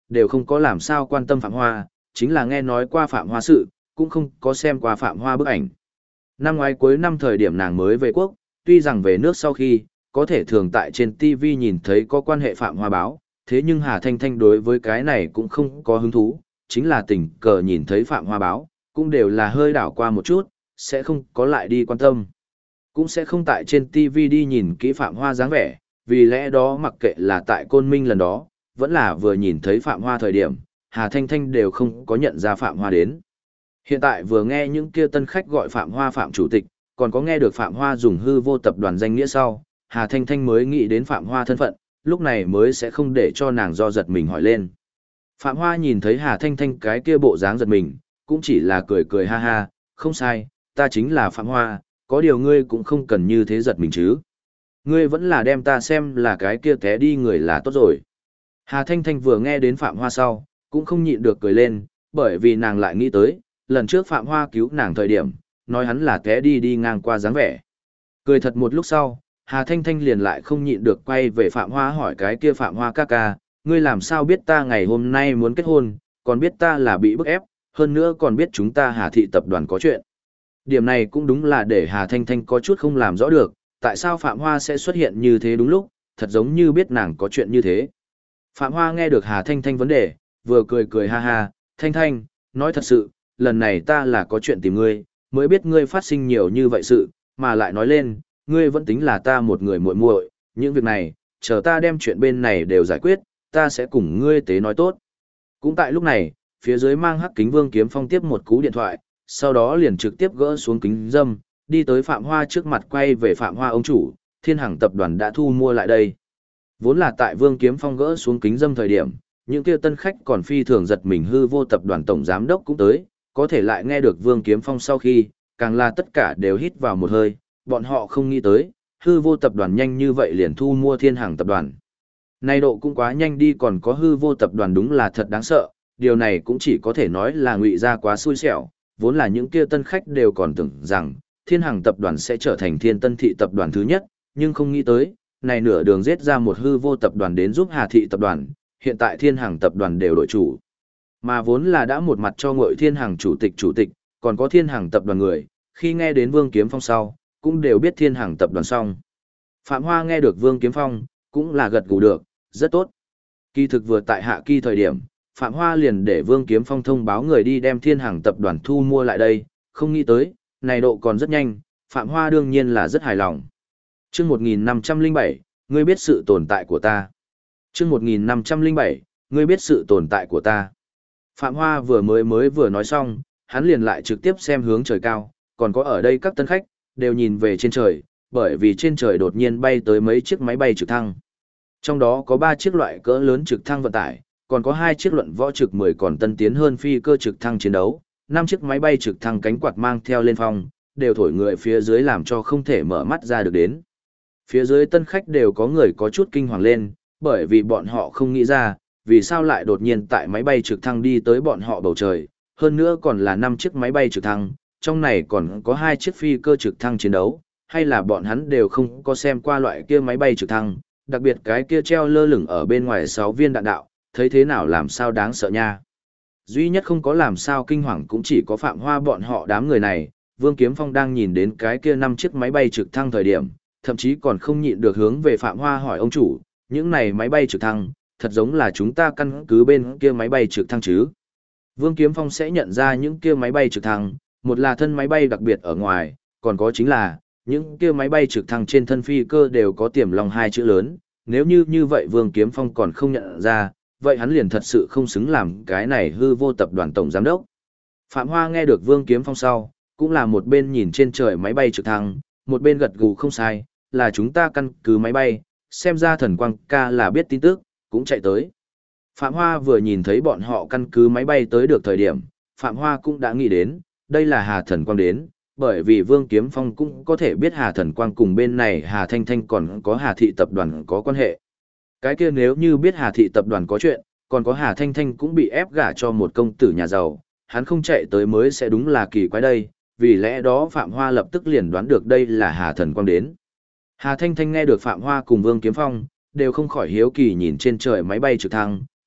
đều không có làm sao quan tâm Phạm Hoa, chính là nghe nói qua Phạm Hoa sự, cũng không có xem qua Phạm Hoa bức ảnh. Năm ngoái cuối năm thời điểm nàng mới về quốc, tuy rằng về nước sau khi, có thể thường tại trên TV nhìn thấy có quan hệ Phạm Hoa báo, thế nhưng Hà Thanh Thanh đối với cái này cũng không có hứng thú, chính là tình cờ nhìn thấy Phạm Hoa báo, cũng đều là hơi đảo qua một chút, sẽ không có lại đi quan tâm. Cũng sẽ không tại trên TV đi nhìn kỹ Phạm Hoa dáng vẻ, vì lẽ đó mặc kệ là tại Côn Minh lần đó, vẫn là vừa nhìn thấy Phạm Hoa thời điểm, Hà Thanh Thanh đều không có nhận ra Phạm Hoa đến. Hiện tại vừa nghe những kia tân khách gọi Phạm Hoa Phạm Chủ tịch, còn có nghe được Phạm Hoa dùng hư vô tập đoàn danh nghĩa sau, Hà Thanh Thanh mới nghĩ đến Phạm Hoa thân phận, lúc này mới sẽ không để cho nàng do giật mình hỏi lên. Phạm Hoa nhìn thấy Hà Thanh Thanh cái kia bộ dáng giật mình, cũng chỉ là cười cười ha ha, không sai, ta chính là Phạm Hoa, có điều ngươi cũng không cần như thế giật mình chứ. Ngươi vẫn là đem ta xem là cái kia té đi người là tốt rồi. Hà Thanh Thanh vừa nghe đến Phạm Hoa sau, cũng không nhịn được cười lên, bởi vì nàng lại nghĩ tới, lần trước Phạm Hoa cứu nàng thời điểm, nói hắn là té đi ngang qua dáng vẻ. Cười thật một lúc sau, Hà Thanh Thanh liền lại không nhịn được quay về Phạm Hoa hỏi cái kia Phạm Hoa ca ca, ngươi làm sao biết ta ngày hôm nay muốn kết hôn, còn biết ta là bị bức ép, hơn nữa còn biết chúng ta Hà thị tập đoàn có chuyện. Điểm này cũng đúng là để Hà Thanh Thanh có chút không làm rõ được, tại sao Phạm Hoa sẽ xuất hiện như thế đúng lúc, thật giống như biết nàng có chuyện như thế. Phạm Hoa nghe được Hà Thanh Thanh vấn đề, vừa cười cười ha ha, Thanh Thanh, nói thật sự, lần này ta là có chuyện tìm ngươi, mới biết ngươi phát sinh nhiều như vậy sự, mà lại nói lên, ngươi vẫn tính là ta một người muội muội, những việc này, chờ ta đem chuyện bên này đều giải quyết, ta sẽ cùng ngươi tế nói tốt. Cũng tại lúc này, phía dưới mang hắc kính Vương Kiếm Phong tiếp một cú điện thoại, sau đó liền trực tiếp gỡ xuống kính dâm, đi tới Phạm Hoa trước mặt quay về Phạm Hoa ông chủ, Thiên Hằng tập đoàn đã thu mua lại đây. Vốn là tại Vương Kiếm Phong gỡ xuống kính dâm thời điểm, những kia tân khách còn phi thường giật mình hư vô tập đoàn tổng giám đốc cũng tới, có thể lại nghe được Vương Kiếm Phong sau khi, càng là tất cả đều hít vào một hơi, bọn họ không nghĩ tới, hư vô tập đoàn nhanh như vậy liền thu mua Thiên Hằng tập đoàn. Nay độ cũng quá nhanh đi, còn có hư vô tập đoàn đúng là thật đáng sợ, điều này cũng chỉ có thể nói là ngụy ra quá xui xẻo, vốn là những kia tân khách đều còn tưởng rằng Thiên Hằng tập đoàn sẽ trở thành Thiên Tân thị tập đoàn thứ nhất, nhưng không nghĩ tới, này nửa đường giết ra một hư vô tập đoàn đến giúp Hà thị tập đoàn, hiện tại Thiên Hằng tập đoàn đều đổi chủ. Mà vốn là đã một mặt cho ngội Thiên Hằng chủ tịch, còn có Thiên Hằng tập đoàn người, khi nghe đến Vương Kiếm Phong sau, cũng đều biết Thiên Hằng tập đoàn xong. Phạm Hoa nghe được Vương Kiếm Phong, cũng là gật gù được, rất tốt. Kỳ thực vừa tại hạ kỳ thời điểm, Phạm Hoa liền để Vương Kiếm Phong thông báo người đi đem Thiên Hằng tập đoàn thu mua lại đây, không nghĩ tới, này độ còn rất nhanh, Phạm Hoa đương nhiên là rất hài lòng. Chương 1507, ngươi biết sự tồn tại của ta. Chương 1507, ngươi biết sự tồn tại của ta. Phạm Hoa vừa nói xong, hắn liền lại trực tiếp xem hướng trời cao, còn có ở đây các tân khách, đều nhìn về trên trời, bởi vì trên trời đột nhiên bay tới mấy chiếc máy bay trực thăng. Trong đó có 3 chiếc loại cỡ lớn trực thăng vận tải, còn có 2 chiếc luận võ trực 10 còn tân tiến hơn phi cơ trực thăng chiến đấu, 5 chiếc máy bay trực thăng cánh quạt mang theo lên phong, đều thổi người phía dưới làm cho không thể mở mắt ra được đến. Phía dưới tân khách đều có người có chút kinh hoàng lên, bởi vì bọn họ không nghĩ ra, vì sao lại đột nhiên tại máy bay trực thăng đi tới bọn họ bầu trời, hơn nữa còn là 5 chiếc máy bay trực thăng, trong này còn có 2 chiếc phi cơ trực thăng chiến đấu, hay là bọn hắn đều không có xem qua loại kia máy bay trực thăng, đặc biệt cái kia treo lơ lửng ở bên ngoài 6 viên đạn đạo, thấy thế nào làm sao đáng sợ nha. Duy nhất không có làm sao kinh hoàng cũng chỉ có Phạm Hoa bọn họ đám người này, Vương Kiếm Phong đang nhìn đến cái kia 5 chiếc máy bay trực thăng thời điểm, thậm chí còn không nhịn được hướng về Phạm Hoa hỏi ông chủ, những này máy bay trực thăng, thật giống là chúng ta căn cứ bên kia máy bay trực thăng chứ. Vương Kiếm Phong sẽ nhận ra những kia máy bay trực thăng, một là thân máy bay đặc biệt ở ngoài, còn có chính là, những kia máy bay trực thăng trên thân phi cơ đều có tiềm long 2 chữ lớn, nếu như vậy Vương Kiếm Phong còn không nhận ra, vậy hắn liền thật sự không xứng làm cái này hư vô tập đoàn tổng giám đốc. Phạm Hoa nghe được Vương Kiếm Phong sau, cũng là một bên nhìn trên trời máy bay trực thăng, một bên gật gù không sai, là chúng ta căn cứ máy bay, xem ra Thần Quang ca là biết tin tức, cũng chạy tới. Phạm Hoa vừa nhìn thấy bọn họ căn cứ máy bay tới được thời điểm, Phạm Hoa cũng đã nghĩ đến, đây là Hà Thần Quang đến, bởi vì Vương Kiếm Phong cũng có thể biết Hà Thần Quang cùng bên này Hà Thanh Thanh còn có Hà Thị tập đoàn có quan hệ. Cái kia nếu như biết Hà Thị tập đoàn có chuyện, còn có Hà Thanh Thanh cũng bị ép gả cho một công tử nhà giàu, hắn không chạy tới mới sẽ đúng là kỳ quái đây, vì lẽ đó Phạm Hoa lập tức liền đoán được đây là Hà Thần Quang đến. Hà Thanh Thanh nghe được Phạm Hoa cùng Vương Kiếm Phong, đều không khỏi hiếu kỳ nhìn trên trời máy bay trực thăng,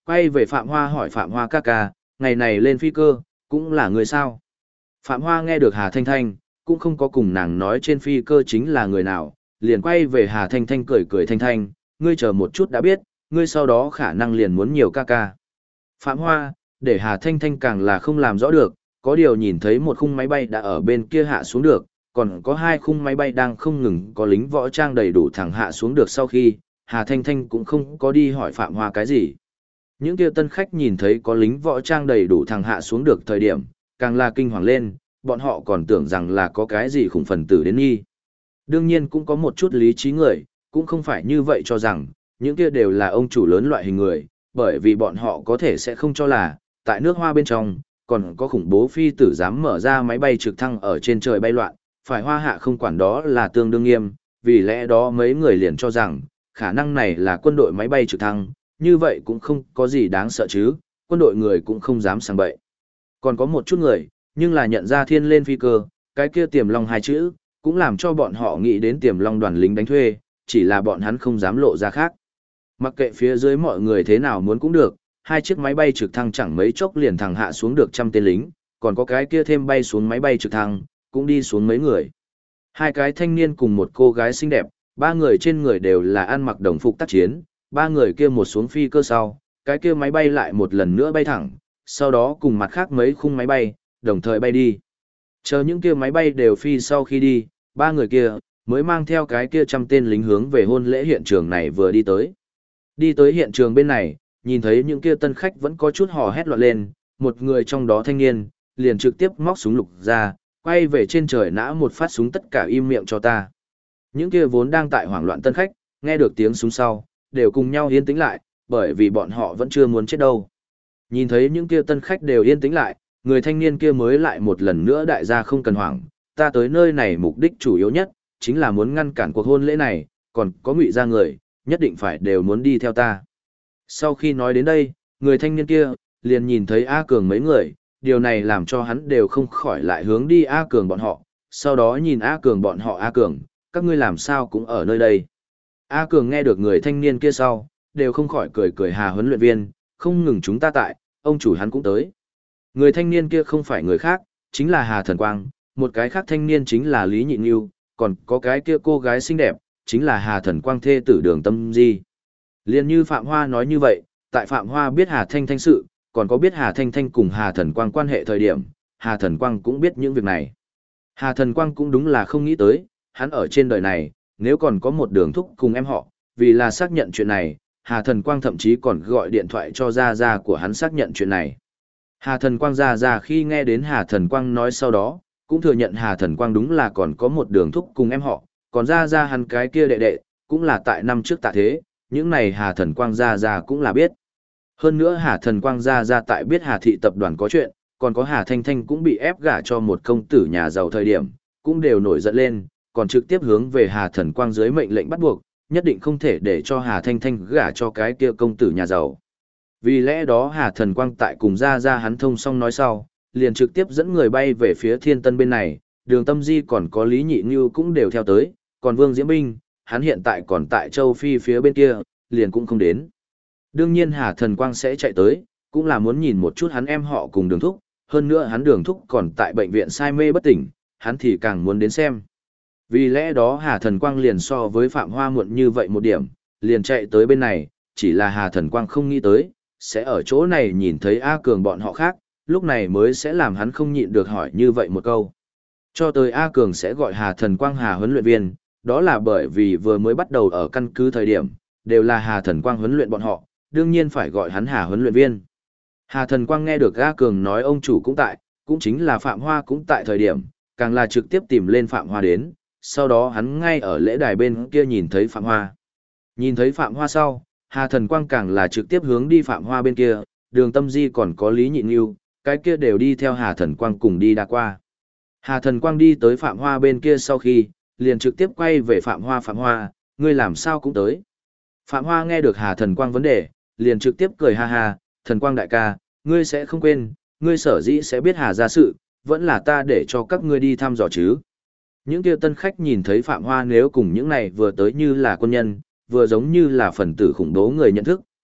quay về Phạm Hoa hỏi Phạm Hoa ca ca, ngày này lên phi cơ, cũng là người sao? Phạm Hoa nghe được Hà Thanh Thanh, cũng không có cùng nàng nói trên phi cơ chính là người nào, liền quay về Hà Thanh Thanh cười cười Thanh Thanh, ngươi chờ một chút đã biết, ngươi sau đó khả năng liền muốn nhiều ca ca. Phạm Hoa, để Hà Thanh Thanh càng là không làm rõ được, có điều nhìn thấy một khung máy bay đã ở bên kia hạ xuống được, còn có hai khung máy bay đang không ngừng có lính võ trang đầy đủ thẳng hạ xuống được sau khi, Hà Thanh Thanh cũng không có đi hỏi Phạm Hoa cái gì. Những kia tân khách nhìn thấy có lính võ trang đầy đủ thẳng hạ xuống được thời điểm, càng là kinh hoàng lên, bọn họ còn tưởng rằng là có cái gì khủng phần tử đến nghi. Đương nhiên cũng có một chút lý trí người, cũng không phải như vậy cho rằng, những kia đều là ông chủ lớn loại hình người, bởi vì bọn họ có thể sẽ không cho là, tại nước Hoa bên trong, còn có khủng bố phi tử dám mở ra máy bay trực thăng ở trên trời bay loạn, phải Hoa hạ không quản đó là tương đương nghiêm, vì lẽ đó mấy người liền cho rằng, khả năng này là quân đội máy bay trực thăng, như vậy cũng không có gì đáng sợ chứ, quân đội người cũng không dám sang bậy. Còn có một chút người, nhưng là nhận ra thiên lên phi cơ, cái kia tiềm long hai chữ, cũng làm cho bọn họ nghĩ đến tiềm long đoàn lính đánh thuê, chỉ là bọn hắn không dám lộ ra khác. Mặc kệ phía dưới mọi người thế nào muốn cũng được, hai chiếc máy bay trực thăng chẳng mấy chốc liền thẳng hạ xuống được 100 tên lính, còn có cái kia thêm bay xuống máy bay trực thăng, cũng đi xuống mấy người. Hai cái thanh niên cùng một cô gái xinh đẹp, ba người trên người đều là ăn mặc đồng phục tác chiến, ba người kia một xuống phi cơ sau, cái kia máy bay lại một lần nữa bay thẳng, sau đó cùng mặt khác mấy khung máy bay, đồng thời bay đi. Chờ những kia máy bay đều phi sau khi đi, ba người kia mới mang theo cái kia 100 tên lính hướng về hôn lễ hiện trường này vừa đi tới. Đi tới hiện trường bên này, nhìn thấy những kia tân khách vẫn có chút hò hét loạn lên, một người trong đó thanh niên, liền trực tiếp móc súng lục ra, quay về trên trời nã một phát súng tất cả im miệng cho ta. Những kia vốn đang tại hoảng loạn tân khách, nghe được tiếng súng sau, đều cùng nhau yên tĩnh lại, bởi vì bọn họ vẫn chưa muốn chết đâu. Nhìn thấy những kia tân khách đều yên tĩnh lại, người thanh niên kia mới lại một lần nữa đại gia không cần hoảng, ta tới nơi này mục đích chủ yếu nhất, chính là muốn ngăn cản cuộc hôn lễ này, còn có ngụy ra người, nhất định phải đều muốn đi theo ta. Sau khi nói đến đây, người thanh niên kia, liền nhìn thấy A Cường mấy người, điều này làm cho hắn đều không khỏi lại hướng đi A Cường bọn họ, sau đó nhìn A Cường bọn họ A Cường, các ngươi làm sao cũng ở nơi đây. A Cường nghe được người thanh niên kia sau, đều không khỏi cười cười Hà huấn luyện viên, không ngừng chúng ta tại, ông chủ hắn cũng tới. Người thanh niên kia không phải người khác, chính là Hà Thần Quang, một cái khác thanh niên chính là Lý Nhị Nhu, còn có cái kia cô gái xinh đẹp, chính là Hà Thần Quang thê tử Đường Tâm Di. Liên như Phạm Hoa nói như vậy, tại Phạm Hoa biết Hà Thanh Thanh sự, còn có biết Hà Thanh Thanh cùng Hà Thần Quang quan hệ thời điểm, Hà Thần Quang cũng biết những việc này. Hà Thần Quang cũng đúng là không nghĩ tới, hắn ở trên đời này, nếu còn có một Đường thúc cùng em họ, vì là xác nhận chuyện này, Hà Thần Quang thậm chí còn gọi điện thoại cho gia gia của hắn xác nhận chuyện này. Hà Thần Quang gia khi nghe đến Hà Thần Quang nói sau đó, cũng thừa nhận Hà Thần Quang đúng là còn có một Đường thúc cùng em họ, còn gia hắn cái kia đệ đệ, cũng là tại năm trước tạ thế, những này Hà Thần Quang gia cũng là biết. Hơn nữa Hà Thần Quang gia tại biết Hà thị tập đoàn có chuyện, còn có Hà Thanh Thanh cũng bị ép gả cho một công tử nhà giàu thời điểm, cũng đều nổi giận lên, còn trực tiếp hướng về Hà Thần Quang dưới mệnh lệnh bắt buộc, nhất định không thể để cho Hà Thanh Thanh gả cho cái kia công tử nhà giàu. Vì lẽ đó Hà Thần Quang tại cùng gia hắn thông xong nói sau, liền trực tiếp dẫn người bay về phía Thiên Tân bên này, Đường Tâm Di còn có Lý Nhị Như cũng đều theo tới, còn Vương Diễm Binh, hắn hiện tại còn tại châu Phi phía bên kia, liền cũng không đến. Đương nhiên Hà Thần Quang sẽ chạy tới, cũng là muốn nhìn một chút hắn em họ cùng Đường thúc, hơn nữa hắn Đường thúc còn tại bệnh viện say mê bất tỉnh, hắn thì càng muốn đến xem. Vì lẽ đó Hà Thần Quang liền so với Phạm Hoa muộn như vậy một điểm, liền chạy tới bên này, chỉ là Hà Thần Quang không nghĩ tới, sẽ ở chỗ này nhìn thấy A Cường bọn họ khác, lúc này mới sẽ làm hắn không nhịn được hỏi như vậy một câu. Cho tới A Cường sẽ gọi Hà Thần Quang Hà huấn luyện viên, đó là bởi vì vừa mới bắt đầu ở căn cứ thời điểm, đều là Hà Thần Quang huấn luyện bọn họ, đương nhiên phải gọi hắn Hà huấn luyện viên. Hà Thần Quang nghe được A Cường nói ông chủ cũng tại, cũng chính là Phạm Hoa cũng tại thời điểm, càng là trực tiếp tìm lên Phạm Hoa đến, sau đó hắn ngay ở lễ đài bên kia nhìn thấy Phạm Hoa. Nhìn thấy Phạm Hoa sau, Hà Thần Quang càng là trực tiếp hướng đi Phạm Hoa bên kia, Đường Tâm Di còn có Lý Nhị Nhu, cái kia đều đi theo Hà Thần Quang cùng đi đa qua. Hà Thần Quang đi tới Phạm Hoa bên kia sau khi, liền trực tiếp quay về Phạm Hoa, ngươi làm sao cũng tới. Phạm Hoa nghe được Hà Thần Quang vấn đề, liền trực tiếp cười ha ha, Thần Quang đại ca, ngươi sẽ không quên, ngươi sở dĩ sẽ biết Hà ra sự, vẫn là ta để cho các ngươi đi thăm dò chứ. Những kia tân khách nhìn thấy Phạm Hoa nếu cùng những này vừa tới như là quân nhân, vừa giống như là phần tử khủng bố người nhận thức,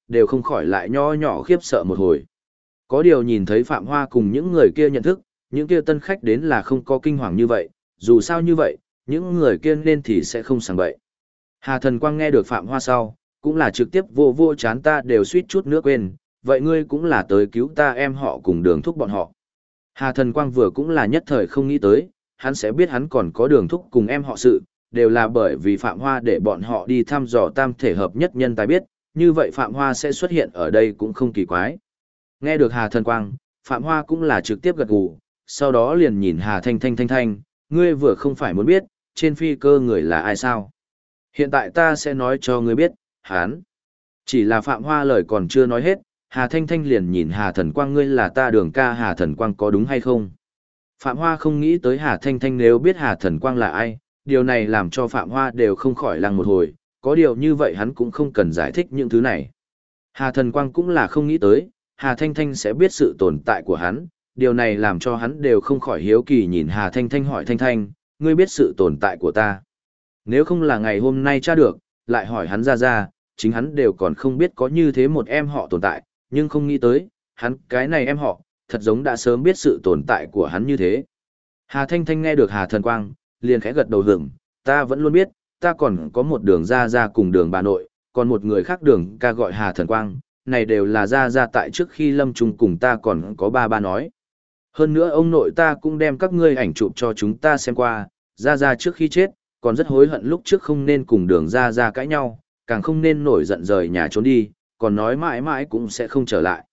đều không khỏi lại nho nhỏ khiếp sợ một hồi. Có điều nhìn thấy Phạm Hoa cùng những người kia nhận thức, những kia tân khách đến là không có kinh hoàng như vậy, dù sao như vậy, những người kia nên thì sẽ không sảng bậy. Hà Thần Quang nghe được Phạm Hoa sau, cũng là trực tiếp vô vô chán ta đều suýt chút nữa quên, vậy ngươi cũng là tới cứu ta em họ cùng Đường Thúc bọn họ. Hà Thần Quang vừa cũng là nhất thời không nghĩ tới, hắn sẽ biết hắn còn có Đường Thúc cùng em họ sự, đều là bởi vì Phạm Hoa để bọn họ đi thăm dò tam thể hợp nhất nhân tài biết, như vậy Phạm Hoa sẽ xuất hiện ở đây cũng không kỳ quái. Nghe được Hà Thần Quang, Phạm Hoa cũng là trực tiếp gật gù, sau đó liền nhìn Hà Thanh, ngươi vừa không phải muốn biết, trên phi cơ người là ai sao? Hiện tại ta sẽ nói cho ngươi biết, hắn. Chỉ là Phạm Hoa lời còn chưa nói hết, Hà Thanh liền nhìn Hà Thần Quang, ngươi là ta Đường ca Hà Thần Quang có đúng hay không? Phạm Hoa không nghĩ tới Hà Thanh nếu biết Hà Thần Quang là ai, điều này làm cho Phạm Hoa đều không khỏi lăng một hồi, có điều như vậy hắn cũng không cần giải thích những thứ này. Hà Thần Quang cũng là không nghĩ tới, Hà Thanh sẽ biết sự tồn tại của hắn, điều này làm cho hắn đều không khỏi hiếu kỳ nhìn Hà Thanh hỏi Thanh, ngươi biết sự tồn tại của ta. Nếu không là ngày hôm nay tra được, lại hỏi hắn ra, chính hắn đều còn không biết có như thế một em họ tồn tại, nhưng không nghĩ tới, hắn cái này em họ, thật giống đã sớm biết sự tồn tại của hắn như thế. Hà Thanh nghe được Hà Thần Quang, liền khẽ gật đầu hưởng, ta vẫn luôn biết, ta còn có một Đường ra cùng Đường bà nội, còn một người khác Đường ca gọi Hà Thần Quang, này đều là ra tại trước khi lâm chung cùng ta còn có ba nói. Hơn nữa ông nội ta cũng đem các ngươi ảnh chụp cho chúng ta xem qua, ra trước khi chết, còn rất hối hận lúc trước không nên cùng Đường ra cãi nhau, càng không nên nổi giận rời nhà trốn đi, còn nói mãi mãi cũng sẽ không trở lại.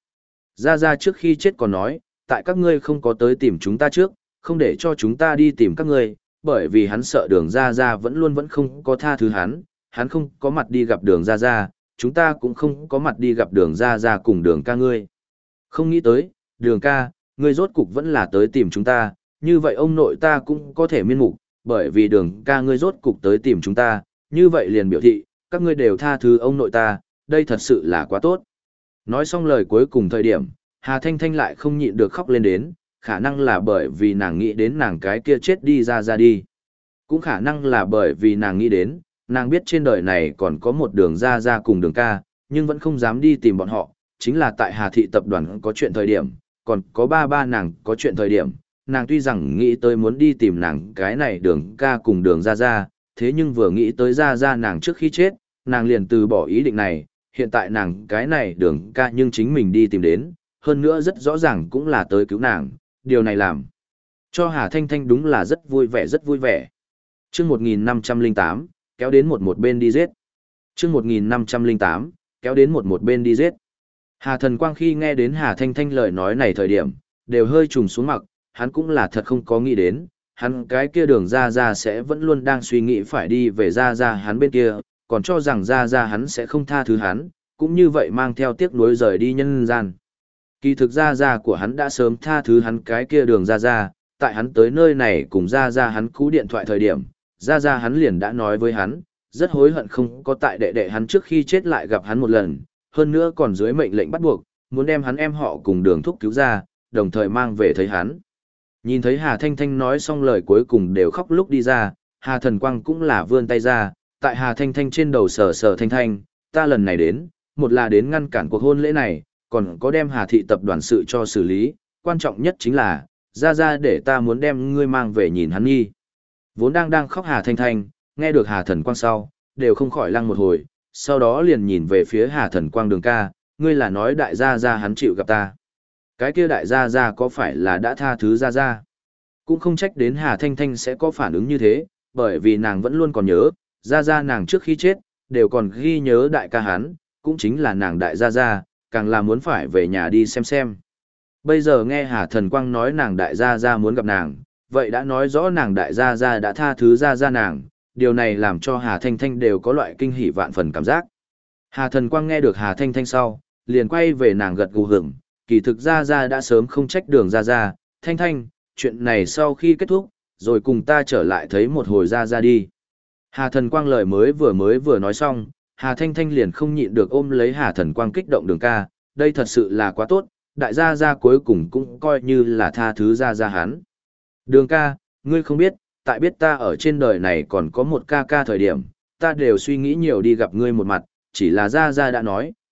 Ra trước khi chết còn nói, tại các ngươi không có tới tìm chúng ta trước, không để cho chúng ta đi tìm các ngươi, bởi vì hắn sợ Đường ra vẫn không có tha thứ hắn không có mặt đi gặp Đường ra, chúng ta cũng không có mặt đi gặp Đường ra cùng Đường ca ngươi. Không nghĩ tới, Đường ca, ngươi rốt cục vẫn là tới tìm chúng ta, như vậy ông nội ta cũng có thể miên mục, bởi vì Đường ca ngươi rốt cục tới tìm chúng ta, như vậy liền biểu thị, các ngươi đều tha thứ ông nội ta, đây thật sự là quá tốt. Nói xong lời cuối cùng thời điểm, Hà Thanh lại không nhịn được khóc lên đến, khả năng là bởi vì nàng nghĩ đến nàng cái kia chết đi ra đi. Cũng khả năng là bởi vì nàng nghĩ đến, nàng biết trên đời này còn có một Đường ra cùng Đường ca, nhưng vẫn không dám đi tìm bọn họ, chính là tại Hà Thị tập đoàn có chuyện thời điểm, còn có ba nàng có chuyện thời điểm, nàng tuy rằng nghĩ tới muốn đi tìm nàng cái này Đường ca cùng Đường ra, thế nhưng vừa nghĩ tới ra nàng trước khi chết, nàng liền từ bỏ ý định này, hiện tại nàng cái này Đường ca nhưng chính mình đi tìm đến, hơn nữa rất rõ ràng cũng là tới cứu nàng, điều này làm cho Hà Thanh đúng là rất vui vẻ. Chương 1508, kéo đến một bên đi giết. Chương 1508, kéo đến một bên đi giết. Hà Thần Quang khi nghe đến Hà Thanh lời nói này thời điểm, đều hơi trùng xuống mặt, hắn cũng là thật không có nghĩ đến, hắn cái kia Đường ra sẽ vẫn luôn đang suy nghĩ phải đi về ra hắn bên kia, còn cho rằng ra hắn sẽ không tha thứ hắn, cũng như vậy mang theo tiếc nuối rời đi nhân gian. Kỳ thực ra của hắn đã sớm tha thứ hắn cái kia Đường ra, tại hắn tới nơi này cùng ra hắn cú điện thoại thời điểm, ra hắn liền đã nói với hắn, rất hối hận không có tại đệ hắn trước khi chết lại gặp hắn một lần, hơn nữa còn dưới mệnh lệnh bắt buộc, muốn đem hắn em họ cùng Đường thúc cứu ra, đồng thời mang về thấy hắn. Nhìn thấy Hà Thanh nói xong lời cuối cùng đều khóc lúc đi ra, Hà Thần Quang cũng là vươn tay ra, tại Hà Thanh trên đầu sờ Thanh, ta lần này đến, một là đến ngăn cản cuộc hôn lễ này, còn có đem Hà Thị tập đoàn sự cho xử lý, quan trọng nhất chính là, ra để ta muốn đem ngươi mang về nhìn hắn nghi. Vốn đang khóc Hà Thanh, nghe được Hà Thần Quang sau, đều không khỏi lăng một hồi, sau đó liền nhìn về phía Hà Thần Quang Đường ca, ngươi là nói đại gia hắn chịu gặp ta. Cái kia đại gia có phải là đã tha thứ ra? Cũng không trách đến Hà Thanh sẽ có phản ứng như thế, bởi vì nàng vẫn luôn còn nhớ, ra nàng trước khi chết, đều còn ghi nhớ đại ca hắn, cũng chính là nàng đại gia, càng là muốn phải về nhà đi xem. Bây giờ nghe Hà Thần Quang nói nàng đại gia muốn gặp nàng, vậy đã nói rõ nàng đại gia đã tha thứ ra nàng, điều này làm cho Hà Thanh đều có loại kinh hỉ vạn phần cảm giác. Hà Thần Quang nghe được Hà Thanh sau, liền quay về nàng gật gù hưởng, kỳ thực ra đã sớm không trách Đường ra, Thanh, chuyện này sau khi kết thúc, rồi cùng ta trở lại thấy một hồi ra đi. Hà Thần Quang lời mới vừa nói xong, Hà Thanh liền không nhịn được ôm lấy Hà Thần Quang kích động Đường ca, đây thật sự là quá tốt, đại gia cuối cùng cũng coi như là tha thứ ra hắn. Đường ca, ngươi không biết, tại biết ta ở trên đời này còn có một ca thời điểm, ta đều suy nghĩ nhiều đi gặp ngươi một mặt, chỉ là ra đã nói,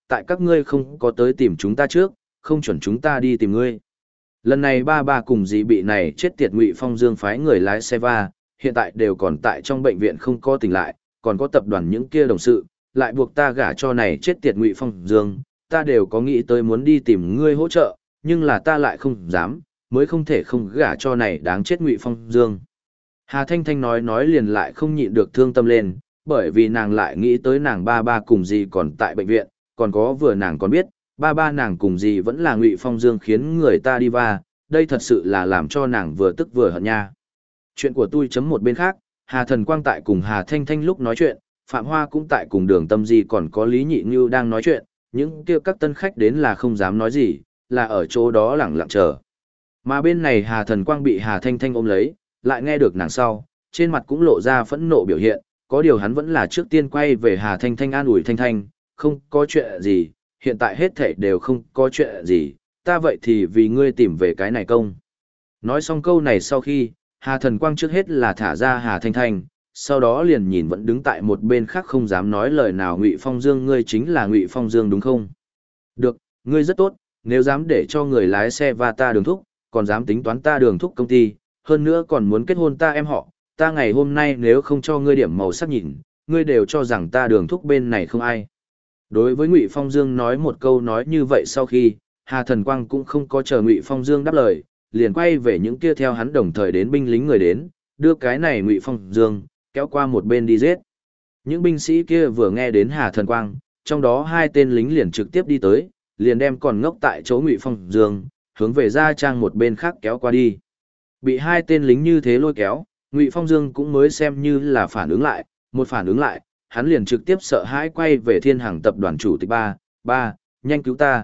tại các ngươi không có tới tìm chúng ta trước, không chuẩn chúng ta đi tìm ngươi. Lần này ba ba cùng dì bị này chết tiệt Ngụy Phong Dương phái người lái xe va, hiện tại đều còn tại trong bệnh viện không có tỉnh lại, còn có tập đoàn những kia đồng sự, lại buộc ta gả cho này chết tiệt Ngụy Phong Dương, ta đều có nghĩ tới muốn đi tìm ngươi hỗ trợ, nhưng là ta lại không dám, mới không thể không gả cho này đáng chết Ngụy Phong Dương. Hà Thanh Thanh nói liền lại không nhịn được thương tâm lên, bởi vì nàng lại nghĩ tới nàng ba ba cùng dì còn tại bệnh viện, còn có vừa nàng còn biết, ba ba nàng cùng dì vẫn là Ngụy Phong Dương khiến người ta đi va, đây thật sự là làm cho nàng vừa tức vừa hận nha. Chuyện của tôi chấm một bên khác, Hà Thần Quang tại cùng Hà Thanh Thanh lúc nói chuyện, Phạm Hoa cũng tại cùng Đường Tâm Di còn có Lý Nhị Ngưu đang nói chuyện, những kia các tân khách đến là không dám nói gì, là ở chỗ đó lẳng lặng chờ. Mà bên này Hà Thần Quang bị Hà Thanh Thanh ôm lấy, lại nghe được nàng sau, trên mặt cũng lộ ra phẫn nộ biểu hiện, có điều hắn vẫn là trước tiên quay về Hà Thanh Thanh an ủi Thanh Thanh, không có chuyện gì, hiện tại hết thảy đều không có chuyện gì, ta vậy thì vì ngươi tìm về cái này công. Nói xong câu này sau khi, Hà Thần Quang trước hết là thả ra Hà Thanh Thanh, sau đó liền nhìn vẫn đứng tại một bên khác không dám nói lời nào Ngụy Phong Dương, ngươi chính là Ngụy Phong Dương đúng không? Được, ngươi rất tốt, nếu dám để cho người lái xe va ta Đường thúc, còn dám tính toán ta Đường thúc công ty, hơn nữa còn muốn kết hôn ta em họ, ta ngày hôm nay nếu không cho ngươi điểm màu sắc nhìn, ngươi đều cho rằng ta Đường thúc bên này không ai. Đối với Ngụy Phong Dương nói một câu nói như vậy sau khi, Hà Thần Quang cũng không có chờ Ngụy Phong Dương đáp lời, liền quay về những kia theo hắn đồng thời đến binh lính người đến, đưa cái này Ngụy Phong Dương kéo qua một bên đi giết. Những binh sĩ kia vừa nghe đến Hà Thần Quang, trong đó hai tên lính liền trực tiếp đi tới, liền đem còn ngốc tại chỗ Ngụy Phong Dương hướng về gia trang một bên khác kéo qua đi. Bị hai tên lính như thế lôi kéo, Ngụy Phong Dương cũng mới xem như là phản ứng lại, một phản ứng lại, hắn liền trực tiếp sợ hãi quay về Thiên Hằng tập đoàn chủ tịch ba, nhanh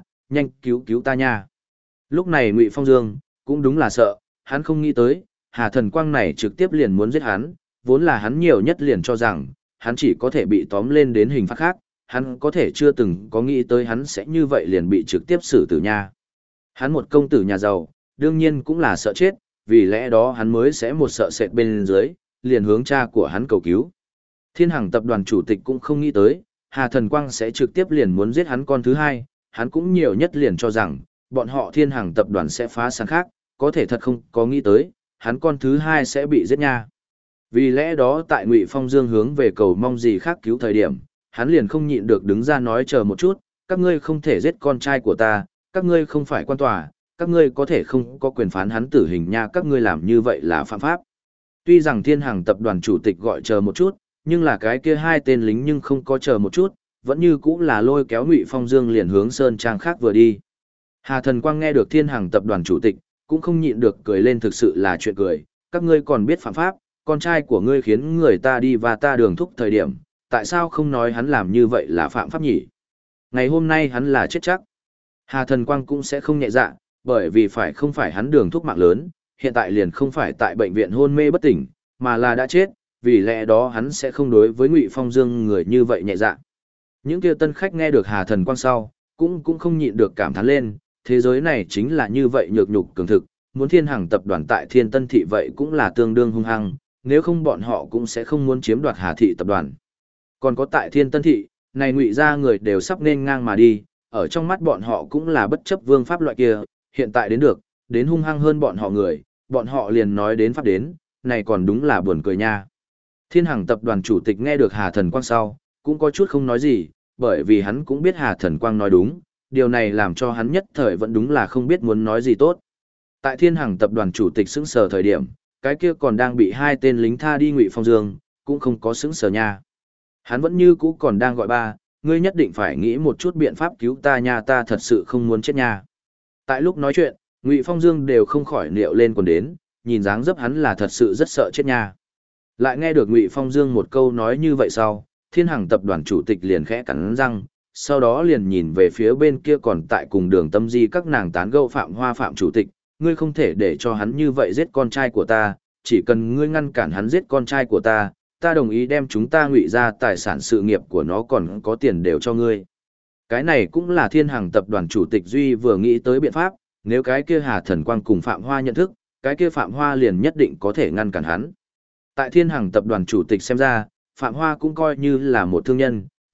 cứu ta nha. Lúc này Ngụy Phong Dương cũng đúng là sợ, hắn không nghĩ tới, Hà Thần Quang này trực tiếp liền muốn giết hắn, vốn là hắn nhiều nhất liền cho rằng, hắn chỉ có thể bị tóm lên đến hình phạt khác, hắn có thể chưa từng có nghĩ tới hắn sẽ như vậy liền bị trực tiếp xử tử nha. Hắn một công tử nhà giàu, đương nhiên cũng là sợ chết, vì lẽ đó hắn mới sẽ một sợ sệt bên dưới, liền hướng cha của hắn cầu cứu. Thiên Hằng tập đoàn chủ tịch cũng không nghĩ tới, Hà Thần Quang sẽ trực tiếp liền muốn giết hắn con thứ hai, hắn cũng nhiều nhất liền cho rằng, bọn họ Thiên Hằng tập đoàn sẽ phá sản khác, có thể thật không có nghĩ tới, hắn con thứ hai sẽ bị giết nha. Vì lẽ đó tại Ngụy Phong Dương hướng về cầu mong gì khác cứu thời điểm, hắn liền không nhịn được đứng ra nói chờ một chút, các ngươi không thể giết con trai của ta, các ngươi không phải quan tòa, các ngươi có thể không có quyền phán hắn tử hình nha, các ngươi làm như vậy là phạm pháp. Tuy rằng Thiên Hằng tập đoàn chủ tịch gọi chờ một chút, nhưng là cái kia hai tên lính nhưng không có chờ một chút, vẫn như cũng là lôi kéo Ngụy Phong Dương liền hướng sơn trang khác vừa đi. Hà Thần Quang nghe được Thiên Hằng tập đoàn chủ tịch, cũng không nhịn được cười lên, thực sự là chuyện cười, các ngươi còn biết phạm pháp, con trai của ngươi khiến người ta đi và ta Đường thúc thời điểm, tại sao không nói hắn làm như vậy là phạm pháp nhỉ? Ngày hôm nay hắn là chết chắc. Hà Thần Quang cũng sẽ không nhẹ dạ, bởi vì không phải hắn Đường thúc mạng lớn, hiện tại liền không phải tại bệnh viện hôn mê bất tỉnh, mà là đã chết, vì lẽ đó hắn sẽ không đối với Ngụy Phong Dương người như vậy nhẹ dạ. Những kia tân khách nghe được Hà Thần Quang sau, cũng không nhịn được cảm thán lên, thế giới này chính là như vậy nhược nhục cường thực, muốn Thiên Hằng tập đoàn tại Thiên Tân thị vậy cũng là tương đương hung hăng, nếu không bọn họ cũng sẽ không muốn chiếm đoạt Hà thị tập đoàn. Còn có tại Thiên Tân thị, này Ngụy gia người đều sắp nên ngang mà đi, ở trong mắt bọn họ cũng là bất chấp vương pháp loại kia, hiện tại đến hung hăng hơn bọn họ người, bọn họ liền nói đến pháp đến, này còn đúng là buồn cười nha. Thiên Hằng tập đoàn chủ tịch nghe được Hà Thần Quang sau, cũng có chút không nói gì, bởi vì hắn cũng biết Hà Thần Quang nói đúng, điều này làm cho hắn nhất thời vẫn đúng là không biết muốn nói gì tốt. Tại Thiên Hằng tập đoàn chủ tịch sững sờ thời điểm, cái kia còn đang bị hai tên lính tha đi Ngụy Phong Dương, cũng không có sững sờ nha. Hắn vẫn như cũ còn đang gọi ba, ngươi nhất định phải nghĩ một chút biện pháp cứu ta nha, ta thật sự không muốn chết nha. Tại lúc nói chuyện, Ngụy Phong Dương đều không khỏi liệu lên còn đến, nhìn dáng dấp hắn là thật sự rất sợ chết nha. Lại nghe được Ngụy Phong Dương một câu nói như vậy sau, Thiên Hằng tập đoàn chủ tịch liền khẽ cắn răng, sau đó liền nhìn về phía bên kia còn tại cùng Đường Tâm Di các nàng tán gẫu Phạm Hoa Phạm chủ tịch, ngươi không thể để cho hắn như vậy giết con trai của ta, chỉ cần ngươi ngăn cản hắn giết con trai của ta, ta đồng ý đem chúng ta Ngụy ra tài sản sự nghiệp của nó còn có tiền đều cho ngươi. Cái này cũng là Thiên Hằng tập đoàn chủ tịch Duy vừa nghĩ tới biện pháp, nếu cái kia Hà Thần Quang cùng Phạm Hoa nhận thức, cái kia Phạm Hoa liền nhất định có thể ngăn cản hắn. Tại Thiên Hằng tập đoàn chủ tịch xem ra, Phạm Hoa cũng coi như là một thương nhân,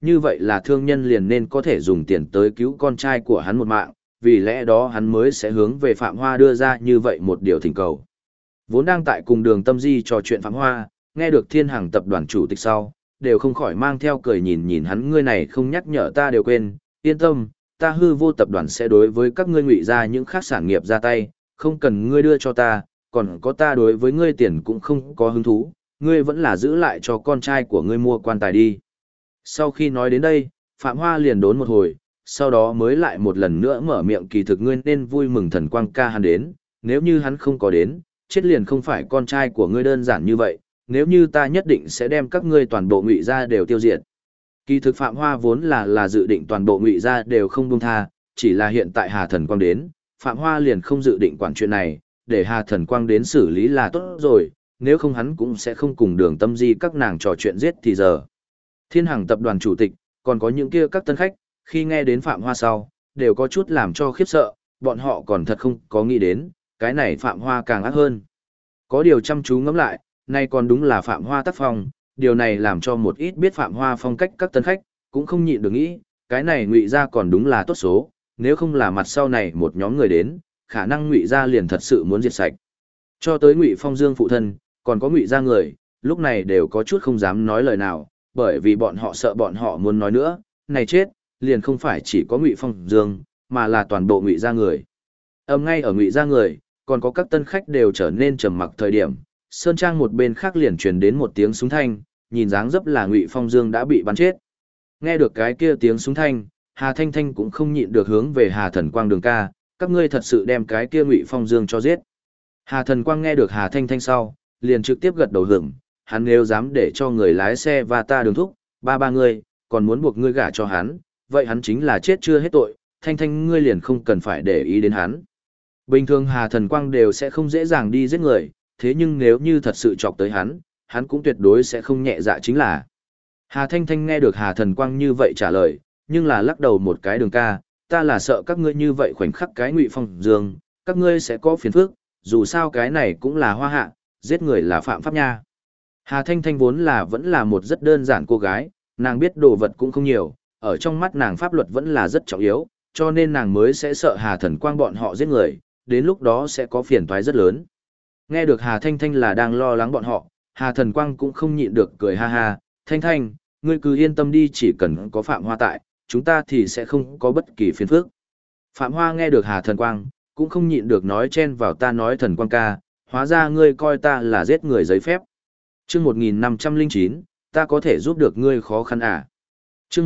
như vậy là thương nhân liền nên có thể dùng tiền tới cứu con trai của hắn một mạng, vì lẽ đó hắn mới sẽ hướng về Phạm Hoa đưa ra như vậy một điều thỉnh cầu. Vốn đang tại cùng Đường Tâm Di trò chuyện Phạm Hoa, nghe được Thiên Hằng tập đoàn chủ tịch sau, đều không khỏi mang theo cười nhìn nhìn hắn, ngươi này không nhắc nhở ta đều quên, yên tâm, ta Hư Vô tập đoàn sẽ đối với các ngươi ngụy ra những khác sản nghiệp ra tay, không cần ngươi đưa cho ta, còn có ta đối với ngươi tiền cũng không có hứng thú, ngươi vẫn là giữ lại cho con trai của ngươi mua quan tài đi. Sau khi nói đến đây, Phạm Hoa liền đốn một hồi, sau đó mới lại một lần nữa mở miệng, kỳ thực ngươi nên vui mừng Thần Quang ca hắn đến, nếu như hắn không có đến, chết liền không phải con trai của ngươi đơn giản như vậy, nếu như ta nhất định sẽ đem các ngươi toàn bộ ngụy gia đều tiêu diệt. Kỳ thực Phạm Hoa vốn là dự định toàn bộ ngụy gia đều không buông tha, chỉ là hiện tại Hà Thần Quang đến, Phạm Hoa liền không dự định quản chuyện này, để Hà Thần Quang đến xử lý là tốt rồi, nếu không hắn cũng sẽ không cùng Đường Tâm Di các nàng trò chuyện giết thì giờ. Thiên Hằng tập đoàn chủ tịch, còn có những kia các tân khách, khi nghe đến Phạm Hoa sau, đều có chút làm cho khiếp sợ, bọn họ còn thật không có nghĩ đến, cái này Phạm Hoa càng ác hơn. Có điều chăm chú ngẫm lại, nay còn đúng là Phạm Hoa tác phong, điều này làm cho một ít biết Phạm Hoa phong cách các tân khách, cũng không nhịn được nghĩ, cái này ngụy ra còn đúng là tốt số, nếu không là mặt sau này một nhóm người đến, khả năng ngụy ra liền thật sự muốn diệt sạch. Cho tới Ngụy Phong Dương phụ thân, còn có ngụy ra người, lúc này đều có chút không dám nói lời nào, bởi vì bọn họ sợ bọn họ muốn nói nữa, này chết, liền không phải chỉ có Ngụy Phong Dương, mà là toàn bộ ngụy ra người. Ngay ở ngụy ra người, còn có các tân khách đều trở nên trầm mặc thời điểm, sơn trang một bên khác liền truyền đến một tiếng súng thanh, nhìn dáng dấp là Ngụy Phong Dương đã bị bắn chết. Nghe được cái kia tiếng súng thanh, Hà Thanh Thanh cũng không nhịn được hướng về Hà Thần Quang Đường ca, các ngươi thật sự đem cái kia Ngụy Phong Dương cho giết. Hà Thần Quang nghe được Hà Thanh Thanh sau, liền trực tiếp gật đầu hưởng, hắn nếu dám để cho người lái xe và ta Đường thúc, ba ngươi, còn muốn buộc ngươi gả cho hắn, vậy hắn chính là chết chưa hết tội, Thanh Thanh ngươi liền không cần phải để ý đến hắn. Bình thường Hà Thần Quang đều sẽ không dễ dàng đi giết người, thế nhưng nếu như thật sự chọc tới hắn cũng tuyệt đối sẽ không nhẹ dạ chính là. Hà Thanh Thanh nghe được Hà Thần Quang như vậy trả lời, nhưng là lắc đầu một cái, Đường ca, ta là sợ các ngươi như vậy khoảnh khắc cái Ngụy Phong Dương, các ngươi sẽ có phiền phức, dù sao cái này cũng là hoa hạ, giết người là phạm pháp nha. Hà Thanh Thanh vốn là vẫn là một rất đơn giản cô gái, nàng biết đồ vật cũng không nhiều, ở trong mắt nàng pháp luật vẫn là rất trọng yếu, cho nên nàng mới sẽ sợ Hà Thần Quang bọn họ giết người, đến lúc đó sẽ có phiền toái rất lớn. Nghe được Hà Thanh Thanh là đang lo lắng bọn họ, Hà Thần Quang cũng không nhịn được cười ha ha, Thanh Thanh, ngươi cứ yên tâm đi, chỉ cần có Phạm Hoa tại, chúng ta thì sẽ không có bất kỳ phiền phức. Phạm Hoa nghe được Hà Thần Quang, cũng không nhịn được nói chen vào, ta nói Thần Quang ca, hóa ra ngươi coi ta là giết người giấy phép. Chương 1509, ta có thể giúp được ngươi khó khăn à? Chương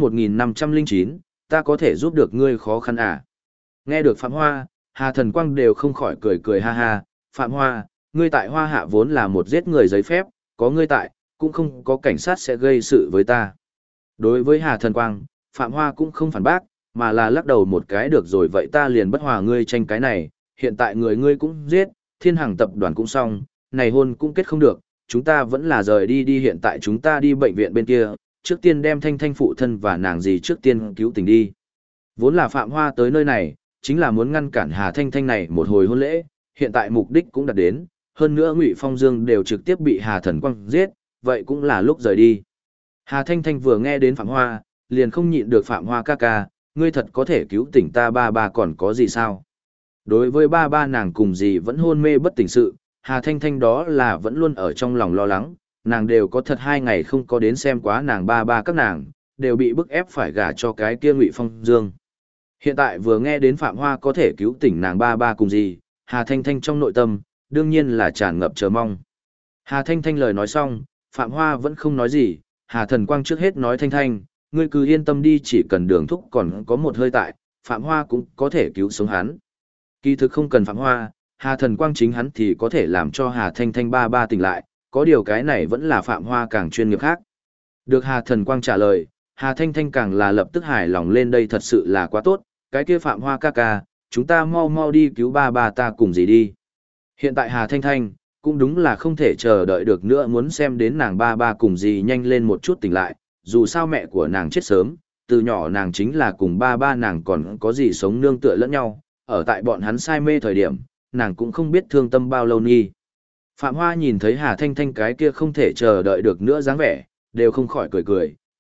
1509, ta có thể giúp được ngươi khó khăn à? Nghe được Phạm Hoa, Hà Thần Quang đều không khỏi cười cười ha ha, Phạm Hoa, ngươi tại Hoa Hạ vốn là một giết người giấy phép, có ngươi tại, cũng không có cảnh sát sẽ gây sự với ta. Đối với Hà Thần Quang, Phạm Hoa cũng không phản bác, mà là lắc đầu một cái, được rồi vậy ta liền bất hòa ngươi tranh cái này, hiện tại người ngươi cũng giết, Thiên Hằng tập đoàn cũng xong, này hôn cũng kết không được, chúng ta vẫn là rời đi đi, hiện tại chúng ta đi bệnh viện bên kia, trước tiên đem Thanh Thanh phụ thân và nàng gì trước tiên cứu tình đi. Vốn là Phạm Hoa tới nơi này, chính là muốn ngăn cản Hà Thanh Thanh này một hồi hôn lễ, hiện tại mục đích cũng đạt đến, hơn nữa Ngụy Phong Dương đều trực tiếp bị Hà Thần Quang giết, vậy cũng là lúc rời đi. Hà Thanh Thanh vừa nghe đến Phạm Hoa, liền không nhịn được, Phạm Hoa ca ca, ngươi thật có thể cứu tỉnh ta, ba còn có gì sao? Đối với ba nàng cùng gì vẫn hôn mê bất tỉnh sự, Hà Thanh Thanh đó là vẫn luôn ở trong lòng lo lắng, nàng đều có thật 2 ngày không có đến xem quá nàng ba các nàng, đều bị bức ép phải gả cho cái kia Ngụy Phong Dương. Hiện tại vừa nghe đến Phạm Hoa có thể cứu tỉnh nàng ba cùng gì, Hà Thanh Thanh trong nội tâm, đương nhiên là tràn ngập chờ mong. Hà Thanh Thanh lời nói xong, Phạm Hoa vẫn không nói gì, Hà Thần Quang trước hết nói, Thanh Thanh, ngươi cứ yên tâm đi, chỉ cần Đường thúc còn có một hơi tại, Phạm Hoa cũng có thể cứu sống hắn. Kỳ thực không cần Phạm Hoa, Hà Thần Quang chính hắn thì có thể làm cho Hà Thanh Thanh ba tỉnh lại, có điều cái này vẫn là Phạm Hoa càng chuyên nghiệp khác. Được Hà Thần Quang trả lời, Hà Thanh Thanh càng là lập tức hài lòng lên, đây thật sự là quá tốt, cái kia Phạm Hoa ca ca, chúng ta mau đi cứu ba ta cùng gì đi. Hiện tại Hà Thanh Thanh, cũng đúng là không thể chờ đợi được nữa, muốn xem đến nàng ba cùng gì nhanh lên một chút tỉnh lại, dù sao mẹ của nàng chết sớm, từ nhỏ nàng chính là cùng ba nàng còn có gì sống nương tựa lẫn nhau, ở tại bọn hắn say mê thời điểm, nàng cũng không biết thương tâm bao lâu nghi. Phạm Hoa nhìn thấy Hà Thanh Thanh cái kia không thể chờ đợi được nữa dáng vẻ, đều không khỏi cười,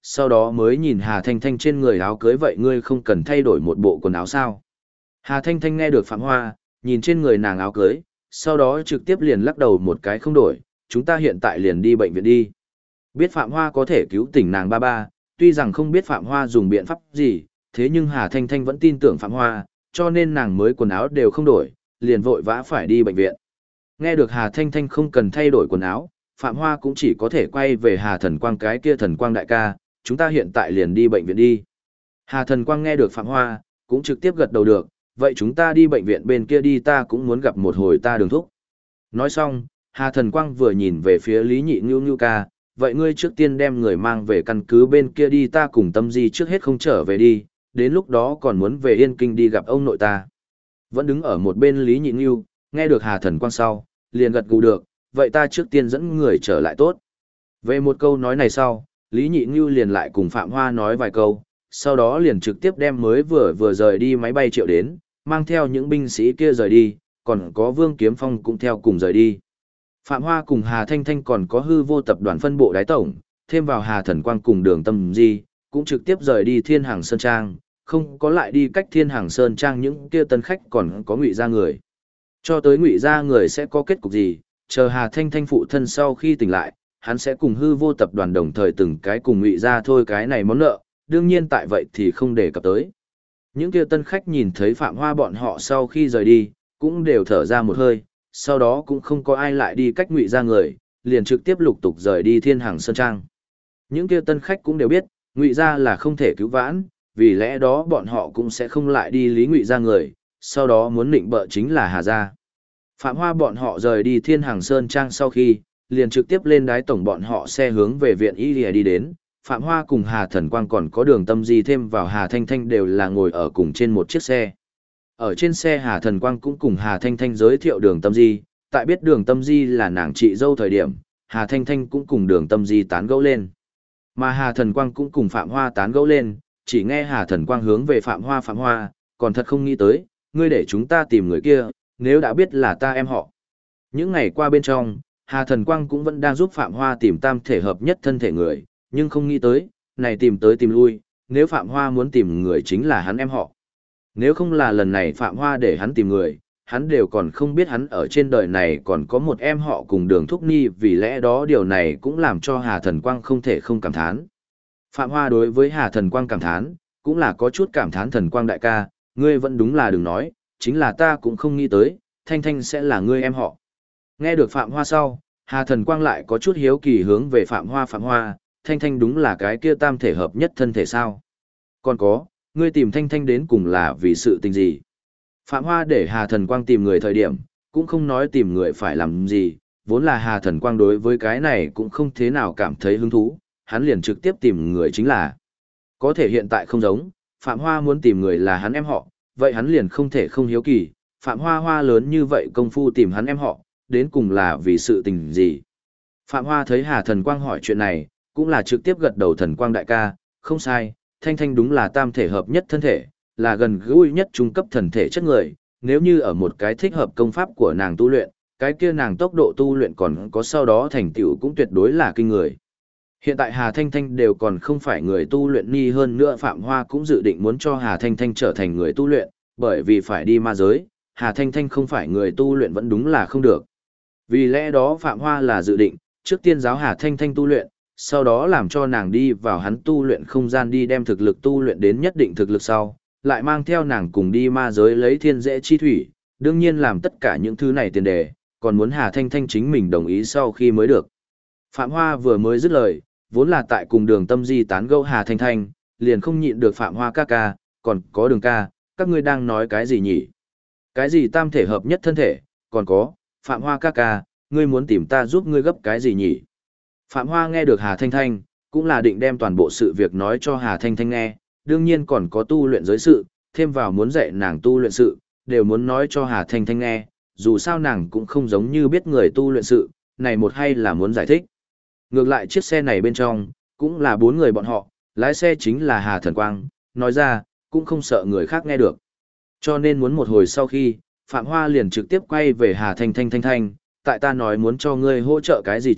sau đó mới nhìn Hà Thanh Thanh trên người áo cưới vậy ngươi không cần thay đổi một bộ quần áo sao. Hà Thanh Thanh nghe được Phạm Hoa, nhìn trên người nàng áo cưới, sau đó trực tiếp liền lắc đầu một cái không đổi, chúng ta hiện tại liền đi bệnh viện đi. Biết Phạm Hoa có thể cứu tỉnh nàng ba ba, tuy rằng không biết Phạm Hoa dùng biện pháp gì, thế nhưng Hà Thanh Thanh vẫn tin tưởng Phạm Hoa, cho nên nàng mới quần áo đều không đổi, liền vội vã phải đi bệnh viện. Nghe được Hà Thanh Thanh không cần thay đổi quần áo, Phạm Hoa cũng chỉ có thể quay về Hà Thần Quang cái kia Thần Quang đại ca, chúng ta hiện tại liền đi bệnh viện đi. Hà Thần Quang nghe được Phạm Hoa, cũng trực tiếp gật đầu được, vậy chúng ta đi bệnh viện bên kia đi, ta cũng muốn gặp một hồi ta Đường thúc. Nói xong, Hà Thần Quang vừa nhìn về phía Lý Nhị Ngưu Ngưu ca, vậy ngươi trước tiên đem người mang về căn cứ bên kia đi, ta cùng Tâm Di trước hết không trở về đi, đến lúc đó còn muốn về Yên Kinh đi gặp ông nội ta. Vẫn đứng ở một bên Lý Nhị Ngưu, nghe được Hà Thần Quang sau, liền gật gù được, vậy ta trước tiên dẫn người trở lại tốt. Về một câu nói này sau, Lý Nhị Ngưu liền lại cùng Phạm Hoa nói vài câu, sau đó liền trực tiếp đem mới vừa rời đi máy bay triệu đến, mang theo những binh sĩ kia rời đi, còn có Vương Kiếm Phong cũng theo cùng rời đi. Phạm Hoa cùng Hà Thanh Thanh còn có Hư Vô tập đoàn phân bộ đái tổng, thêm vào Hà Thần Quang cùng Đường Tâm Di, cũng trực tiếp rời đi Thiên Hàng Sơn Trang, không có lại đi cách Thiên Hàng Sơn Trang những kia tân khách còn có Ngụy gia người. Cho tới Ngụy gia người sẽ có kết cục gì, chờ Hà Thanh Thanh phụ thân sau khi tỉnh lại, hắn sẽ cùng Hư Vô tập đoàn đồng thời từng cái cùng Ngụy gia thôi, cái này món nợ, đương nhiên tại vậy thì không đề cập tới. Những kia tân khách nhìn thấy Phạm Hoa bọn họ sau khi rời đi, cũng đều thở ra một hơi, sau đó cũng không có ai lại đi cách Ngụy gia người, liền trực tiếp lục tục rời đi Thiên Hàng Sơn Trang. Những kia tân khách cũng đều biết, Ngụy gia là không thể cứu vãn, vì lẽ đó bọn họ cũng sẽ không lại đi lý Ngụy gia người, sau đó muốn định bợ chính là Hà gia. Phạm Hoa bọn họ rời đi Thiên Hàng Sơn Trang sau khi, liền trực tiếp lên đái tổng bọn họ xe hướng về viện Y Lìa đi đến. Phạm Hoa cùng Hà Thần Quang còn có Đường Tâm Di thêm vào Hà Thanh Thanh đều là ngồi ở cùng trên một chiếc xe. Ở trên xe Hà Thần Quang cũng cùng Hà Thanh Thanh giới thiệu Đường Tâm Di, tại biết Đường Tâm Di là nàng chị dâu thời điểm, Hà Thanh Thanh cũng cùng Đường Tâm Di tán gẫu lên. Mà Hà Thần Quang cũng cùng Phạm Hoa tán gẫu lên, chỉ nghe Hà Thần Quang hướng về Phạm Hoa, còn thật không nghĩ tới, ngươi để chúng ta tìm người kia, nếu đã biết là ta em họ. Những ngày qua bên trong, Hà Thần Quang cũng vẫn đang giúp Phạm Hoa tìm tam thể hợp nhất thân thể người, nhưng không nghĩ tới, này tìm tới tìm lui, nếu Phạm Hoa muốn tìm người chính là hắn em họ. Nếu không là lần này Phạm Hoa để hắn tìm người, hắn đều còn không biết hắn ở trên đời này còn có một em họ cùng Đường Thúc Ni, vì lẽ đó điều này cũng làm cho Hà Thần Quang không thể không cảm thán. Phạm Hoa đối với Hà Thần Quang cảm thán, cũng là có chút cảm thán Thần Quang đại ca, ngươi vẫn đúng là đừng nói, chính là ta cũng không nghĩ tới, Thanh Thanh sẽ là ngươi em họ. Nghe được Phạm Hoa sau, Hà Thần Quang lại có chút hiếu kỳ hướng về Phạm Hoa, Thanh Thanh đúng là cái kia tam thể hợp nhất thân thể sao? Còn có, ngươi tìm Thanh Thanh đến cùng là vì sự tình gì? Phạm Hoa để Hà Thần Quang tìm người thời điểm, cũng không nói tìm người phải làm gì, vốn là Hà Thần Quang đối với cái này cũng không thế nào cảm thấy hứng thú, hắn liền trực tiếp tìm người chính là. Có thể hiện tại không giống, Phạm Hoa muốn tìm người là hắn em họ, vậy hắn liền không thể không hiếu kỳ, Phạm Hoa lớn như vậy công phu tìm hắn em họ, đến cùng là vì sự tình gì? Phạm Hoa thấy Hà Thần Quang hỏi chuyện này, cũng là trực tiếp gật đầu, Thần Quang đại ca, không sai, Thanh Thanh đúng là tam thể hợp nhất thân thể, là gần gũi nhất trung cấp thần thể chất người, nếu như ở một cái thích hợp công pháp của nàng tu luyện, cái kia nàng tốc độ tu luyện còn có sau đó thành tựu cũng tuyệt đối là kinh người. Hiện tại Hà Thanh Thanh đều còn không phải người tu luyện ni, hơn nữa Phạm Hoa cũng dự định muốn cho Hà Thanh Thanh trở thành người tu luyện, bởi vì phải đi ma giới, Hà Thanh Thanh không phải người tu luyện vẫn đúng là không được. Vì lẽ đó Phạm Hoa là dự định, trước tiên giáo Hà Thanh Thanh tu luyện, sau đó làm cho nàng đi vào hắn tu luyện không gian đi đem thực lực tu luyện đến nhất định thực lực sau, lại mang theo nàng cùng đi ma giới lấy thiên dễ chi thủy, đương nhiên làm tất cả những thứ này tiền đề, còn muốn Hà Thanh Thanh chính mình đồng ý sau khi mới được. Phạm Hoa vừa mới dứt lời, vốn là tại cùng Đường Tâm Di tán gẫu Hà Thanh Thanh, liền không nhịn được Phạm Hoa ca ca, còn có Đường ca, các ngươi đang nói cái gì nhỉ? Cái gì tam thể hợp nhất thân thể, còn có, Phạm Hoa ca ca, ngươi muốn tìm ta giúp ngươi gấp cái gì nhỉ? Phạm Hoa nghe được Hà Thanh Thanh, cũng là định đem toàn bộ sự việc nói cho Hà Thanh Thanh nghe, đương nhiên còn có tu luyện giới sự, thêm vào muốn dạy nàng tu luyện sự, đều muốn nói cho Hà Thanh Thanh nghe, dù sao nàng cũng không giống như biết người tu luyện sự, này một hay là muốn giải thích. Ngược lại chiếc xe này bên trong, cũng là 4 người bọn họ, lái xe chính là Hà Thần Quang, nói ra, cũng không sợ người khác nghe được. Cho nên muốn một hồi sau khi, Phạm Hoa liền trực tiếp quay về Hà Thanh Thanh, tại ta nói muốn cho ngươi hỗ trợ cái gì trước,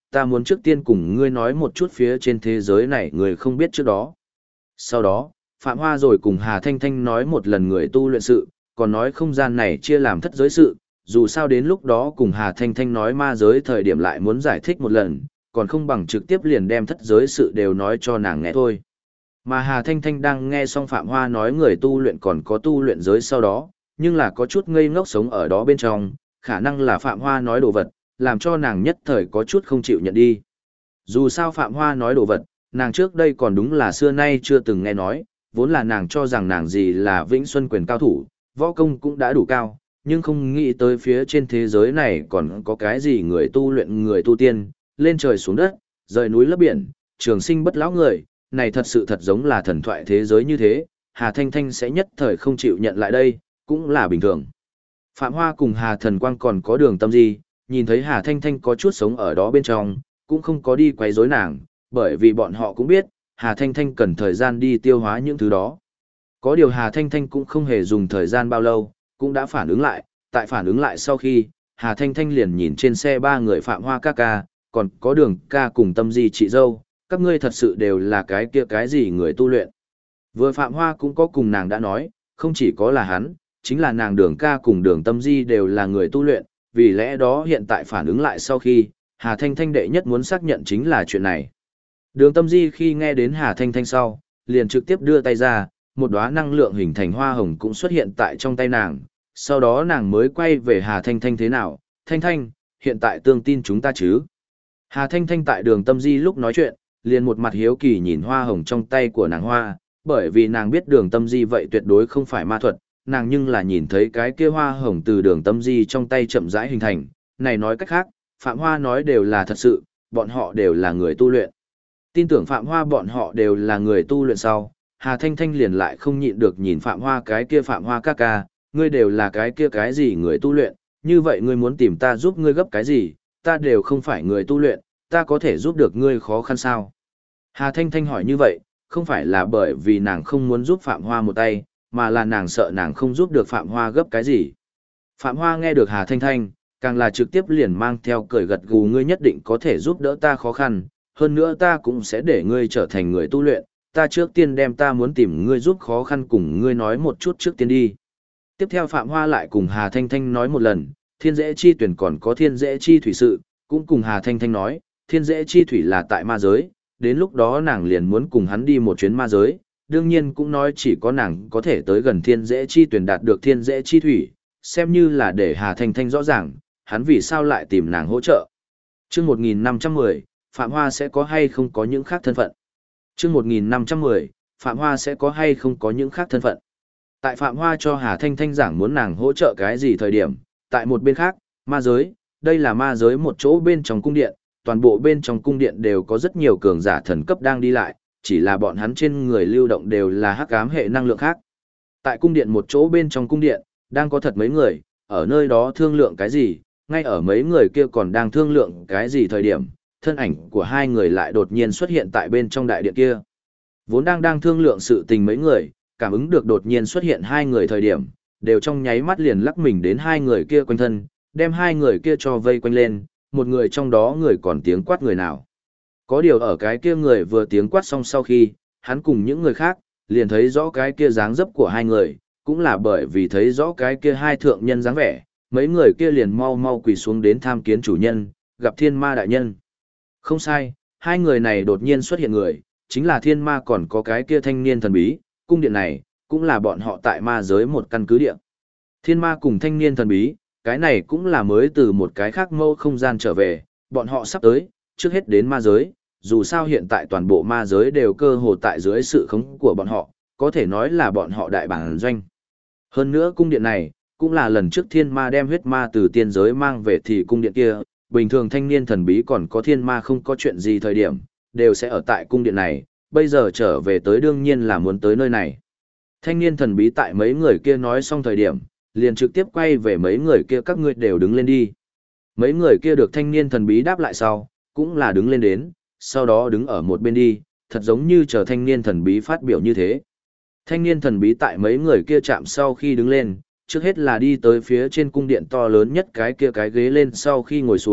ta muốn trước tiên cùng ngươi nói một chút phía trên thế giới này người không biết trước đó. Sau đó, Phạm Hoa rồi cùng Hà Thanh Thanh nói một lần người tu luyện sự, còn nói không gian này chia làm thất giới sự, dù sao đến lúc đó cùng Hà Thanh Thanh nói ma giới thời điểm lại muốn giải thích một lần, còn không bằng trực tiếp liền đem thất giới sự đều nói cho nàng nghe thôi. Mà Hà Thanh Thanh đang nghe xong Phạm Hoa nói người tu luyện còn có tu luyện giới sau đó, nhưng là có chút ngây ngốc sống ở đó bên trong, khả năng là Phạm Hoa nói đồ vật, làm cho nàng nhất thời có chút không chịu nhận đi. Dù sao Phạm Hoa nói đồ vật, nàng trước đây còn đúng là xưa nay chưa từng nghe nói, vốn là nàng cho rằng nàng gì là Vĩnh Xuân quyền cao thủ, võ công cũng đã đủ cao, nhưng không nghĩ tới phía trên thế giới này còn có cái gì người tu luyện người tu tiên, lên trời xuống đất, rời núi lấp biển, trường sinh bất lão người, này thật sự thật giống là thần thoại thế giới như thế, Hà Thanh Thanh sẽ nhất thời không chịu nhận lại đây, cũng là bình thường. Phạm Hoa cùng Hà Thần Quang còn có đường tâm gì, nhìn thấy Hà Thanh Thanh có chút sống ở đó bên trong, cũng không có đi quấy rối nàng, bởi vì bọn họ cũng biết, Hà Thanh Thanh cần thời gian đi tiêu hóa những thứ đó. Có điều Hà Thanh Thanh cũng không hề dùng thời gian bao lâu, cũng đã phản ứng lại, tại phản ứng lại sau khi, Hà Thanh Thanh liền nhìn trên xe ba người Phạm Hoa ca ca, còn có đường ca cùng tâm di chị dâu, các ngươi thật sự đều là cái kia cái gì người tu luyện. Vừa Phạm Hoa cũng có cùng nàng đã nói, không chỉ có là hắn, chính là nàng đường ca cùng đường tâm di đều là người tu luyện, vì lẽ đó hiện tại phản ứng lại sau khi, Hà Thanh Thanh đệ nhất muốn xác nhận chính là chuyện này. Đường tâm di khi nghe đến Hà Thanh Thanh sau, liền trực tiếp đưa tay ra, một đóa năng lượng hình thành hoa hồng cũng xuất hiện tại trong tay nàng, sau đó nàng mới quay về Hà Thanh Thanh thế nào, Thanh Thanh, hiện tại tương tin chúng ta chứ. Hà Thanh Thanh tại đường tâm di lúc nói chuyện, liền một mặt hiếu kỳ nhìn hoa hồng trong tay của nàng hoa, bởi vì nàng biết đường tâm di vậy tuyệt đối không phải ma thuật, nàng nhưng là nhìn thấy cái kia hoa hồng từ đường tâm di trong tay chậm rãi hình thành, này nói cách khác, Phạm Hoa nói đều là thật sự, bọn họ đều là người tu luyện. Tin tưởng Phạm Hoa bọn họ đều là người tu luyện sau, Hà Thanh Thanh liền lại không nhịn được nhìn Phạm Hoa cái kia Phạm Hoa ca ca, ngươi đều là cái kia cái gì người tu luyện, như vậy ngươi muốn tìm ta giúp ngươi gấp cái gì, ta đều không phải người tu luyện, ta có thể giúp được ngươi khó khăn sao? Hà Thanh Thanh hỏi như vậy, không phải là bởi vì nàng không muốn giúp Phạm Hoa một tay, mà là nàng sợ nàng không giúp được Phạm Hoa gấp cái gì. Phạm Hoa nghe được Hà Thanh Thanh, càng là trực tiếp liền mang theo cười gật gù ngươi nhất định có thể giúp đỡ ta khó khăn, hơn nữa ta cũng sẽ để ngươi trở thành người tu luyện, ta trước tiên đem ta muốn tìm ngươi giúp khó khăn cùng ngươi nói một chút trước tiên đi. Tiếp theo Phạm Hoa lại cùng Hà Thanh Thanh nói một lần, thiên dễ chi tuyển còn có thiên dễ chi thủy sự, cũng cùng Hà Thanh Thanh nói, thiên dễ chi thủy là tại ma giới, đến lúc đó nàng liền muốn cùng hắn đi một chuyến ma giới, đương nhiên cũng nói chỉ có nàng có thể tới gần thiên dễ chi tuyển đạt được thiên dễ chi thủy, xem như là để Hà Thanh Thanh rõ ràng, hắn vì sao lại tìm nàng hỗ trợ. Chương 1510, Phạm Hoa sẽ có hay không có những khác thân phận. Chương 1510, Phạm Hoa sẽ có hay không có những khác thân phận. Tại Phạm Hoa cho Hà Thanh Thanh giảng muốn nàng hỗ trợ cái gì thời điểm, tại một bên khác, ma giới, đây là ma giới một chỗ bên trong cung điện, toàn bộ bên trong cung điện đều có rất nhiều cường giả thần cấp đang đi lại, chỉ là bọn hắn trên người lưu động đều là hắc ám hệ năng lượng khác. Tại cung điện một chỗ bên trong cung điện, đang có thật mấy người, ở nơi đó thương lượng cái gì, ngay ở mấy người kia còn đang thương lượng cái gì thời điểm, thân ảnh của hai người lại đột nhiên xuất hiện tại bên trong đại điện kia. Vốn đang thương lượng sự tình mấy người, cảm ứng được đột nhiên xuất hiện hai người thời điểm, đều trong nháy mắt liền lắc mình đến hai người kia quanh thân, đem hai người kia cho vây quanh lên, một người trong đó người còn tiếng quát người nào. Có điều ở cái kia người vừa tiếng quát xong sau khi, hắn cùng những người khác, liền thấy rõ cái kia dáng dấp của hai người, cũng là bởi vì thấy rõ cái kia hai thượng nhân dáng vẻ, mấy người kia liền mau mau quỳ xuống đến tham kiến chủ nhân, gặp thiên ma đại nhân. Không sai, hai người này đột nhiên xuất hiện người, chính là thiên ma còn có cái kia thanh niên thần bí, cung điện này, cũng là bọn họ tại ma giới một căn cứ địa. Thiên ma cùng thanh niên thần bí, cái này cũng là mới từ một cái khác mâu không gian trở về, bọn họ sắp tới, trước hết đến ma giới, dù sao hiện tại toàn bộ ma giới đều cơ hồ tại dưới sự khống của bọn họ, có thể nói là bọn họ đại bản doanh. Hơn nữa cung điện này, cũng là lần trước thiên ma đem huyết ma từ tiên giới mang về thì cung điện kia, bình thường thanh niên thần bí còn có thiên ma không có chuyện gì thời điểm, đều sẽ ở tại cung điện này, bây giờ trở về tới đương nhiên là muốn tới nơi này. Thanh niên thần bí tại mấy người kia nói xong thời điểm, liền trực tiếp quay về mấy người kia các ngươi đều đứng lên đi. Mấy người kia được thanh niên thần bí đáp lại sau, cũng là đứng lên đến, sau đó đứng ở một bên đi, thật giống như chờ thanh niên thần bí phát biểu như thế. Thanh niên thần bí tại mấy người kia chạm sau khi đứng lên, trước hết là đi tới phía trên cung điện to lớn nhất cái kia cái ghế lên sau khi ngồi xuống,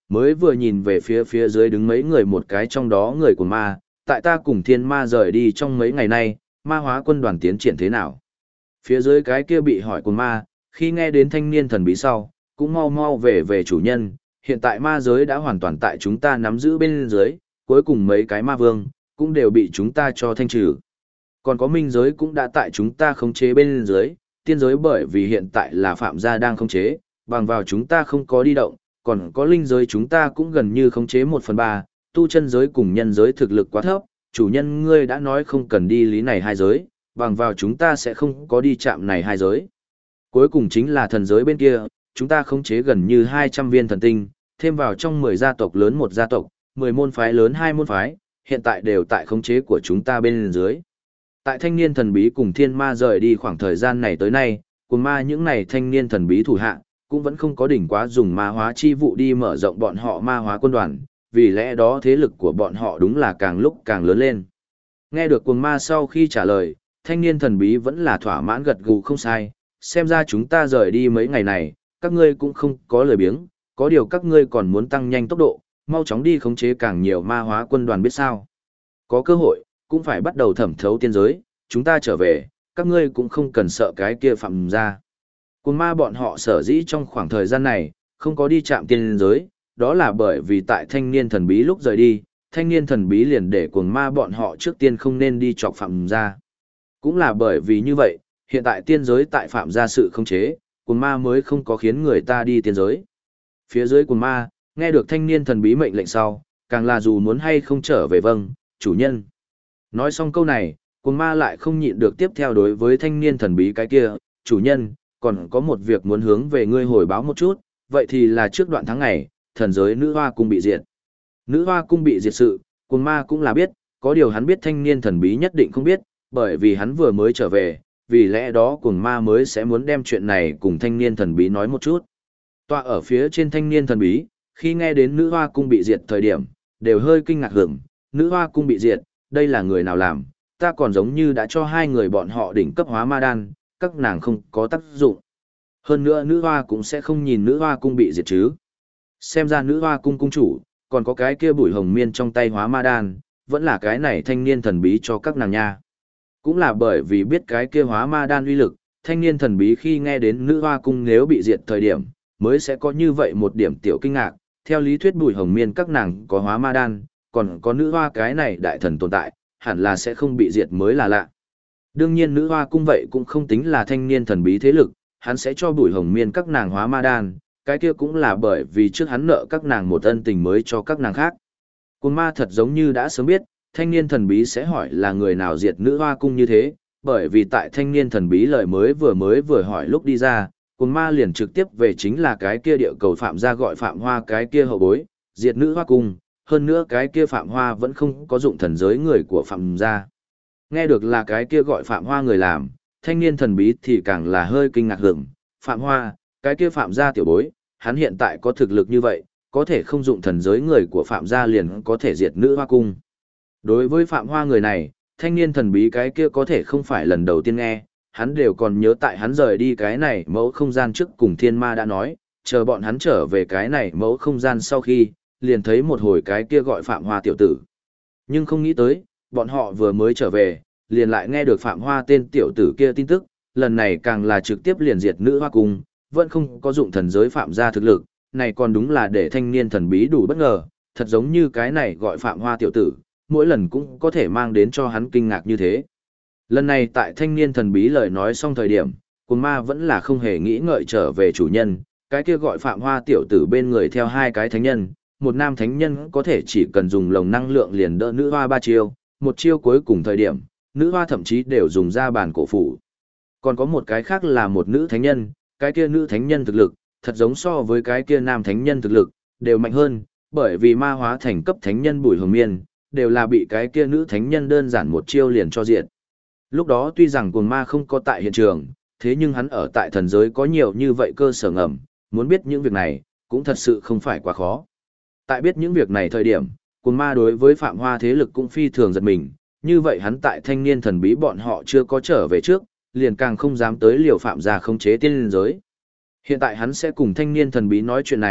mới vừa nhìn về phía dưới đứng mấy người, một cái trong đó người của ma, tại ta cùng thiên ma rời đi trong mấy ngày nay, ma hóa quân đoàn tiến triển thế nào? Phía dưới cái kia bị hỏi của ma, khi nghe đến thanh niên thần bí sau, cũng mau mau về chủ nhân, hiện tại ma giới đã hoàn toàn tại chúng ta nắm giữ bên dưới, cuối cùng mấy cái ma vương, cũng đều bị chúng ta cho thanh trừ. Còn có minh giới cũng đã tại chúng ta khống chế bên dưới, tiên giới bởi vì hiện tại là phạm gia đang khống chế, bằng vào chúng ta không có đi động, còn có linh giới chúng ta cũng gần như khống chế 1/3, tu chân giới cùng nhân giới thực lực quá thấp, chủ nhân ngươi đã nói không cần đi lý này hai giới, bằng vào chúng ta sẽ không có đi chạm này hai giới. Cuối cùng chính là thần giới bên kia, chúng ta khống chế gần như 200 viên thần tinh, thêm vào trong 10 gia tộc lớn một gia tộc, 10 môn phái lớn 2 môn phái, hiện tại đều tại khống chế của chúng ta bên dưới. Tại thanh niên thần bí cùng thiên ma rời đi khoảng thời gian này tới nay, cùng ma những này thanh niên thần bí thủ hạ, cũng vẫn không có đỉnh quá dùng ma hóa chi vụ đi mở rộng bọn họ ma hóa quân đoàn, vì lẽ đó thế lực của bọn họ đúng là càng lúc càng lớn lên. Nghe được cuồng ma sau khi trả lời, thanh niên thần bí vẫn là thỏa mãn gật gù không sai, xem ra chúng ta rời đi mấy ngày này, các ngươi cũng không có lời biếng, có điều các ngươi còn muốn tăng nhanh tốc độ, mau chóng đi khống chế càng nhiều ma hóa quân đoàn biết sao. Có cơ hội, cũng phải bắt đầu thẩm thấu tiên giới, chúng ta trở về, các ngươi cũng không cần sợ cái kia phạm ra. Cuồng ma bọn họ sở dĩ trong khoảng thời gian này, không có đi chạm tiên giới, đó là bởi vì tại thanh niên thần bí lúc rời đi, thanh niên thần bí liền để cuồng ma bọn họ trước tiên không nên đi chọc phạm ra. Cũng là bởi vì như vậy, hiện tại tiên giới tại phạm ra sự khống chế, cuồng ma mới không có khiến người ta đi tiên giới. Phía dưới cuồng ma, nghe được thanh niên thần bí mệnh lệnh sau, càng là dù muốn hay không trở về vâng, chủ nhân. Nói xong câu này, cuồng ma lại không nhịn được tiếp theo đối với thanh niên thần bí cái kia, chủ nhân, còn có một việc muốn hướng về ngươi hồi báo một chút, vậy thì là trước đoạn tháng ngày, thần giới nữ hoa cung bị diệt. Nữ hoa cung bị diệt sự, cuồng ma cũng là biết, có điều hắn biết thanh niên thần bí nhất định không biết, bởi vì hắn vừa mới trở về, vì lẽ đó cuồng ma mới sẽ muốn đem chuyện này cùng thanh niên thần bí nói một chút. Tọa ở phía trên thanh niên thần bí, khi nghe đến nữ hoa cung bị diệt thời điểm, đều hơi kinh ngạc hưởng, nữ hoa cung bị diệt, đây là người nào làm, ta còn giống như đã cho hai người bọn họ đỉnh cấp hóa ma đan, các nàng không có tác dụng. Hơn nữa nữ hoa cũng sẽ không nhìn nữ hoa cung bị diệt chứ. Xem ra nữ hoa cung cung chủ, còn có cái kia bụi hồng miên trong tay hóa ma đan, vẫn là cái này thanh niên thần bí cho các nàng nha. Cũng là bởi vì biết cái kia hóa ma đan uy lực, thanh niên thần bí khi nghe đến nữ hoa cung nếu bị diệt thời điểm, mới sẽ có như vậy một điểm tiểu kinh ngạc. Theo lý thuyết bụi hồng miên các nàng có hóa ma đan, còn có nữ hoa cái này đại thần tồn tại, hẳn là sẽ không bị diệt mới là lạ. Đương nhiên nữ hoa cung vậy cũng không tính là thanh niên thần bí thế lực, hắn sẽ cho bụi hồng miên các nàng hóa ma đan, cái kia cũng là bởi vì trước hắn nợ các nàng một ân tình mới cho các nàng khác. Cung ma thật giống như đã sớm biết, thanh niên thần bí sẽ hỏi là người nào diệt nữ hoa cung như thế, bởi vì tại thanh niên thần bí lời mới vừa hỏi lúc đi ra, cung ma liền trực tiếp về chính là cái kia địa cầu phạm gia gọi phạm hoa cái kia hậu bối, diệt nữ hoa cung, hơn nữa cái kia phạm hoa vẫn không có dụng thần giới người của phạm gia. Nghe được là cái kia gọi phạm hoa người làm, thanh niên thần bí thì càng là hơi kinh ngạc hưởng, phạm hoa, cái kia phạm gia tiểu bối, hắn hiện tại có thực lực như vậy, có thể không dụng thần giới người của phạm gia liền có thể diệt nữ hoa cung. Đối với phạm hoa người này, thanh niên thần bí cái kia có thể không phải lần đầu tiên nghe, hắn đều còn nhớ tại hắn rời đi cái này mẫu không gian trước cùng thiên ma đã nói, chờ bọn hắn trở về cái này mẫu không gian sau khi, liền thấy một hồi cái kia gọi phạm hoa tiểu tử. Nhưng không nghĩ tới, bọn họ vừa mới trở về, liền lại nghe được phạm hoa tên tiểu tử kia tin tức, lần này càng là trực tiếp liền diệt nữ hoa cung, vẫn không có dụng thần giới phạm gia thực lực, này còn đúng là để thanh niên thần bí đủ bất ngờ, thật giống như cái này gọi phạm hoa tiểu tử, mỗi lần cũng có thể mang đến cho hắn kinh ngạc như thế. Lần này tại thanh niên thần bí lời nói xong thời điểm, cuồng ma vẫn là không hề nghĩ ngợi trở về chủ nhân, cái kia gọi phạm hoa tiểu tử bên người theo hai cái thánh nhân, một nam thánh nhân có thể chỉ cần dùng lồng năng lượng liền đỡ nữ hoa 3 chiêu, một chiêu cuối cùng thời điểm, nữ hoa thậm chí đều dùng ra bàn cổ phủ. Còn có một cái khác là một nữ thánh nhân, cái kia nữ thánh nhân thực lực, thật giống so với cái kia nam thánh nhân thực lực, đều mạnh hơn, bởi vì ma hóa thành cấp thánh nhân bùi hồng miên, đều là bị cái kia nữ thánh nhân đơn giản một chiêu liền cho diệt. Lúc đó tuy rằng cuồng ma không có tại hiện trường, thế nhưng hắn ở tại thần giới có nhiều như vậy cơ sở ngầm, muốn biết những việc này, cũng thật sự không phải quá khó. Tại biết những việc này thời điểm, cuồng ma đối với phạm hoa thế lực cũng phi thường giật mình, như vậy hắn tại thanh niên thần bí bọn họ chưa có trở về trước, liền càng không dám tới liều phạm gia khống chế tiên linh giới. Hiện tại hắn sẽ cùng thanh niên thần bí nói chuyện này,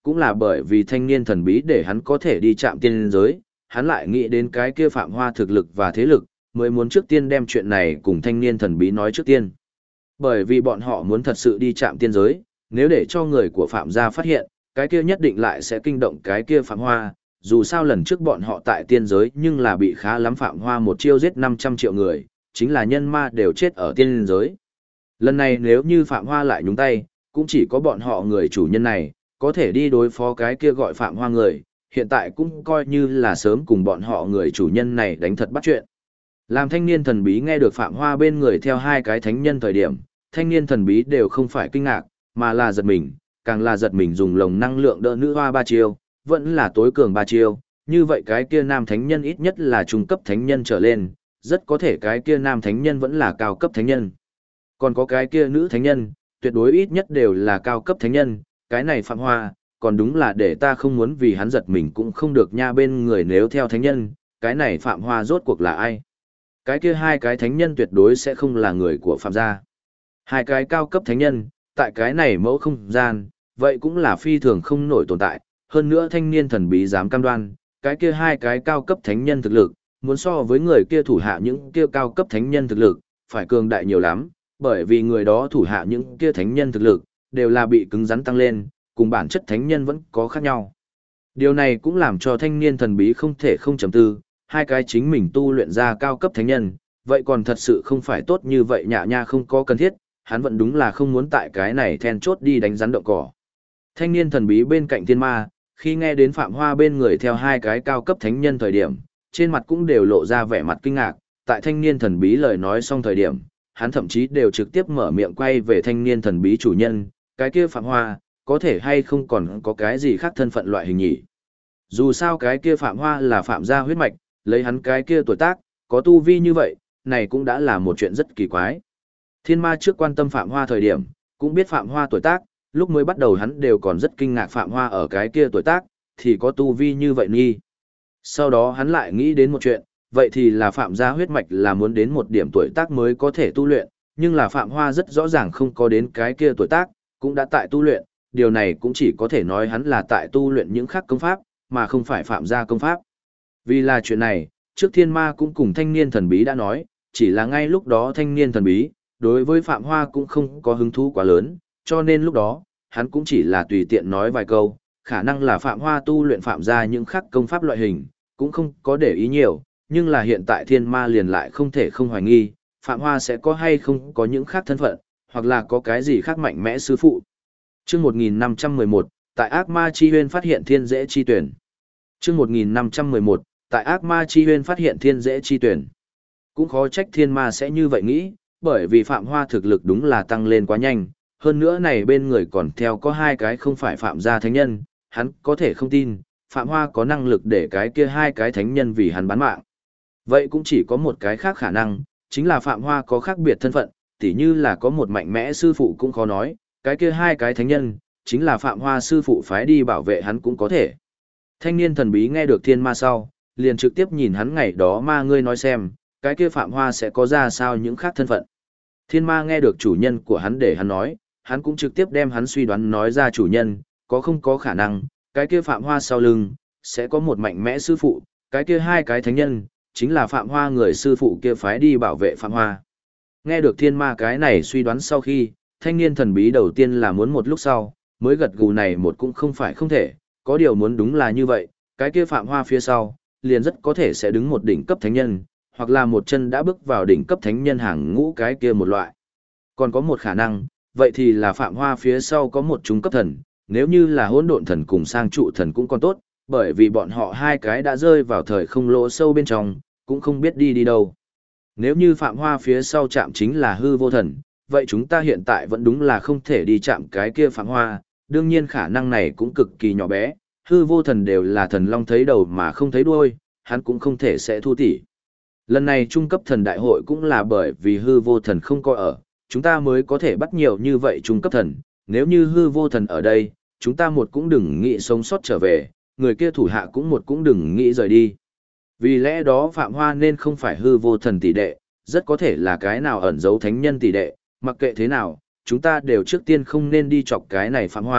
cũng là bởi vì thanh niên thần bí để hắn có thể đi chạm tiên giới, hắn lại nghĩ đến cái kia Phạm Hoa thực lực và thế lực, mới muốn trước tiên đem chuyện này cùng thanh niên thần bí nói trước tiên. Bởi vì bọn họ muốn thật sự đi chạm tiên giới, nếu để cho người của Phạm gia phát hiện, cái kia nhất định lại sẽ kinh động cái kia Phạm Hoa, dù sao lần trước bọn họ tại tiên giới nhưng là bị khá lắm Phạm Hoa một chiêu giết 500 triệu người, chính là nhân ma đều chết ở tiên giới. Lần này nếu như Phạm Hoa lại nhúng tay, cũng chỉ có bọn họ người chủ nhân này, có thể đi đối phó cái kia gọi Phạm Hoa người, hiện tại cũng coi như là sớm cùng bọn họ người chủ nhân này đánh thật bắt chuyện. Làm thanh niên thần bí nghe được Phạm Hoa bên người theo hai cái thánh nhân thời điểm, thanh niên thần bí đều không phải kinh ngạc, mà là giật mình, càng là giật mình dùng lồng năng lượng đỡ nữ hoa 3 chiêu, vẫn là tối cường 3 chiêu, như vậy cái kia nam thánh nhân ít nhất là trung cấp thánh nhân trở lên, rất có thể cái kia nam thánh nhân vẫn là cao cấp thánh nhân. Còn có cái kia nữ thánh nhân, tuyệt đối ít nhất đều là cao cấp thánh nhân, cái này Phạm Hoa, còn đúng là để ta không muốn vì hắn giật mình cũng không được nha, bên người nếu theo thánh nhân, cái này Phạm Hoa rốt cuộc là ai? Cái kia hai cái thánh nhân tuyệt đối sẽ không là người của Phạm gia. Hai cái cao cấp thánh nhân, tại cái này mẫu không gian, vậy cũng là phi thường không nổi tồn tại, hơn nữa thanh niên thần bí dám cam đoan, cái kia hai cái cao cấp thánh nhân thực lực, muốn so với người kia thủ hạ những kia cao cấp thánh nhân thực lực, phải cường đại nhiều lắm, bởi vì người đó thủ hạ những kia thánh nhân thực lực, đều là bị cứng rắn tăng lên, cùng bản chất thánh nhân vẫn có khác nhau. Điều này cũng làm cho thanh niên thần bí không thể không chấm tư, hai cái chính mình tu luyện ra cao cấp thánh nhân, vậy còn thật sự không phải tốt như vậy nhạ nha, không có cần thiết, hắn vẫn đúng là không muốn tại cái này then chốt đi đánh rắn động cỏ. Thanh niên thần bí bên cạnh thiên ma, khi nghe đến Phạm Hoa bên người theo hai cái cao cấp thánh nhân thời điểm, trên mặt cũng đều lộ ra vẻ mặt kinh ngạc, tại thanh niên thần bí lời nói xong thời điểm, hắn thậm chí đều trực tiếp mở miệng quay về thanh niên thần bí chủ nhân, cái kia Phạm Hoa, có thể hay không còn có cái gì khác thân phận loại hình nhỉ? Dù sao cái kia Phạm Hoa là Phạm gia huyết mạch, lấy hắn cái kia tuổi tác, có tu vi như vậy, này cũng đã là một chuyện rất kỳ quái. Thiên ma trước quan tâm Phạm Hoa thời điểm, cũng biết Phạm Hoa tuổi tác, lúc mới bắt đầu hắn đều còn rất kinh ngạc Phạm Hoa ở cái kia tuổi tác, thì có tu vi như vậy nghi. Sau đó hắn lại nghĩ đến một chuyện, vậy thì là Phạm gia huyết mạch là muốn đến một điểm tuổi tác mới có thể tu luyện, nhưng là Phạm Hoa rất rõ ràng không có đến cái kia tuổi tác, cũng đã tại tu luyện, điều này cũng chỉ có thể nói hắn là tại tu luyện những khác công pháp, mà không phải Phạm gia công pháp. Vì là chuyện này, trước thiên ma cũng cùng thanh niên thần bí đã nói, chỉ là ngay lúc đó thanh niên thần bí, đối với Phạm Hoa cũng không có hứng thú quá lớn, cho nên lúc đó, hắn cũng chỉ là tùy tiện nói vài câu, khả năng là Phạm Hoa tu luyện Phạm gia những khác công pháp loại hình, cũng không có để ý nhiều, nhưng là hiện tại thiên ma liền lại không thể không hoài nghi, Phạm Hoa sẽ có hay không có những khác thân phận, hoặc là có cái gì khác mạnh mẽ sư phụ. Chương 1511, tại Ác Ma Chi Huyên phát hiện Thiên Dễ Chi Tuyển. Chương 1511, tại Ác Ma Chi Huyên phát hiện Thiên Dễ Chi Tuyển. Cũng khó trách thiên ma sẽ như vậy nghĩ, bởi vì Phạm Hoa thực lực đúng là tăng lên quá nhanh, hơn nữa này bên người còn theo có hai cái không phải Phạm gia thánh nhân, hắn có thể không tin, Phạm Hoa có năng lực để cái kia hai cái thánh nhân vì hắn bán mạng. Vậy cũng chỉ có một cái khác khả năng, chính là Phạm Hoa có khác biệt thân phận, tỉ như là có một mạnh mẽ sư phụ cũng khó nói, cái kia hai cái thánh nhân, chính là Phạm Hoa sư phụ phái đi bảo vệ hắn cũng có thể. Thanh niên thần bí nghe được thiên ma sau, liền trực tiếp nhìn hắn ngày đó ma ngươi nói xem, cái kia Phạm Hoa sẽ có ra sao những khác thân phận. Thiên ma nghe được chủ nhân của hắn để hắn nói, hắn cũng trực tiếp đem hắn suy đoán nói ra chủ nhân, có không có khả năng, cái kia Phạm Hoa sau lưng, sẽ có một mạnh mẽ sư phụ, cái kia hai cái thánh nhân, chính là Phạm Hoa người sư phụ kia phái đi bảo vệ Phạm Hoa. Nghe được thiên ma cái này suy đoán sau khi, thanh niên thần bí đầu tiên là muốn một lúc sau, mới gật gù này một cũng không phải không thể, có điều muốn đúng là như vậy, cái kia Phạm Hoa phía sau, liền rất có thể sẽ đứng một đỉnh cấp thánh nhân, hoặc là một chân đã bước vào đỉnh cấp thánh nhân hàng ngũ cái kia một loại. Còn có một khả năng, vậy thì là Phạm Hoa phía sau có một trung cấp thần, nếu như là hỗn độn thần cùng sang trụ thần cũng còn tốt, bởi vì bọn họ hai cái đã rơi vào thời không lỗ sâu bên trong, cũng không biết đi đâu. Nếu như Phạm Hoa phía sau chạm chính là hư vô thần, vậy chúng ta hiện tại vẫn đúng là không thể đi chạm cái kia Phạm Hoa, đương nhiên khả năng này cũng cực kỳ nhỏ bé, hư vô thần đều là thần long thấy đầu mà không thấy đuôi, hắn cũng không thể sẽ thu tỉ. Lần này trung cấp thần đại hội cũng là bởi vì hư vô thần không có ở, chúng ta mới có thể bắt nhiều như vậy trung cấp thần, nếu như hư vô thần ở đây, chúng ta một cũng đừng nghĩ sống sót trở về, người kia thủ hạ cũng một cũng đừng nghĩ rời đi. Vì lẽ đó Phạm Hoa nên không phải hư vô thần tỷ đệ, rất có thể là cái nào ẩn giấu thánh nhân tỷ đệ, mặc kệ thế nào, chúng ta đều trước tiên không nên đi chọc cái này Phạm Hoa,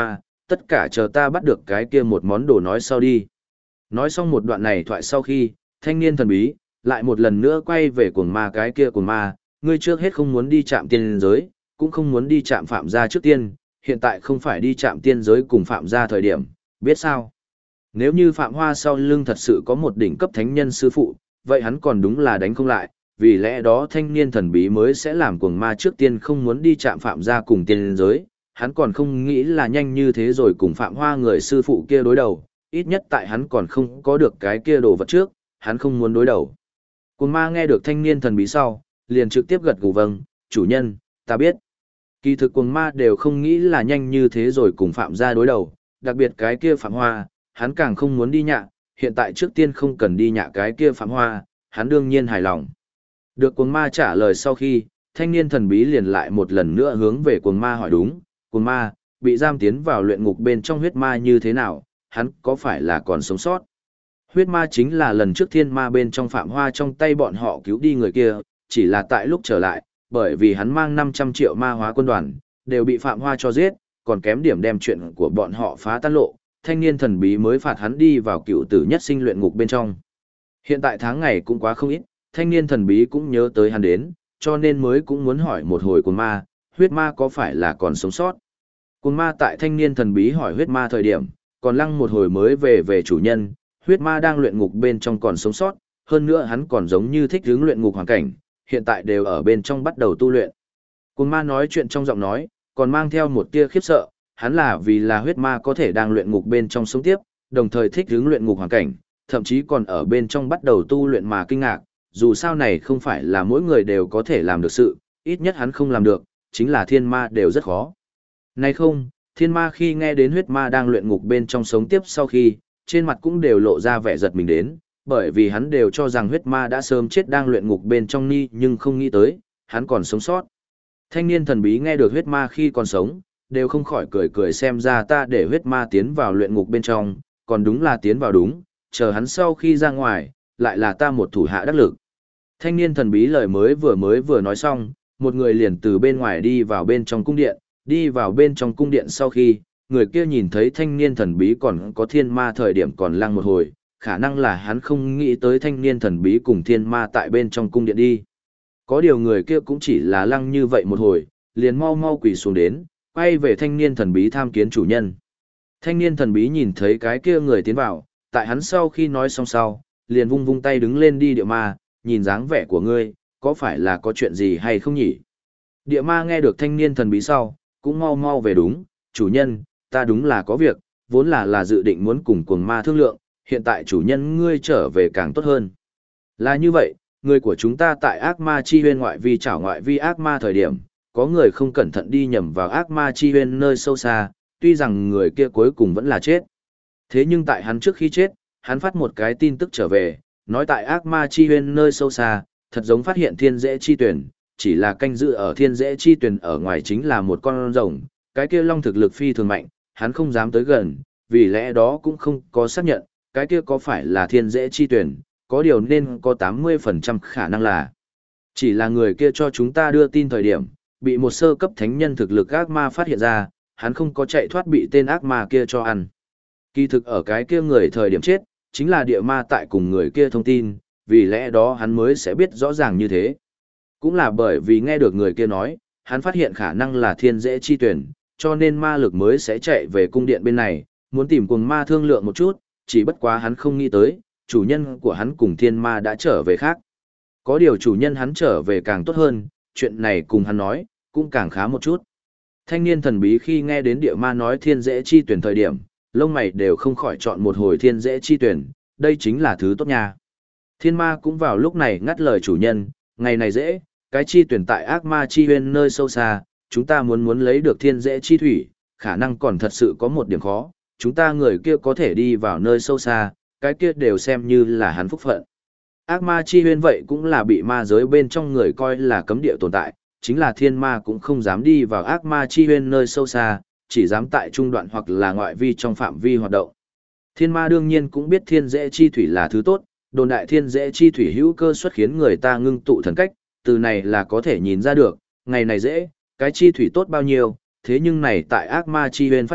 tất cả chờ ta bắt được cái kia một món đồ nói sau đi. Nói xong một đoạn này thoại sau khi, thanh niên thần bí, lại một lần nữa quay về cuồng ma cái kia cuồng ma, ngươi trước hết không muốn đi chạm tiên giới, cũng không muốn đi chạm phạm gia trước tiên, hiện tại không phải đi chạm tiên giới cùng phạm gia thời điểm, biết sao? Nếu như Phạm Hoa sau lưng thật sự có một đỉnh cấp thánh nhân sư phụ, vậy hắn còn đúng là đánh không lại, vì lẽ đó thanh niên thần bí mới sẽ làm cuồng ma trước tiên không muốn đi chạm Phạm gia cùng tiên giới, hắn còn không nghĩ là nhanh như thế rồi cùng Phạm Hoa người sư phụ kia đối đầu, ít nhất tại hắn còn không có được cái kia đồ vật trước, hắn không muốn đối đầu. Cuồng ma nghe được thanh niên thần bí sau, liền trực tiếp gật gù vâng, chủ nhân, ta biết. Kỳ thực cuồng ma đều không nghĩ là nhanh như thế rồi cùng Phạm gia đối đầu, đặc biệt cái kia Phạm Hoa, hắn càng không muốn đi nhạ, hiện tại trước tiên không cần đi nhạ cái kia Phạm Hoa, hắn đương nhiên hài lòng. Được cuồng ma trả lời sau khi, thanh niên thần bí liền lại một lần nữa hướng về cuồng ma hỏi đúng, cuồng ma, bị giam tiến vào luyện ngục bên trong huyết ma như thế nào, hắn có phải là còn sống sót? Huyết ma chính là lần trước thiên ma bên trong Phạm Hoa trong tay bọn họ cứu đi người kia, chỉ là tại lúc trở lại, bởi vì hắn mang 500 triệu ma hóa quân đoàn, đều bị Phạm Hoa cho giết, còn kém điểm đem chuyện của bọn họ phá tan lộ, thanh niên thần bí mới phạt hắn đi vào cựu tử nhất sinh luyện ngục bên trong. Hiện tại tháng ngày cũng quá không ít, thanh niên thần bí cũng nhớ tới hắn đến, cho nên mới cũng muốn hỏi một hồi cuồng ma, huyết ma có phải là còn sống sót? Cuồng ma tại thanh niên thần bí hỏi huyết ma thời điểm, còn lăng một hồi mới về chủ nhân, huyết ma đang luyện ngục bên trong còn sống sót, hơn nữa hắn còn giống như thích hướng luyện ngục hoàn cảnh, hiện tại đều ở bên trong bắt đầu tu luyện. Cuồng ma nói chuyện trong giọng nói, còn mang theo một tia khiếp sợ, hắn là vì là huyết ma có thể đang luyện ngục bên trong sống tiếp, đồng thời thích hướng luyện ngục hoàn cảnh, thậm chí còn ở bên trong bắt đầu tu luyện mà kinh ngạc, dù sao này không phải là mỗi người đều có thể làm được sự, ít nhất hắn không làm được, chính là thiên ma đều rất khó. Này không, thiên ma khi nghe đến huyết ma đang luyện ngục bên trong sống tiếp sau khi, trên mặt cũng đều lộ ra vẻ giật mình đến, bởi vì hắn đều cho rằng huyết ma đã sớm chết đang luyện ngục bên trong ni nhưng không nghĩ tới, hắn còn sống sót. Thanh niên thần bí nghe được huyết ma khi còn sống, đều không khỏi cười cười xem ra ta để huyết ma tiến vào luyện ngục bên trong, còn đúng là tiến vào đúng, chờ hắn sau khi ra ngoài, lại là ta một thủ hạ đắc lực. Thanh niên thần bí lời mới vừa nói xong, một người liền từ bên ngoài đi vào bên trong cung điện, đi vào bên trong cung điện sau khi, người kia nhìn thấy thanh niên thần bí còn có thiên ma thời điểm còn lăng một hồi, khả năng là hắn không nghĩ tới thanh niên thần bí cùng thiên ma tại bên trong cung điện đi. Có điều người kia cũng chỉ là lăng như vậy một hồi, liền mau mau quỳ xuống đến, quay về thanh niên thần bí tham kiến chủ nhân. Thanh niên thần bí nhìn thấy cái kia người tiến vào, tại hắn sau khi nói xong sau, liền vung vung tay đứng lên đi địa ma, nhìn dáng vẻ của ngươi, có phải là có chuyện gì hay không nhỉ? Địa ma nghe được thanh niên thần bí sau, cũng mau mau về đúng, chủ nhân, ta đúng là có việc, vốn là dự định muốn cùng cuồng ma thương lượng, hiện tại chủ nhân ngươi trở về càng tốt hơn. Là như vậy, người của chúng ta tại ác ma chi huyên ngoại vi chảo ngoại vi ác ma thời điểm, có người không cẩn thận đi nhầm vào ác ma chi huyên nơi sâu xa, tuy rằng người kia cuối cùng vẫn là chết. Thế nhưng tại hắn trước khi chết, hắn phát một cái tin tức trở về, nói tại ác ma chi huyên nơi sâu xa, thật giống phát hiện thiên dễ chi tuyển, chỉ là canh giữ ở thiên dễ chi tuyển ở ngoài chính là một con rồng, cái kia long thực lực phi thường mạnh, hắn không dám tới gần, vì lẽ đó cũng không có xác nhận, cái kia có phải là thiên dễ chi tuyển, có điều nên có 80% khả năng là. Chỉ là người kia cho chúng ta đưa tin thời điểm, bị một sơ cấp thánh nhân thực lực ác ma phát hiện ra, hắn không có chạy thoát bị tên ác ma kia cho ăn. Kỳ thực ở cái kia người thời điểm chết, chính là địa ma tại cùng người kia thông tin, vì lẽ đó hắn mới sẽ biết rõ ràng như thế. Cũng là bởi vì nghe được người kia nói, hắn phát hiện khả năng là thiên dễ chi tuyển, cho nên ma lực mới sẽ chạy về cung điện bên này, muốn tìm cùng ma thương lượng một chút, chỉ bất quá hắn không nghĩ tới, chủ nhân của hắn cùng thiên ma đã trở về khác. Có điều chủ nhân hắn trở về càng tốt hơn, chuyện này cùng hắn nói, cũng càng khá một chút. Thanh niên thần bí khi nghe đến địa ma nói thiên dễ chi tuyển thời điểm, lông mày đều không khỏi chọn một hồi thiên dễ chi tuyển, đây chính là thứ tốt nha. Thiên ma cũng vào lúc này ngắt lời chủ nhân, ngày này dễ, cái chi tuyển tại ác ma chi huyên nơi sâu xa, chúng ta muốn lấy được thiên dễ chi thủy, khả năng còn thật sự có một điểm khó, chúng ta người kia có thể đi vào nơi sâu xa, cái kia đều xem như là hắn phúc phận. Ác ma chi huyên vậy cũng là bị ma giới bên trong người coi là cấm địa tồn tại, chính là thiên ma cũng không dám đi vào ác ma chi huyên nơi sâu xa, chỉ dám tại trung đoạn hoặc là ngoại vi trong phạm vi hoạt động. Thiên ma đương nhiên cũng biết thiên dễ chi thủy là thứ tốt, đồn đại thiên dễ chi thủy hữu cơ xuất khiến người ta ngưng tụ thần cách, từ này là có thể nhìn ra được, ngày này dễ, cái chi thủy tốt bao nhiêu, thế nhưng này tại ác ma chi huyên phát hiện,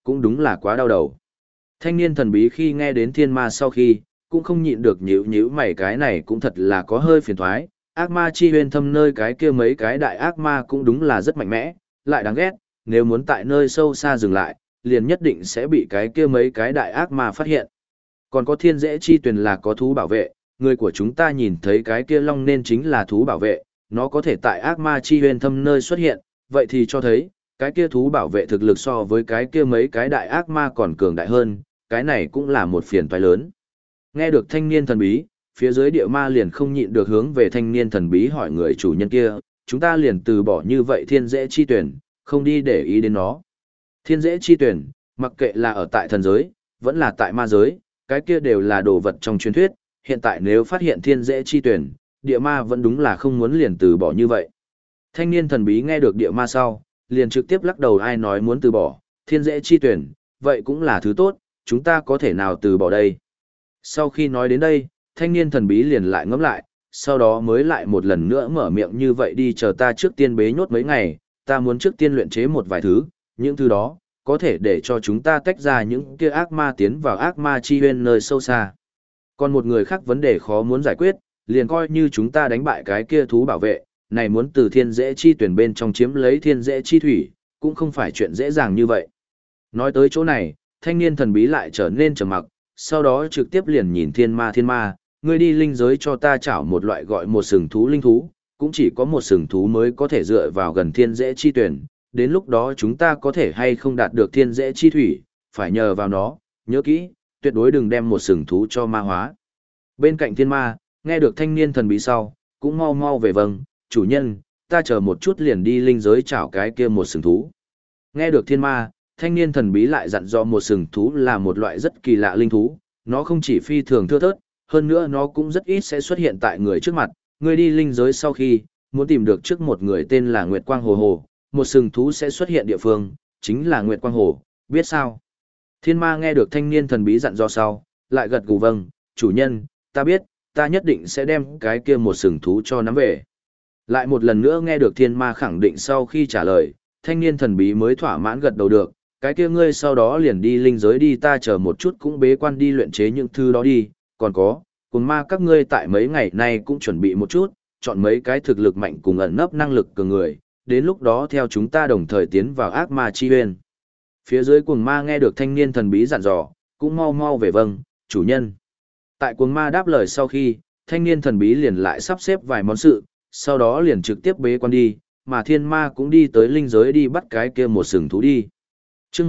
cũng đúng là quá đau đầu. Thanh niên thần bí khi nghe đến thiên ma sau khi, cũng không nhịn được nhíu nhíu mày, cái này cũng thật là có hơi phiền toái. Ác ma chi huyên thâm nơi cái kia mấy cái đại ác ma cũng đúng là rất mạnh mẽ, lại đáng ghét, nếu muốn tại nơi sâu xa dừng lại, liền nhất định sẽ bị cái kia mấy cái đại ác ma phát hiện. Còn có thiên dễ chi tuyển là có thú bảo vệ, người của chúng ta nhìn thấy cái kia long nên chính là thú bảo vệ, nó có thể tại ác ma chi huyên thâm nơi xuất hiện, vậy thì cho thấy, cái kia thú bảo vệ thực lực so với cái kia mấy cái đại ác ma còn cường đại hơn, cái này cũng là một phiền toái lớn. Nghe được thanh niên thần bí, phía dưới địa ma liền không nhịn được hướng về thanh niên thần bí hỏi người chủ nhân kia, chúng ta liền từ bỏ như vậy thiên dễ chi tuyển, không đi để ý đến nó. Thiên dễ chi tuyển, mặc kệ là ở tại thần giới, vẫn là tại ma giới, cái kia đều là đồ vật trong truyền thuyết, hiện tại nếu phát hiện thiên dễ chi tuyển, địa ma vẫn đúng là không muốn liền từ bỏ như vậy. Thanh niên thần bí nghe được địa ma sau, liền trực tiếp lắc đầu, ai nói muốn từ bỏ, thiên dễ chi tuyển, vậy cũng là thứ tốt, chúng ta có thể nào từ bỏ đây. Sau khi nói đến đây, thanh niên thần bí liền lại ngẫm lại, sau đó mới lại một lần nữa mở miệng, như vậy đi, chờ ta trước tiên bế nhốt mấy ngày, ta muốn trước tiên luyện chế một vài thứ, những thứ đó, có thể để cho chúng ta tách ra những kia ác ma tiến vào ác ma chi huyên nơi sâu xa. Còn một người khác vấn đề khó muốn giải quyết, liền coi như chúng ta đánh bại cái kia thú bảo vệ, này muốn từ thiên dễ chi tuyển bên trong chiếm lấy thiên dễ chi thủy, cũng không phải chuyện dễ dàng như vậy. Nói tới chỗ này, thanh niên thần bí lại trở nên trầm mặc, sau đó trực tiếp liền nhìn thiên ma, ngươi đi linh giới cho ta chảo một loại gọi một sừng thú linh thú, cũng chỉ có một sừng thú mới có thể dựa vào gần thiên dễ chi tuyển, đến lúc đó chúng ta có thể hay không đạt được thiên dễ chi thủy, phải nhờ vào nó, nhớ kỹ, tuyệt đối đừng đem một sừng thú cho ma hóa. Bên cạnh thiên ma, nghe được thanh niên thần bí sau, cũng mau mau về, vâng, chủ nhân, ta chờ một chút liền đi linh giới chảo cái kia một sừng thú. Nghe được thiên ma, thanh niên thần bí lại dặn dò một sừng thú là một loại rất kỳ lạ linh thú, nó không chỉ phi thường thưa thớt, hơn nữa nó cũng rất ít sẽ xuất hiện tại người trước mặt, người đi linh giới sau khi, muốn tìm được trước một người tên là Nguyệt Quang Hồ, một sừng thú sẽ xuất hiện địa phương, chính là Nguyệt Quang Hồ, biết sao? Thiên ma nghe được thanh niên thần bí dặn dò sau, lại gật gù, vâng, chủ nhân, ta biết, ta nhất định sẽ đem cái kia một sừng thú cho nắm về. Lại một lần nữa nghe được thiên ma khẳng định sau khi trả lời, thanh niên thần bí mới thỏa mãn gật đầu được, cái kia ngươi sau đó liền đi linh giới đi, ta chờ một chút cũng bế quan đi luyện chế những thứ đó đi, còn có, cùng ma các ngươi tại mấy ngày nay cũng chuẩn bị một chút, chọn mấy cái thực lực mạnh cùng ẩn nấp năng lực cường người, đến lúc đó theo chúng ta đồng thời tiến vào ác ma chi huyên. Phía dưới cuồng ma nghe được thanh niên thần bí dặn dò, cũng mau mau về, vâng, chủ nhân. Tại cuồng ma đáp lời sau khi, thanh niên thần bí liền lại sắp xếp vài món sự, sau đó liền trực tiếp bế quan đi, mà thiên ma cũng đi tới linh giới đi bắt cái kia một sừng thú đi. Chương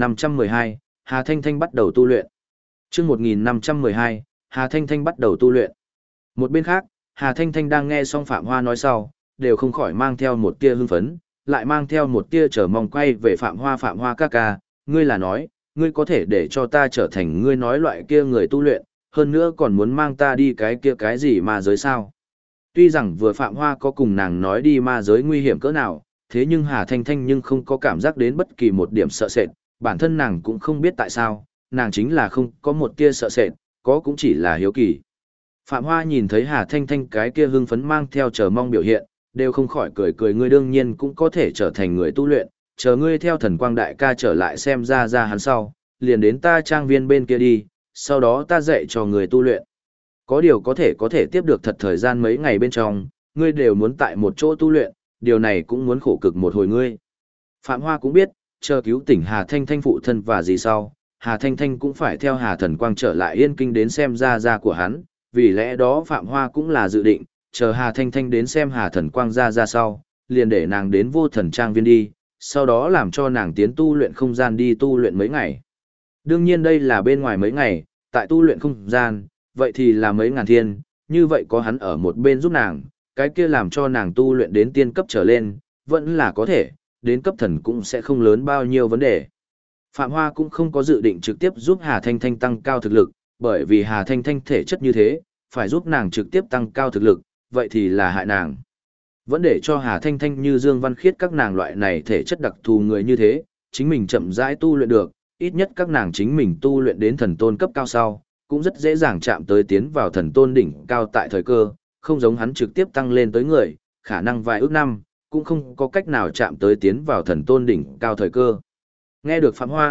1512, Hà Thanh Thanh bắt đầu tu luyện. Chương 1512, Hà Thanh Thanh bắt đầu tu luyện. Một bên khác, Hà Thanh Thanh đang nghe xong Phạm Hoa nói sau, đều không khỏi mang theo một tia hưng phấn, lại mang theo một tia chờ mong quay về Phạm Hoa ca ca, ngươi là nói, ngươi có thể để cho ta trở thành ngươi nói loại kia người tu luyện, hơn nữa còn muốn mang ta đi cái kia cái gì mà giới sao. Tuy rằng vừa Phạm Hoa có cùng nàng nói đi ma giới nguy hiểm cỡ nào, thế nhưng Hà Thanh Thanh nhưng không có cảm giác đến bất kỳ một điểm sợ sệt, bản thân nàng cũng không biết tại sao, nàng chính là không có một tia sợ sệt, có cũng chỉ là hiếu kỳ. Phạm Hoa nhìn thấy Hà Thanh Thanh cái kia hưng phấn mang theo chờ mong biểu hiện, đều không khỏi cười cười, ngươi đương nhiên cũng có thể trở thành người tu luyện, chờ ngươi theo thần quang đại ca trở lại xem ra hắn sau, liền đến ta trang viên bên kia đi, sau đó ta dạy cho người tu luyện. Có điều có thể tiếp được thật thời gian mấy ngày bên trong, ngươi đều muốn tại một chỗ tu luyện, điều này cũng muốn khổ cực một hồi ngươi. Phạm Hoa cũng biết, chờ cứu tỉnh Hà Thanh Thanh phụ thân và gì sau, Hà Thanh Thanh cũng phải theo Hà Thần Quang trở lại Yên Kinh đến xem ra của hắn, vì lẽ đó Phạm Hoa cũng là dự định, chờ Hà Thanh Thanh đến xem Hà Thần Quang ra sau, liền để nàng đến Vô Thần Trang viên đi, sau đó làm cho nàng tiến tu luyện không gian đi tu luyện mấy ngày. Đương nhiên đây là bên ngoài mấy ngày, tại tu luyện không gian, vậy thì là mấy ngàn thiên, như vậy có hắn ở một bên giúp nàng, cái kia làm cho nàng tu luyện đến tiên cấp trở lên, vẫn là có thể, đến cấp thần cũng sẽ không lớn bao nhiêu vấn đề. Phạm Hoa cũng không có dự định trực tiếp giúp Hà Thanh Thanh tăng cao thực lực, bởi vì Hà Thanh Thanh thể chất như thế, phải giúp nàng trực tiếp tăng cao thực lực, vậy thì là hại nàng. Vẫn để cho Hà Thanh Thanh như Dương Văn Khiết các nàng loại này thể chất đặc thù người như thế, chính mình chậm rãi tu luyện được, ít nhất các nàng chính mình tu luyện đến thần tôn cấp cao sau, cũng rất dễ dàng chạm tới tiến vào thần tôn đỉnh cao tại thời cơ, không giống hắn trực tiếp tăng lên tới người, khả năng vài ước năm, cũng không có cách nào chạm tới tiến vào thần tôn đỉnh cao thời cơ. Nghe được Phạm Hoa,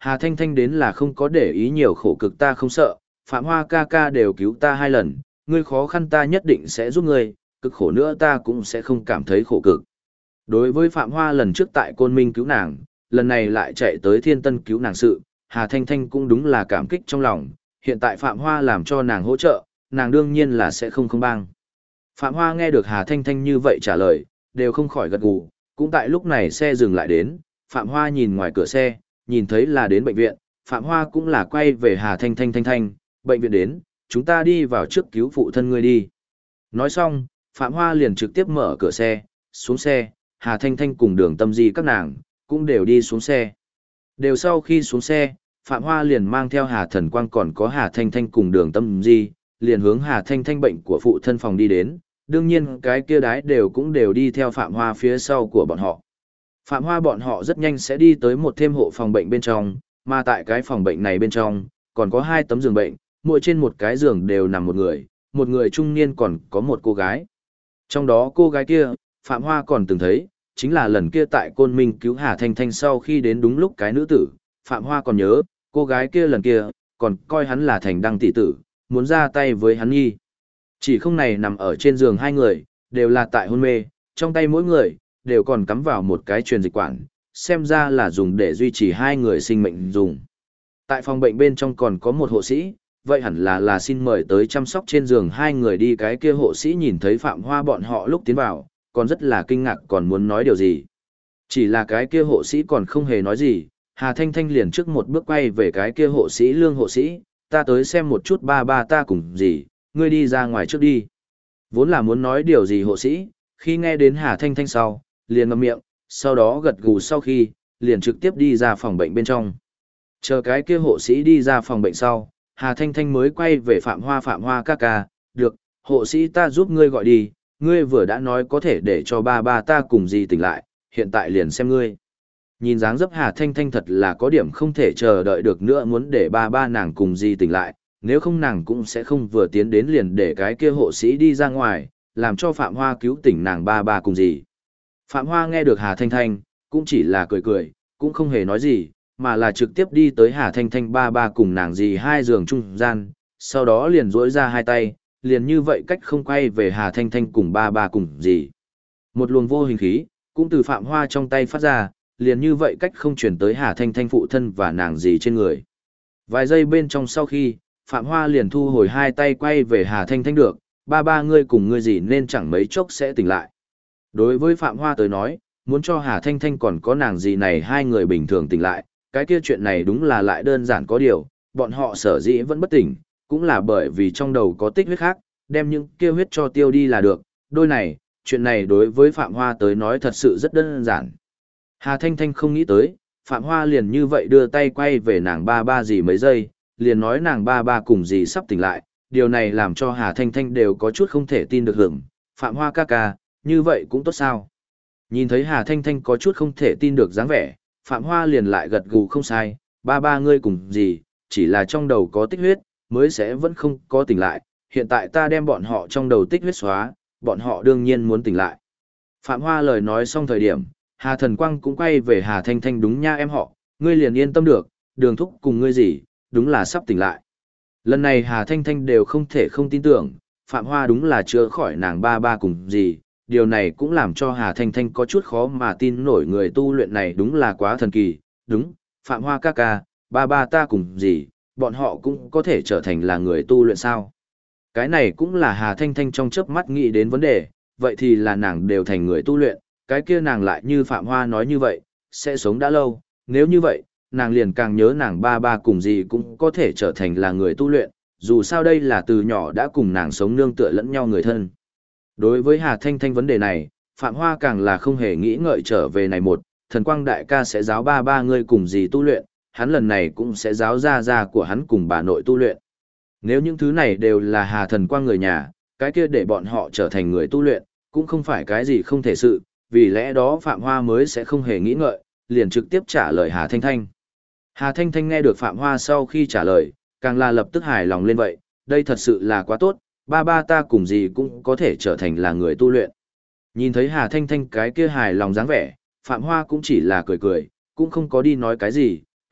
Hà Thanh Thanh đến là không có để ý nhiều khổ cực ta không sợ, Phạm Hoa ca ca đều cứu ta 2 lần, ngươi khó khăn ta nhất định sẽ giúp ngươi, cực khổ nữa ta cũng sẽ không cảm thấy khổ cực. Đối với Phạm Hoa lần trước tại Côn Minh cứu nàng, lần này lại chạy tới Thiên Tân cứu nàng sự, Hà Thanh Thanh cũng đúng là cảm kích trong lòng, hiện tại Phạm Hoa làm cho nàng hỗ trợ, nàng đương nhiên là sẽ không bang. Phạm Hoa nghe được Hà Thanh Thanh như vậy trả lời, đều không khỏi gật gù, cũng tại lúc này xe dừng lại đến, Phạm Hoa nhìn ngoài cửa xe, nhìn thấy là đến bệnh viện, Phạm Hoa cũng là quay về Hà Thanh Thanh, bệnh viện đến, chúng ta đi vào trước cứu phụ thân ngươi đi. Nói xong, Phạm Hoa liền trực tiếp mở cửa xe, xuống xe, Hà Thanh Thanh cùng Đường Tâm Di các nàng, cũng đều đi xuống xe. Đều sau khi xuống xe, Phạm Hoa liền mang theo Hà Thần Quang còn có Hà Thanh Thanh cùng Đường Tâm Di, liền hướng Hà Thanh Thanh bệnh của phụ thân phòng đi đến, đương nhiên cái kia đái cũng đều đi theo Phạm Hoa phía sau của bọn họ. Phạm Hoa bọn họ rất nhanh sẽ đi tới một thêm hộ phòng bệnh bên trong, mà tại cái phòng bệnh này bên trong, còn có 2 tấm giường bệnh, mỗi trên một cái giường đều nằm một người trung niên còn có một cô gái. Trong đó cô gái kia, Phạm Hoa còn từng thấy, chính là lần kia tại Côn Minh cứu Hà Thanh Thanh sau khi đến đúng lúc cái nữ tử, Phạm Hoa còn nhớ, cô gái kia lần kia, còn coi hắn là thành đăng tỷ tử, muốn ra tay với hắn nhi. Chỉ không này nằm ở trên giường 2 người, đều là tại hôn mê, trong tay mỗi người, đều còn cắm vào một cái truyền dịch quản, xem ra là dùng để duy trì 2 người sinh mệnh dùng. Tại phòng bệnh bên trong còn có một hộ sĩ, vậy hẳn là xin mời tới chăm sóc trên giường 2 người đi. Cái kia hộ sĩ nhìn thấy Phạm Hoa bọn họ lúc tiến vào, còn rất là kinh ngạc còn muốn nói điều gì. Chỉ là cái kia hộ sĩ còn không hề nói gì, Hà Thanh Thanh liền trước một bước quay về cái kia hộ sĩ Lương hộ sĩ, ta tới xem một chút ba ta cùng gì, ngươi đi ra ngoài trước đi. Vốn là muốn nói điều gì hộ sĩ, khi nghe đến Hà Thanh Thanh sau, liền ngậm miệng, sau đó gật gù sau khi, liền trực tiếp đi ra phòng bệnh bên trong. Chờ cái kia hộ sĩ đi ra phòng bệnh sau, Hà Thanh Thanh mới quay về Phạm Hoa ca ca, được, hộ sĩ ta giúp ngươi gọi đi, ngươi vừa đã nói có thể để cho ba ta cùng gì tỉnh lại, hiện tại liền xem ngươi. Nhìn dáng dấp Hà Thanh Thanh thật là có điểm không thể chờ đợi được nữa, muốn để ba nàng cùng gì tỉnh lại, nếu không nàng cũng sẽ không vừa tiến đến liền để cái kia hộ sĩ đi ra ngoài, làm cho Phạm Hoa cứu tỉnh nàng ba cùng gì. Phạm Hoa nghe được Hà Thanh Thanh, cũng chỉ là cười, cũng không hề nói gì, mà là trực tiếp đi tới Hà Thanh Thanh ba cùng nàng gì 2 giường trung gian, sau đó liền duỗi ra 2 tay, liền như vậy cách không quay về Hà Thanh Thanh cùng ba cùng gì. Một luồng vô hình khí, cũng từ Phạm Hoa trong tay phát ra, liền như vậy cách không chuyển tới Hà Thanh Thanh phụ thân và nàng gì trên người. Vài giây bên trong sau khi, Phạm Hoa liền thu hồi 2 tay quay về Hà Thanh Thanh được, ba ngươi cùng ngươi gì nên chẳng mấy chốc sẽ tỉnh lại. Đối với Phạm Hoa tới nói, muốn cho Hà Thanh Thanh còn có nàng gì này 2 người bình thường tỉnh lại, cái kia chuyện này đúng là lại đơn giản có điều, bọn họ sở dĩ vẫn bất tỉnh, cũng là bởi vì trong đầu có tích huyết khác, đem những kia huyết cho tiêu đi là được, đôi này, chuyện này đối với Phạm Hoa tới nói thật sự rất đơn giản. Hà Thanh Thanh không nghĩ tới, Phạm Hoa liền như vậy đưa tay quay về nàng ba gì mấy giây, liền nói nàng ba cùng gì sắp tỉnh lại, điều này làm cho Hà Thanh Thanh đều có chút không thể tin được hưởng, Phạm Hoa ca ca, như vậy cũng tốt sao. Nhìn thấy Hà Thanh Thanh có chút không thể tin được dáng vẻ, Phạm Hoa liền lại gật gù không sai, ba ngươi cùng gì, chỉ là trong đầu có tích huyết, mới sẽ vẫn không có tỉnh lại, hiện tại ta đem bọn họ trong đầu tích huyết xóa, bọn họ đương nhiên muốn tỉnh lại. Phạm Hoa lời nói xong thời điểm, Hà Thần Quang cũng quay về Hà Thanh Thanh đúng nha em họ, ngươi liền yên tâm được, Đường thúc cùng ngươi gì, đúng là sắp tỉnh lại. Lần này Hà Thanh Thanh đều không thể không tin tưởng, Phạm Hoa đúng là chữa khỏi nàng ba cùng gì, điều này cũng làm cho Hà Thanh Thanh có chút khó mà tin nổi, người tu luyện này đúng là quá thần kỳ, đúng, Phạm Hoa ca ca, ba ta cùng gì, bọn họ cũng có thể trở thành là người tu luyện sao. Cái này cũng là Hà Thanh Thanh trong chớp mắt nghĩ đến vấn đề, vậy thì là nàng đều thành người tu luyện, cái kia nàng lại như Phạm Hoa nói như vậy, sẽ sống đã lâu, nếu như vậy, nàng liền càng nhớ nàng ba cùng gì cũng có thể trở thành là người tu luyện, dù sao đây là từ nhỏ đã cùng nàng sống nương tựa lẫn nhau người thân. Đối với Hà Thanh Thanh vấn đề này, Phạm Hoa càng là không hề nghĩ ngợi trở về này một, Thần Quang đại ca sẽ giáo ba ngươi cùng gì tu luyện, hắn lần này cũng sẽ giáo gia của hắn cùng bà nội tu luyện. Nếu những thứ này đều là Hà Thần Quang người nhà, cái kia để bọn họ trở thành người tu luyện, cũng không phải cái gì không thể sự, vì lẽ đó Phạm Hoa mới sẽ không hề nghĩ ngợi, liền trực tiếp trả lời Hà Thanh Thanh. Hà Thanh Thanh nghe được Phạm Hoa sau khi trả lời, càng là lập tức hài lòng lên vậy, đây thật sự là quá tốt, ba ta cùng gì cũng có thể trở thành là người tu luyện. Nhìn thấy Hà Thanh Thanh cái kia hài lòng dáng vẻ, Phạm Hoa cũng chỉ là cười, cũng không có đi nói cái gì,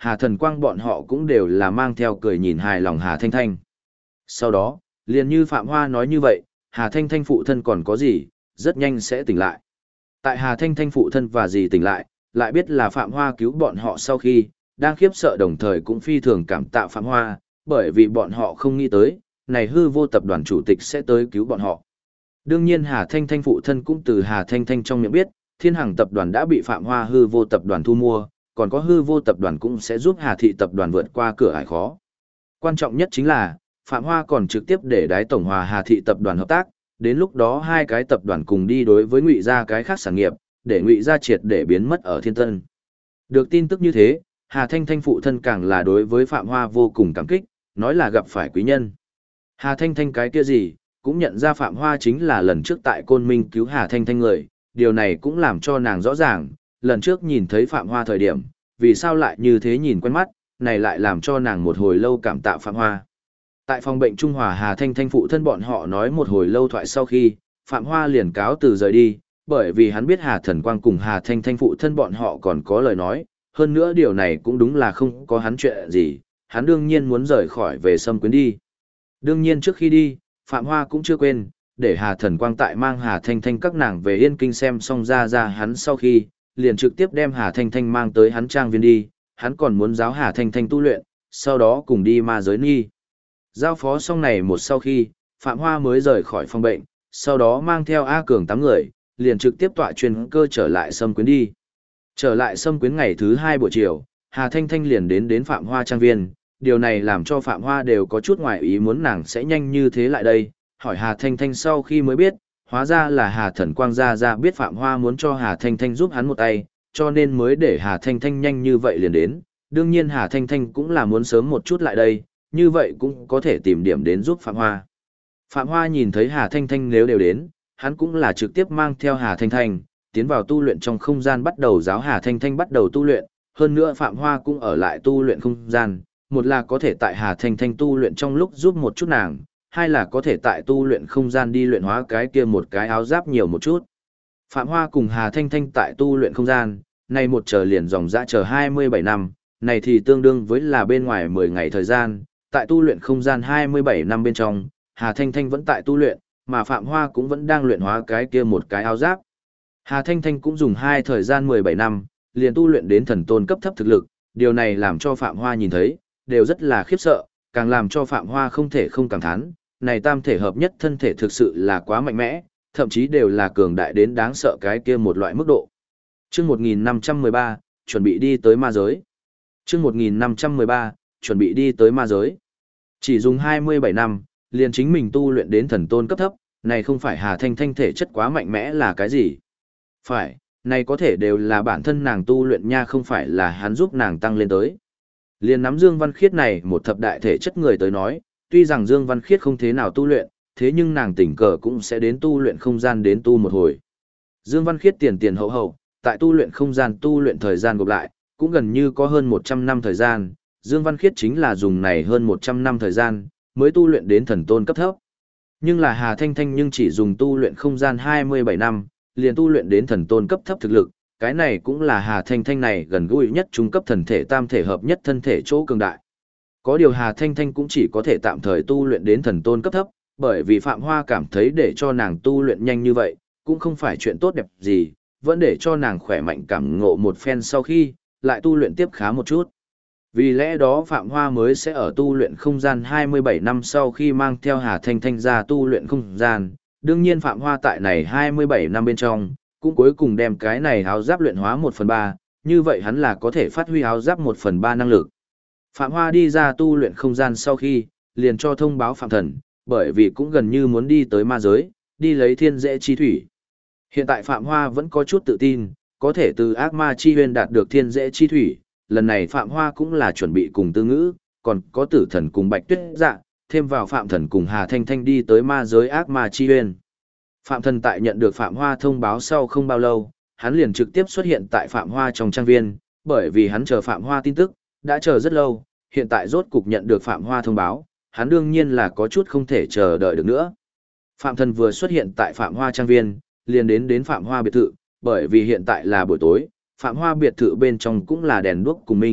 Hà Thần Quang bọn họ cũng đều là mang theo cười nhìn hài lòng Hà Thanh Thanh. Sau đó, liền như Phạm Hoa nói như vậy, Hà Thanh Thanh phụ thân còn có gì, rất nhanh sẽ tỉnh lại. Tại Hà Thanh Thanh phụ thân và dì tỉnh lại biết là Phạm Hoa cứu bọn họ sau khi, đang khiếp sợ đồng thời cũng phi thường cảm tạ Phạm Hoa, bởi vì bọn họ không nghĩ tới, này hư vô tập đoàn chủ tịch sẽ tới cứu bọn họ. Đương nhiên Hà Thanh Thanh phụ thân cũng từ Hà Thanh Thanh trong miệng biết, Thiên Hằng tập đoàn đã bị Phạm Hoa hư vô tập đoàn thu mua, còn có hư vô tập đoàn cũng sẽ giúp Hà Thị tập đoàn vượt qua cửa ải khó. Quan trọng nhất chính là, Phạm Hoa còn trực tiếp để đái tổng hòa Hà Thị tập đoàn hợp tác, đến lúc đó hai cái tập đoàn cùng đi đối với Ngụy gia cái khác sản nghiệp, để Ngụy gia triệt để biến mất ở Thiên Tân. Được tin tức như thế, Hà Thanh Thanh phụ thân càng là đối với Phạm Hoa vô cùng cảm kích, nói là gặp phải quý nhân. Hà Thanh Thanh cái kia gì, cũng nhận ra Phạm Hoa chính là lần trước tại Côn Minh cứu Hà Thanh Thanh người, điều này cũng làm cho nàng rõ ràng, lần trước nhìn thấy Phạm Hoa thời điểm, vì sao lại như thế nhìn quen mắt, này lại làm cho nàng một hồi lâu cảm tạ Phạm Hoa. Tại phòng bệnh Trung Hòa Hà Thanh Thanh phụ thân bọn họ nói một hồi lâu thoại sau khi, Phạm Hoa liền cáo từ rời đi, bởi vì hắn biết Hà Thần Quang cùng Hà Thanh Thanh phụ thân bọn họ còn có lời nói, hơn nữa điều này cũng đúng là không có hắn chuyện gì, hắn đương nhiên muốn rời khỏi về Sâm Quyến đi. Đương nhiên trước khi đi, Phạm Hoa cũng chưa quên, để Hà Thần Quang tại mang Hà Thanh Thanh các nàng về Yên Kinh xem xong ra hắn sau khi, liền trực tiếp đem Hà Thanh Thanh mang tới hắn trang viên đi, hắn còn muốn giáo Hà Thanh Thanh tu luyện, sau đó cùng đi ma giới nghi. Giao phó xong này một sau khi, Phạm Hoa mới rời khỏi phòng bệnh, sau đó mang theo A Cường 8 người, liền trực tiếp tọa chuyên cơ trở lại Sâm Quyến đi. Trở lại Sâm Quyến ngày thứ 2 buổi chiều, Hà Thanh Thanh liền đến Phạm Hoa trang viên, điều này làm cho Phạm Hoa đều có chút ngoài ý muốn nàng sẽ nhanh như thế lại đây, hỏi Hà Thanh Thanh sau khi mới biết, hóa ra là Hà Thần Quang ra biết Phạm Hoa muốn cho Hà Thanh Thanh giúp hắn một tay, cho nên mới để Hà Thanh Thanh nhanh như vậy liền đến, đương nhiên Hà Thanh Thanh cũng là muốn sớm một chút lại đây, như vậy cũng có thể tìm điểm đến giúp Phạm Hoa. Phạm Hoa nhìn thấy Hà Thanh Thanh nếu đều đến, hắn cũng là trực tiếp mang theo Hà Thanh Thanh, tiến vào tu luyện trong không gian bắt đầu giáo Hà Thanh Thanh bắt đầu tu luyện, hơn nữa Phạm Hoa cũng ở lại tu luyện không gian, một là có thể tại Hà Thanh Thanh tu luyện trong lúc giúp một chút nàng, hai là có thể tại tu luyện không gian đi luyện hóa cái kia một cái áo giáp nhiều một chút. Phạm Hoa cùng Hà Thanh Thanh tại tu luyện không gian, này một chờ liền dòng dã chờ 27 năm, này thì tương đương với là bên ngoài 10 ngày thời gian, tại tu luyện không gian 27 năm bên trong, Hà Thanh Thanh vẫn tại tu luyện, mà Phạm Hoa cũng vẫn đang luyện hóa cái kia một cái áo giáp. Hà Thanh Thanh cũng dùng thời gian 17 năm, liền tu luyện đến thần tôn cấp thấp thực lực, điều này làm cho Phạm Hoa nhìn thấy, đều rất là khiếp sợ, càng làm cho Phạm Hoa không thể không cảm thán, này tam thể hợp nhất thân thể thực sự là quá mạnh mẽ, thậm chí đều là cường đại đến đáng sợ cái kia một loại mức độ. Chương 1513, chuẩn bị đi tới ma giới. Chương 1513, chuẩn bị đi tới ma giới. Chỉ dùng 27 năm, liền chính mình tu luyện đến thần tôn cấp thấp, này không phải Hà Thanh Thanh thể chất quá mạnh mẽ là cái gì? Phải, này có thể đều là bản thân nàng tu luyện nha, không phải là hắn giúp nàng tăng lên tới. Liền nắm Dương Văn Khiết này một thập đại thể chất người tới nói, tuy rằng Dương Văn Khiết không thế nào tu luyện, thế nhưng nàng tình cờ cũng sẽ đến tu luyện không gian đến tu một hồi. Dương Văn Khiết tiền hậu, tại tu luyện không gian tu luyện thời gian gộp lại, cũng gần như có hơn 100 năm thời gian, Dương Văn Khiết chính là dùng này hơn 100 năm thời gian, mới tu luyện đến thần tôn cấp thấp. Nhưng là Hà Thanh Thanh nhưng chỉ dùng tu luyện không gian 27 năm, liền tu luyện đến thần tôn cấp thấp thực lực, cái này cũng là Hà Thanh Thanh này gần gũi nhất trung cấp thần thể tam thể hợp nhất thân thể chỗ cường đại. Có điều Hà Thanh Thanh cũng chỉ có thể tạm thời tu luyện đến thần tôn cấp thấp, bởi vì Phạm Hoa cảm thấy để cho nàng tu luyện nhanh như vậy, cũng không phải chuyện tốt đẹp gì, vẫn để cho nàng khỏe mạnh cảm ngộ một phen sau khi, lại tu luyện tiếp khá một chút. Vì lẽ đó Phạm Hoa mới sẽ ở tu luyện không gian 27 năm sau khi mang theo Hà Thanh Thanh ra tu luyện không gian. Đương nhiên Phạm Hoa tại này 27 năm bên trong, cũng cuối cùng đem cái này áo giáp luyện hóa 1/3, như vậy hắn là có thể phát huy áo giáp 1/3 năng lực. Phạm Hoa đi ra tu luyện không gian sau khi, liền cho thông báo Phạm Thần, bởi vì cũng gần như muốn đi tới ma giới, đi lấy thiên dễ chi thủy. Hiện tại Phạm Hoa vẫn có chút tự tin, có thể từ ác ma chi huyên đạt được thiên dễ chi thủy, lần này Phạm Hoa cũng là chuẩn bị cùng Tư Ngữ, còn có Tử Thần cùng Bạch Tuyết Dạ, thêm vào Phạm Thần cùng Hà Thanh Thanh đi tới ma giới ác ma chi huyên. Phạm Thần tại nhận được Phạm Hoa thông báo sau không bao lâu, hắn liền trực tiếp xuất hiện tại Phạm Hoa trong trang viên, bởi vì hắn chờ Phạm Hoa tin tức, đã chờ rất lâu, hiện tại rốt cục nhận được Phạm Hoa thông báo, hắn đương nhiên là có chút không thể chờ đợi được nữa. Phạm Thần vừa xuất hiện tại Phạm Hoa trang viên, liền đến Phạm Hoa biệt thự, bởi vì hiện tại là buổi tối, Phạm Hoa biệt thự bên trong cũng là đèn đuốc cùng mình,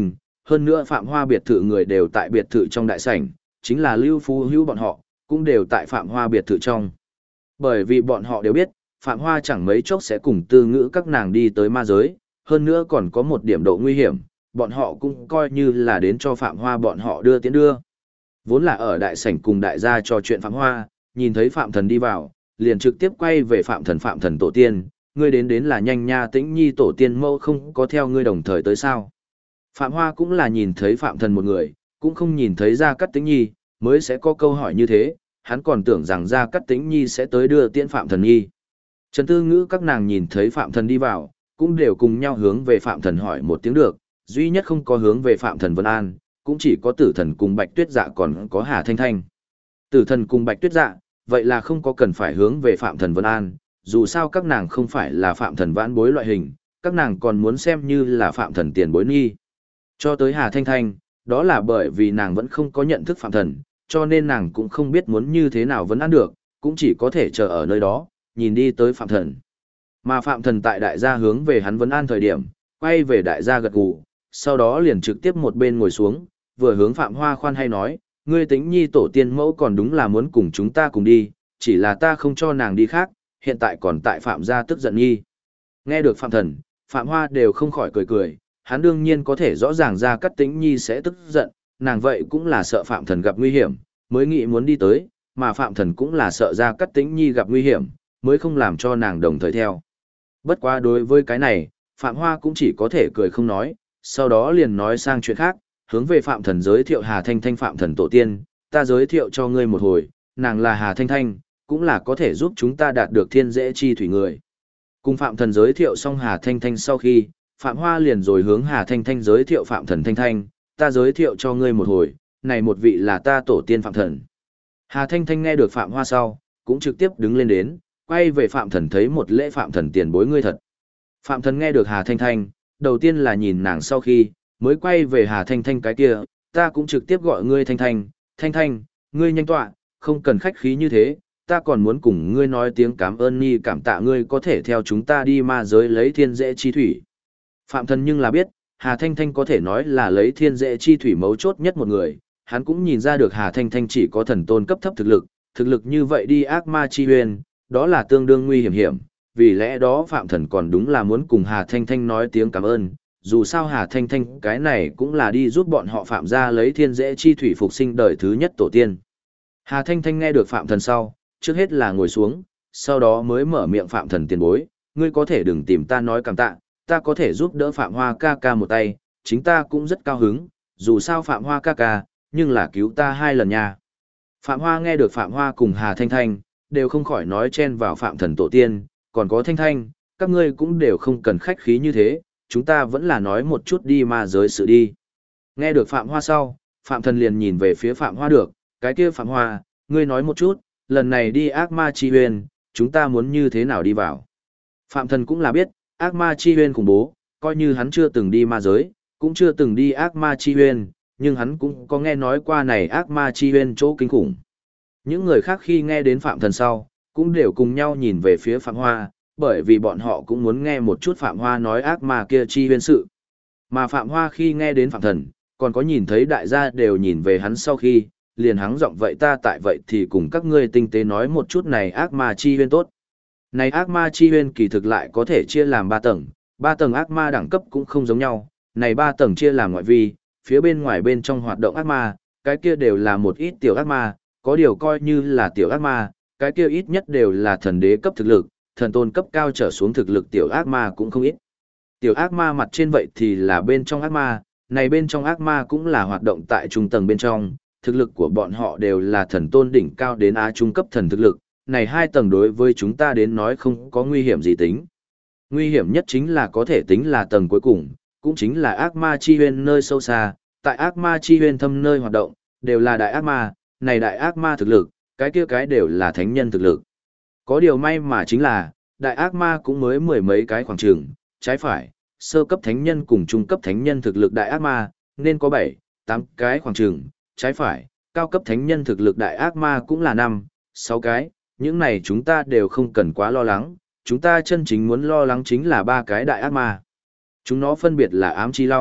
hơn nữa Phạm Hoa biệt thự người đều tại biệt thự trong đại sảnh, chính là Lưu Phú Hữu bọn họ, cũng đều tại Phạm Hoa biệt thự trong. Bởi vì bọn họ đều biết, Phạm Hoa chẳng mấy chốc sẽ cùng Tư Ngữ các nàng đi tới ma giới, hơn nữa còn có một điểm độ nguy hiểm, bọn họ cũng coi như là đến cho Phạm Hoa bọn họ đưa tiến đưa. Vốn là ở đại sảnh cùng đại gia trò chuyện Phạm Hoa, nhìn thấy Phạm Thần đi vào, liền trực tiếp quay về Phạm Thần tổ tiên, ngươi đến là nhanh nha Tĩnh Nhi tổ tiên mâu không có theo ngươi đồng thời tới sao. Phạm Hoa cũng là nhìn thấy Phạm Thần một người, cũng không nhìn thấy Gia Cát Tĩnh Nhi, mới sẽ có câu hỏi như thế, hắn còn tưởng rằng Gia Cát Tĩnh Nhi sẽ tới đưa tiễn Phạm Thần Nhi. Trần Tư Ngữ các nàng nhìn thấy Phạm Thần đi vào, cũng đều cùng nhau hướng về Phạm Thần hỏi một tiếng được, duy nhất không có hướng về Phạm Thần Vân An, cũng chỉ có Tử Thần cùng Bạch Tuyết Dạ còn có Hà Thanh Thanh. Tử Thần cùng Bạch Tuyết Dạ, vậy là không có cần phải hướng về Phạm Thần Vân An, dù sao các nàng không phải là Phạm Thần vãn bối loại hình, các nàng còn muốn xem như là Phạm Thần tiền bối nghi. Cho tới Hà Thanh Thanh, đó là bởi vì nàng vẫn không có nhận thức Phạm Thần, cho nên nàng cũng không biết muốn như thế nào vẫn ăn được, cũng chỉ có thể chờ ở nơi đó, nhìn đi tới Phạm Thần. Mà Phạm Thần tại đại gia hướng về hắn vấn an thời điểm, quay về đại gia gật gù, sau đó liền trực tiếp một bên ngồi xuống, vừa hướng Phạm Hoa khoan hay nói, ngươi Tĩnh Nhi tổ tiên mẫu còn đúng là muốn cùng chúng ta cùng đi, chỉ là ta không cho nàng đi khác, hiện tại còn tại Phạm gia tức giận nghi. Nghe được Phạm Thần, Phạm Hoa đều không khỏi cười cười, hắn đương nhiên có thể rõ ràng Gia Cát Tĩnh Nhi sẽ tức giận, nàng vậy cũng là sợ Phạm Thần gặp nguy hiểm, mới nghĩ muốn đi tới, mà Phạm Thần cũng là sợ Gia Cát Tĩnh Nhi gặp nguy hiểm, mới không làm cho nàng đồng thời theo. Bất quá đối với cái này, Phạm Hoa cũng chỉ có thể cười không nói, sau đó liền nói sang chuyện khác, hướng về Phạm Thần giới thiệu Hà Thanh Thanh Phạm Thần tổ tiên, ta giới thiệu cho ngươi một hồi, nàng là Hà Thanh Thanh, cũng là có thể giúp chúng ta đạt được thiên dễ chi thủy người. Cùng Phạm Thần giới thiệu xong Hà Thanh Thanh sau khi, Phạm Hoa liền rồi hướng Hà Thanh Thanh giới thiệu Phạm Thần Thanh Thanh, ta giới thiệu cho ngươi một hồi, này một vị là ta tổ tiên Phạm Thần. Hà Thanh Thanh nghe được Phạm Hoa sau, cũng trực tiếp đứng lên đến, quay về Phạm Thần thấy một lễ Phạm Thần tiền bối ngươi thật. Phạm Thần nghe được Hà Thanh Thanh, đầu tiên là nhìn nàng sau khi, mới quay về Hà Thanh Thanh cái kia, ta cũng trực tiếp gọi ngươi Thanh Thanh, Thanh Thanh, ngươi nhanh tọa, không cần khách khí như thế, ta còn muốn cùng ngươi nói tiếng cảm ơn ni cảm tạ ngươi có thể theo chúng ta đi ma giới lấy thiên dễ chi thủy. Phạm Thần nhưng là biết, Hà Thanh Thanh có thể nói là lấy thiên dễ chi thủy mấu chốt nhất một người, hắn cũng nhìn ra được Hà Thanh Thanh chỉ có thần tôn cấp thấp thực lực như vậy đi ác ma chi huyền, đó là tương đương nguy hiểm, vì lẽ đó Phạm Thần còn đúng là muốn cùng Hà Thanh Thanh nói tiếng cảm ơn, dù sao Hà Thanh Thanh cái này cũng là đi giúp bọn họ Phạm gia lấy thiên dễ chi thủy phục sinh đời thứ nhất tổ tiên. Hà Thanh Thanh nghe được Phạm Thần sau, trước hết là ngồi xuống, sau đó mới mở miệng Phạm Thần tiền bối, ngươi có thể đừng tìm ta nói cảm tạ, ta có thể giúp đỡ Phạm Hoa ca ca một tay, chính ta cũng rất cao hứng, dù sao Phạm Hoa ca ca, nhưng là cứu ta 2 lần nha. Phạm Hoa nghe được Phạm Hoa cùng Hà Thanh Thanh, đều không khỏi nói chen vào Phạm Thần tổ tiên, còn có Thanh Thanh, các ngươi cũng đều không cần khách khí như thế, chúng ta vẫn là nói một chút đi ma giới sự đi. Nghe được Phạm Hoa sau, Phạm Thần liền nhìn về phía Phạm Hoa được, cái kia Phạm Hoa, ngươi nói một chút, lần này đi ác ma chi huyền, chúng ta muốn như thế nào đi vào. Phạm Thần cũng là biết, ác ma chi huyền khủng bố, coi như hắn chưa từng đi ma giới, cũng chưa từng đi ác ma chi huyền, nhưng hắn cũng có nghe nói qua này ác ma chi huyền chỗ kinh khủng. Những người khác khi nghe đến Phạm Thần sau, cũng đều cùng nhau nhìn về phía Phạm Hoa, bởi vì bọn họ cũng muốn nghe một chút Phạm Hoa nói ác ma kia chi huyền sự. Mà Phạm Hoa khi nghe đến Phạm Thần, còn có nhìn thấy đại gia đều nhìn về hắn sau khi, liền hắng giọng vậy ta tại vậy thì cùng các ngươi tinh tế nói một chút này ác ma chi huyền tốt. Này ác ma chi huyền kỳ thực lại có thể chia làm 3 tầng, 3 tầng ác ma đẳng cấp cũng không giống nhau, này 3 tầng chia làm ngoại vi, phía bên ngoài bên trong hoạt động ác ma, cái kia đều là một ít tiểu ác ma, có điều coi như là tiểu ác ma, cái kia ít nhất đều là thần đế cấp thực lực, thần tôn cấp cao trở xuống thực lực tiểu ác ma cũng không ít. Tiểu ác ma mặt trên vậy thì là bên trong ác ma, này bên trong ác ma cũng là hoạt động tại trung tầng bên trong, thực lực của bọn họ đều là thần tôn đỉnh cao đến á trung cấp thần thực lực, này 2 tầng đối với chúng ta đến nói không có nguy hiểm gì tính. Nguy hiểm nhất chính là có thể tính là tầng cuối cùng, cũng chính là ác ma chi huyên nơi sâu xa, tại ác ma chi huyên thâm nơi hoạt động, đều là đại ác ma, này đại ác ma thực lực, cái kia cái đều là thánh nhân thực lực. Có điều may mà chính là, đại ác ma cũng mới 10 mấy cái khoảng trường, trái phải, sơ cấp thánh nhân cùng trung cấp thánh nhân thực lực đại ác ma, nên có 7, 8 cái khoảng trường, trái phải, cao cấp thánh nhân thực lực đại ác ma cũng là 5, 6 cái, những này chúng ta đều không cần quá lo lắng, chúng ta chân chính muốn lo lắng chính là 3 cái đại ác ma. Chúng nó phân biệt là ám chi long,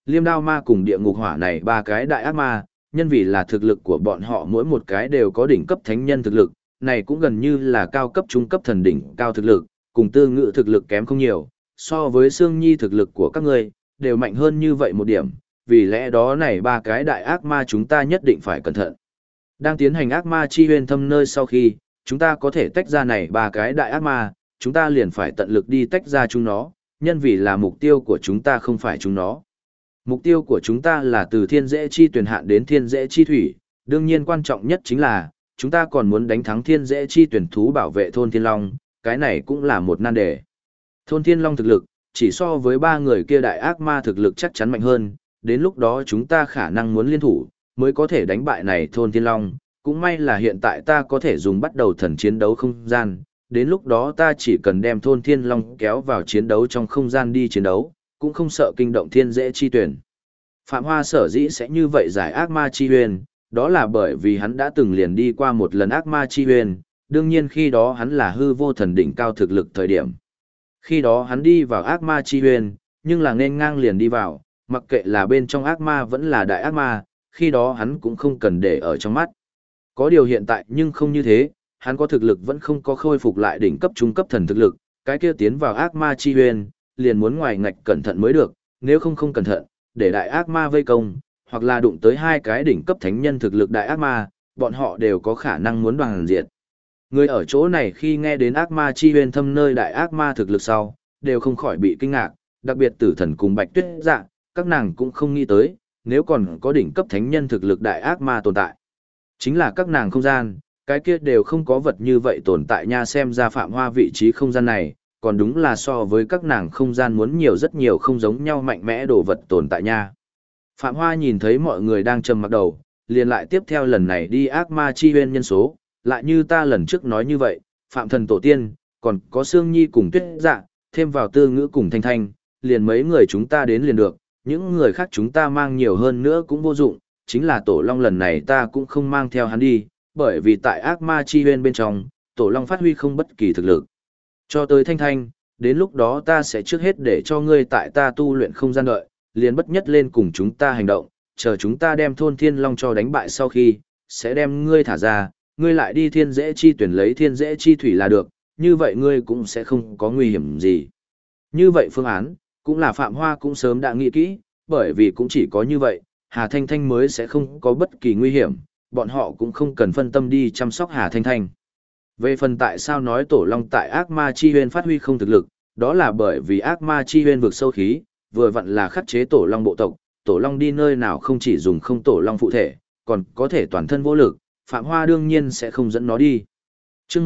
Liêm đao ma cùng địa ngục hỏa này ba cái đại ác ma, nhân vì là thực lực của bọn họ mỗi một cái đều có đỉnh cấp thánh nhân thực lực, này cũng gần như là cao cấp trung cấp thần đỉnh cao thực lực, cùng Tư Ngữ thực lực kém không nhiều, so với Sương Nhi thực lực của các ngươi đều mạnh hơn như vậy một điểm, vì lẽ đó này ba cái đại ác ma chúng ta nhất định phải cẩn thận. Đang tiến hành ác ma chi huyền thâm nơi sau khi, chúng ta có thể tách ra này ba cái đại ác ma, chúng ta liền phải tận lực đi tách ra chúng nó, nhân vì là mục tiêu của chúng ta không phải chúng nó. Mục tiêu của chúng ta là từ thiên dễ chi tuyển hạn đến thiên dễ chi thủy, đương nhiên quan trọng nhất chính là, chúng ta còn muốn đánh thắng thiên dễ chi tuyển thú bảo vệ thôn Thiên Long, cái này cũng là một nan đề. Thôn Thiên Long thực lực, chỉ so với ba người kia đại ác ma thực lực chắc chắn mạnh hơn, đến lúc đó chúng ta khả năng muốn liên thủ, mới có thể đánh bại này thôn Thiên Long, cũng may là hiện tại ta có thể dùng bắt đầu thần chiến đấu không gian, đến lúc đó ta chỉ cần đem thôn Thiên Long kéo vào chiến đấu trong không gian đi chiến đấu, cũng không sợ kinh động thiên dễ chi tuyển. Phạm Hoa sở dĩ sẽ như vậy giải ác ma chi huyền, đó là bởi vì hắn đã từng liền đi qua một lần ác ma chi huyền, đương nhiên khi đó hắn là hư vô thần đỉnh cao thực lực thời điểm. Khi đó hắn đi vào ác ma chi huyền, nhưng là nên ngang liền đi vào, mặc kệ là bên trong ác ma vẫn là đại ác ma, khi đó hắn cũng không cần để ở trong mắt. Có điều hiện tại nhưng không như thế, hắn có thực lực vẫn không có khôi phục lại đỉnh cấp trung cấp thần thực lực, cái kia tiến vào ác ma chi huyền, liền muốn ngoài ngạch cẩn thận mới được, nếu không cẩn thận, để đại ác ma vây công, hoặc là đụng tới hai cái đỉnh cấp thánh nhân thực lực đại ác ma, bọn họ đều có khả năng muốn đoàn diệt. Người ở chỗ này khi nghe đến ác ma chi huyền thâm nơi đại ác ma thực lực sau, đều không khỏi bị kinh ngạc, đặc biệt Tử Thần cùng Bạch Tuyết Dạ, các nàng cũng không nghĩ tới, nếu còn có đỉnh cấp thánh nhân thực lực đại ác ma tồn tại. Chính là các nàng không gian, cái kia đều không có vật như vậy tồn tại nha, xem ra Phạm Hoa vị trí không gian này, còn đúng là so với các nàng không gian muốn nhiều rất nhiều không giống nhau mạnh mẽ đồ vật tồn tại nha. Phạm Hoa nhìn thấy mọi người đang trầm mặc đầu, liền lại tiếp theo lần này đi ác ma chi huyên nhân số, lại như ta lần trước nói như vậy, Phạm Thần Tổ Tiên, còn có Sương Nhi cùng Tuyết Dạ, thêm vào Tư Ngữ cùng Thanh Thanh, liền mấy người chúng ta đến liền được, những người khác chúng ta mang nhiều hơn nữa cũng vô dụng, chính là Tổ Long lần này ta cũng không mang theo hắn đi, bởi vì tại ác ma chi huyên bên trong, Tổ Long phát huy không bất kỳ thực lực. Cho tới Thanh Thanh, đến lúc đó ta sẽ trước hết để cho ngươi tại ta tu luyện không gian đợi, liền bất nhất lên cùng chúng ta hành động, chờ chúng ta đem thôn Thiên Long cho đánh bại sau khi, sẽ đem ngươi thả ra, ngươi lại đi thiên dễ chi tuyển lấy thiên dễ chi thủy là được, như vậy ngươi cũng sẽ không có nguy hiểm gì. Như vậy phương án, cũng là Phạm Hoa cũng sớm đã nghĩ kỹ, bởi vì cũng chỉ có như vậy, Hà Thanh Thanh mới sẽ không có bất kỳ nguy hiểm, bọn họ cũng không cần phân tâm đi chăm sóc Hà Thanh Thanh. Về phần tại sao nói Tổ Long tại ác ma chi huyên phát huy không thực lực, đó là bởi vì ác ma chi huyên vực sâu khí, vừa vặn là khắc chế Tổ Long bộ tộc, Tổ Long đi nơi nào không chỉ dùng không Tổ Long phụ thể, còn có thể toàn thân vô lực, Phạm Hoa đương nhiên sẽ không dẫn nó đi. Chương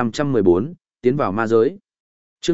1514, tiến vào ma giới. Chương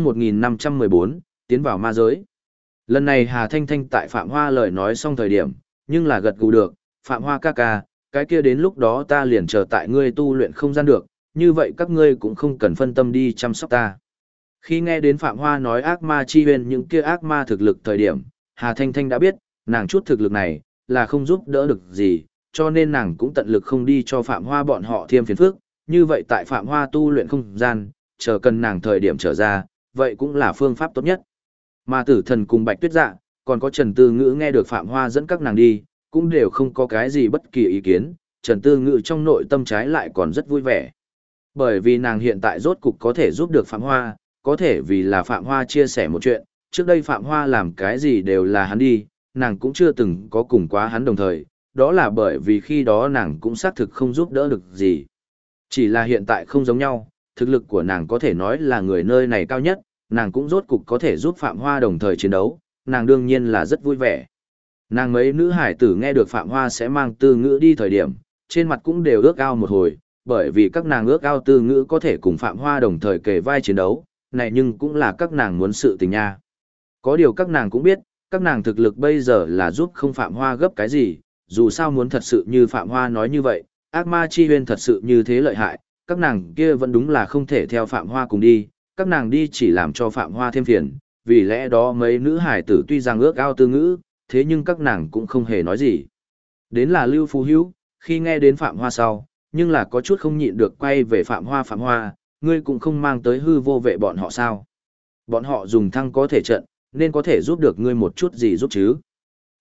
1514, tiến vào ma giới. Lần này Hà Thanh Thanh tại Phạm Hoa lời nói xong thời điểm, nhưng là gật gù được, Phạm Hoa ca ca, cái kia đến lúc đó ta liền chờ tại ngươi tu luyện không gian được, như vậy các ngươi cũng không cần phân tâm đi chăm sóc ta. Khi nghe đến Phạm Hoa nói ác ma chi huyên những kia ác ma thực lực thời điểm, Hà Thanh Thanh đã biết, nàng chút thực lực này, là không giúp đỡ được gì, cho nên nàng cũng tận lực không đi cho Phạm Hoa bọn họ thêm phiền phức, như vậy tại Phạm Hoa tu luyện không gian, chờ cần nàng thời điểm trở ra, vậy cũng là phương pháp tốt nhất. Mà Tử Thần cùng Bạch Tuyết Dạ, còn có Trần Tư Ngữ nghe được Phạm Hoa dẫn các nàng đi, cũng đều không có cái gì bất kỳ ý kiến, Trần Tư Ngữ trong nội tâm trái lại còn rất vui vẻ. Bởi vì nàng hiện tại rốt cục có thể giúp được Phạm Hoa, có thể vì là Phạm Hoa chia sẻ một chuyện, trước đây Phạm Hoa làm cái gì đều là hắn đi, nàng cũng chưa từng có cùng quá hắn đồng thời, đó là bởi vì khi đó nàng cũng xác thực không giúp đỡ được gì. Chỉ là hiện tại không giống nhau, thực lực của nàng có thể nói là người nơi này cao nhất, nàng cũng rốt cục có thể giúp Phạm Hoa đồng thời chiến đấu, nàng đương nhiên là rất vui vẻ. Nàng mấy nữ hải tử nghe được Phạm Hoa sẽ mang Tư Ngữ đi thời điểm, trên mặt cũng đều ước ao một hồi, bởi vì các nàng ước ao Tư Ngữ có thể cùng Phạm Hoa đồng thời kề vai chiến đấu, này nhưng cũng là các nàng muốn sự tình nha. Có điều các nàng cũng biết, các nàng thực lực bây giờ là giúp không Phạm Hoa gấp cái gì, dù sao muốn thật sự như Phạm Hoa nói như vậy, ác ma chi huyên thật sự như thế lợi hại, các nàng kia vẫn đúng là không thể theo Phạm Hoa cùng đi, các nàng đi chỉ làm cho Phạm Hoa thêm phiền, vì lẽ đó mấy nữ hải tử tuy rằng ước ao Tư Ngữ, thế nhưng các nàng cũng không hề nói gì. Đến là Lưu Phú Hữu, khi nghe đến Phạm Hoa sau, nhưng là có chút không nhịn được quay về Phạm Hoa, ngươi cũng không mang tới hư vô vệ bọn họ sao. Bọn họ dùng thăng có thể trận, nên có thể giúp được ngươi một chút gì giúp chứ.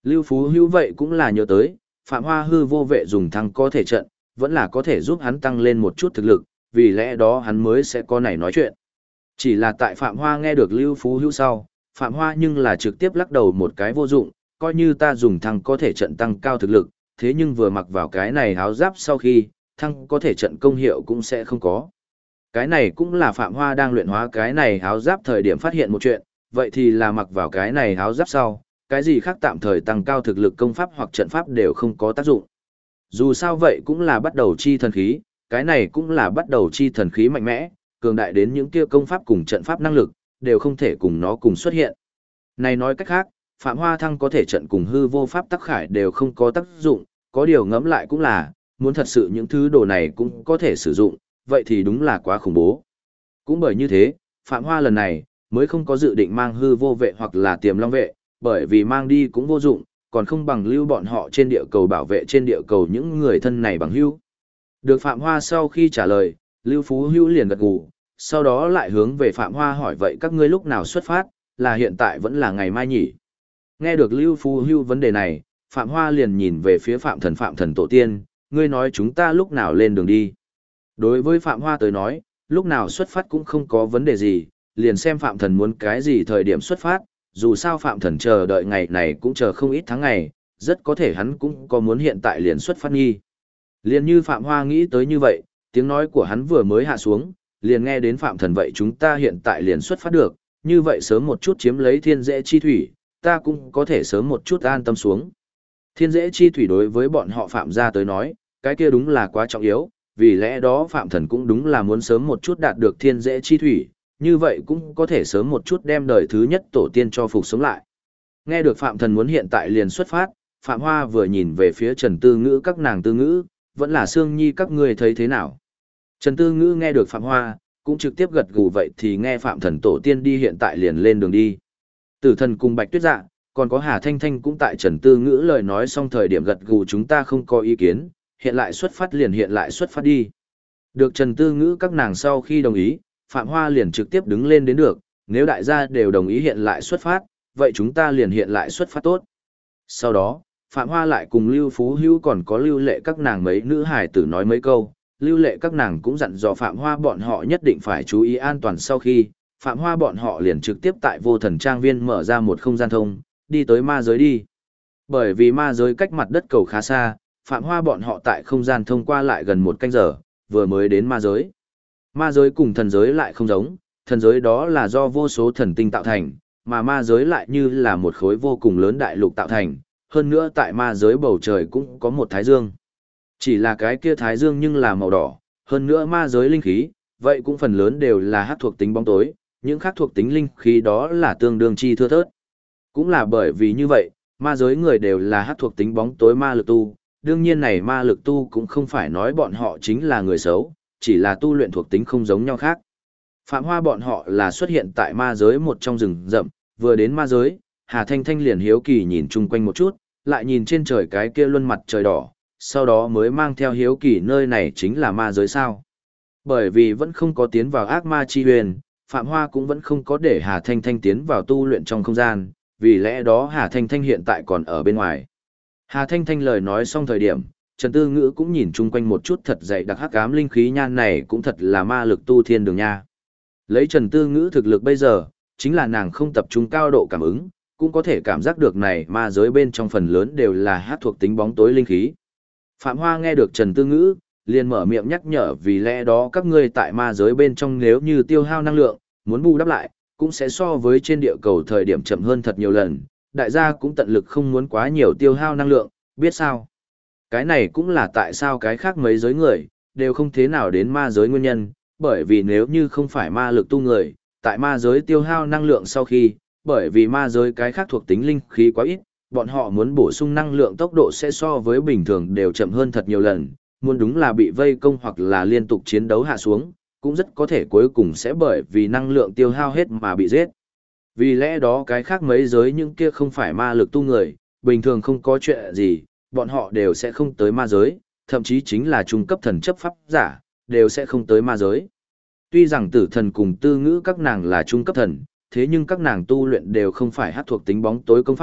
Lưu Phú Hữu vậy cũng là nhớ tới, Phạm Hoa hư vô vệ dùng thăng có thể trận, vẫn là có thể giúp hắn tăng lên một chút thực lực, vì lẽ đó hắn mới sẽ có này nói chuyện. Chỉ là tại Phạm Hoa nghe được Lưu Phú Hữu sau, Phạm Hoa nhưng là trực tiếp lắc đầu một cái vô dụng, coi như ta dùng thăng có thể trận tăng cao thực lực, thế nhưng vừa mặc vào cái này áo giáp sau khi, thăng có thể trận công hiệu cũng sẽ không có. Cái này cũng là Phạm Hoa đang luyện hóa cái này áo giáp thời điểm phát hiện một chuyện, vậy thì là mặc vào cái này áo giáp sau, cái gì khác tạm thời tăng cao thực lực công pháp hoặc trận pháp đều không có tác dụng. Dù sao vậy cũng là bắt đầu chi thần khí, cái này cũng là bắt đầu chi thần khí mạnh mẽ, cường đại đến những kia công pháp cùng trận pháp năng lực, đều không thể cùng nó cùng xuất hiện. Này nói cách khác, Phạm Hoa thăng có thể trận cùng hư vô pháp tắc khải đều không có tác dụng, có điều ngẫm lại cũng là, muốn thật sự những thứ đồ này cũng có thể sử dụng, vậy thì đúng là quá khủng bố. Cũng bởi như thế, Phạm Hoa lần này, mới không có dự định mang hư vô vệ hoặc là tiềm long vệ, bởi vì mang đi cũng vô dụng, còn không bằng lưu bọn họ trên địa cầu bảo vệ trên địa cầu những người thân này bằng hữu. Được Phạm Hoa sau khi trả lời, Lưu Phú Hữu liền gật gù, sau đó lại hướng về Phạm Hoa hỏi vậy các ngươi lúc nào xuất phát, là hiện tại vẫn là ngày mai nhỉ? Nghe được Lưu Phú Hữu vấn đề này, Phạm Hoa liền nhìn về phía Phạm Thần tổ tiên, ngươi nói chúng ta lúc nào lên đường đi. Đối với Phạm Hoa tới nói, lúc nào xuất phát cũng không có vấn đề gì, liền xem Phạm Thần muốn cái gì thời điểm xuất phát, dù sao Phạm Thần chờ đợi ngày này cũng chờ không ít tháng ngày, rất có thể hắn cũng có muốn hiện tại liền xuất phát nghi. Liền như Phạm Hoa nghĩ tới như vậy, tiếng nói của hắn vừa mới hạ xuống, liền nghe đến Phạm Thần vậy chúng ta hiện tại liền xuất phát được, như vậy sớm một chút chiếm lấy thiên dễ chi thủy, ta cũng có thể sớm một chút an tâm xuống. Thiên dễ chi thủy đối với bọn họ Phạm gia tới nói, cái kia đúng là quá trọng yếu, vì lẽ đó Phạm Thần cũng đúng là muốn sớm một chút đạt được thiên dễ chi thủy, như vậy cũng có thể sớm một chút đem đời thứ nhất tổ tiên cho phục sống lại. Nghe được Phạm Thần muốn hiện tại liền xuất phát, Phạm Hoa vừa nhìn về phía Trần Tư Ngữ các nàng Tư Ngữ, vẫn là Sương Nhi các ngươi thấy thế nào. Trần Tư Ngữ nghe được Phạm Hoa, cũng trực tiếp gật gù vậy thì nghe Phạm Thần tổ tiên đi hiện tại liền lên đường đi. Tử Thần cùng Bạch Tuyết Dạ, còn có Hà Thanh Thanh cũng tại Trần Tư Ngữ lời nói xong thời điểm gật gù chúng ta không có ý kiến, hiện lại xuất phát liền hiện lại xuất phát đi. Được Trần Tư Ngữ các nàng sau khi đồng ý, Phạm Hoa liền trực tiếp đứng lên đến được, nếu đại gia đều đồng ý hiện lại xuất phát, vậy chúng ta liền hiện lại xuất phát tốt. Sau đó, Phạm Hoa lại cùng Lưu Phú Hữu còn có Lưu Lệ các nàng mấy nữ hài tử nói mấy câu, Lưu Lệ các nàng cũng dặn dò Phạm Hoa bọn họ nhất định phải chú ý an toàn sau khi, Phạm Hoa bọn họ liền trực tiếp tại Vô Thần Trang Viên mở ra một không gian thông, đi tới ma giới đi. Bởi vì ma giới cách mặt đất cầu khá xa, Phạm Hoa bọn họ tại không gian thông qua lại gần một canh giờ, vừa mới đến ma giới. Ma giới cùng thần giới lại không giống, thần giới đó là do vô số thần tinh tạo thành, mà ma giới lại như là một khối vô cùng lớn đại lục tạo thành, hơn nữa tại ma giới bầu trời cũng có một thái dương. Chỉ là cái kia thái dương nhưng là màu đỏ, hơn nữa ma giới linh khí, vậy cũng phần lớn đều là hắc thuộc tính bóng tối, những khác thuộc tính linh khí đó là tương đương chi thưa thớt. Cũng là bởi vì như vậy, ma giới người đều là hắc thuộc tính bóng tối ma lực tu, đương nhiên này ma lực tu cũng không phải nói bọn họ chính là người xấu, chỉ là tu luyện thuộc tính không giống nhau khác. Phạm Hoa bọn họ là xuất hiện tại ma giới một trong rừng rậm, vừa đến ma giới, Hà Thanh Thanh liền hiếu kỳ nhìn chung quanh một chút, lại nhìn trên trời cái kia luân mặt trời đỏ, sau đó mới mang theo hiếu kỳ nơi này chính là ma giới sao. Bởi vì vẫn không có tiến vào ác ma chi huyền, Phạm Hoa cũng vẫn không có để Hà Thanh Thanh tiến vào tu luyện trong không gian, vì lẽ đó Hà Thanh Thanh hiện tại còn ở bên ngoài. Hà Thanh Thanh lời nói xong thời điểm, Trần Tư Ngữ cũng nhìn chung quanh một chút thật dày đặc hắc ám linh khí nhan này cũng thật là ma lực tu thiên đường nha. Lấy Trần Tư Ngữ thực lực bây giờ, chính là nàng không tập trung cao độ cảm ứng, cũng có thể cảm giác được này ma giới bên trong phần lớn đều là hắc thuộc tính bóng tối linh khí. Phạm Hoa nghe được Trần Tư Ngữ, liền mở miệng nhắc nhở vì lẽ đó các ngươi tại ma giới bên trong nếu như tiêu hao năng lượng, muốn bù đắp lại, cũng sẽ so với trên địa cầu thời điểm chậm hơn thật nhiều lần, đại gia cũng tận lực không muốn quá nhiều tiêu hao năng lượng, biết sao? Cái này cũng là tại sao cái khác mấy giới người, đều không thế nào đến ma giới nguyên nhân, bởi vì nếu như không phải ma lực tu người, tại ma giới tiêu hao năng lượng sau khi, bởi vì ma giới cái khác thuộc tính linh khí quá ít, bọn họ muốn bổ sung năng lượng tốc độ sẽ so với bình thường đều chậm hơn thật nhiều lần, muốn đúng là bị vây công hoặc là liên tục chiến đấu hạ xuống, cũng rất có thể cuối cùng sẽ bởi vì năng lượng tiêu hao hết mà bị giết. Vì lẽ đó cái khác mấy giới những kia không phải ma lực tu người, bình thường không có chuyện gì, bọn họ đều sẽ không tới ma giới, thậm chí chính là trung cấp thần chấp pháp giả, đều sẽ không tới ma giới. Tuy rằng Tử Thần cùng Tư Ngữ các nàng là trung cấp thần, thế nhưng các nàng tu luyện đều không phải hắc thuộc tính bóng tối công pháp,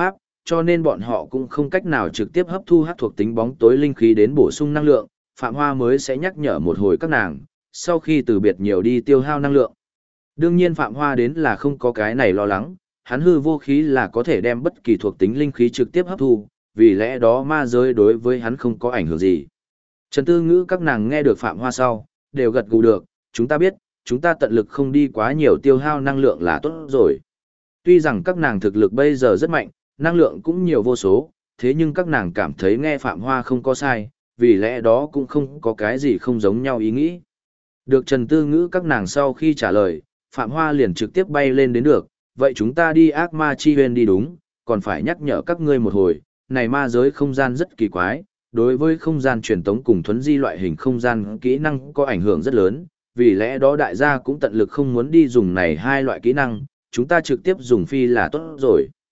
cho nên bọn họ cũng không cách nào trực tiếp hấp thu hắc thuộc tính bóng tối linh khí đến bổ sung năng lượng, Phạm Hoa mới sẽ nhắc nhở một hồi các nàng, sau khi từ biệt nhiều đi tiêu hao năng lượng. Đương nhiên Phạm Hoa đến là không có cái này lo lắng, hắn hư vô khí là có thể đem bất kỳ thuộc tính linh khí trực tiếp hấp thu, vì lẽ đó ma giới đối với hắn không có ảnh hưởng gì. Trần Tư Ngữ các nàng nghe được Phạm Hoa sau, đều gật gù được, chúng ta biết, chúng ta tận lực không đi quá nhiều tiêu hao năng lượng là tốt rồi. Tuy rằng các nàng thực lực bây giờ rất mạnh, năng lượng cũng nhiều vô số, thế nhưng các nàng cảm thấy nghe Phạm Hoa không có sai, vì lẽ đó cũng không có cái gì không giống nhau ý nghĩ. Được Trần Tư Ngữ các nàng sau khi trả lời, Phạm Hoa liền trực tiếp bay lên đến được, vậy chúng ta đi ác ma chi huyên đi đúng, còn phải nhắc nhở các ngươi một hồi, này ma giới không gian rất kỳ quái, đối với không gian truyền tống cùng thuấn di loại hình không gian kỹ năng có ảnh hưởng rất lớn, vì lẽ đó đại gia cũng tận lực không muốn đi dùng này hai loại kỹ năng, chúng ta trực tiếp dùng phi là tốt rồi.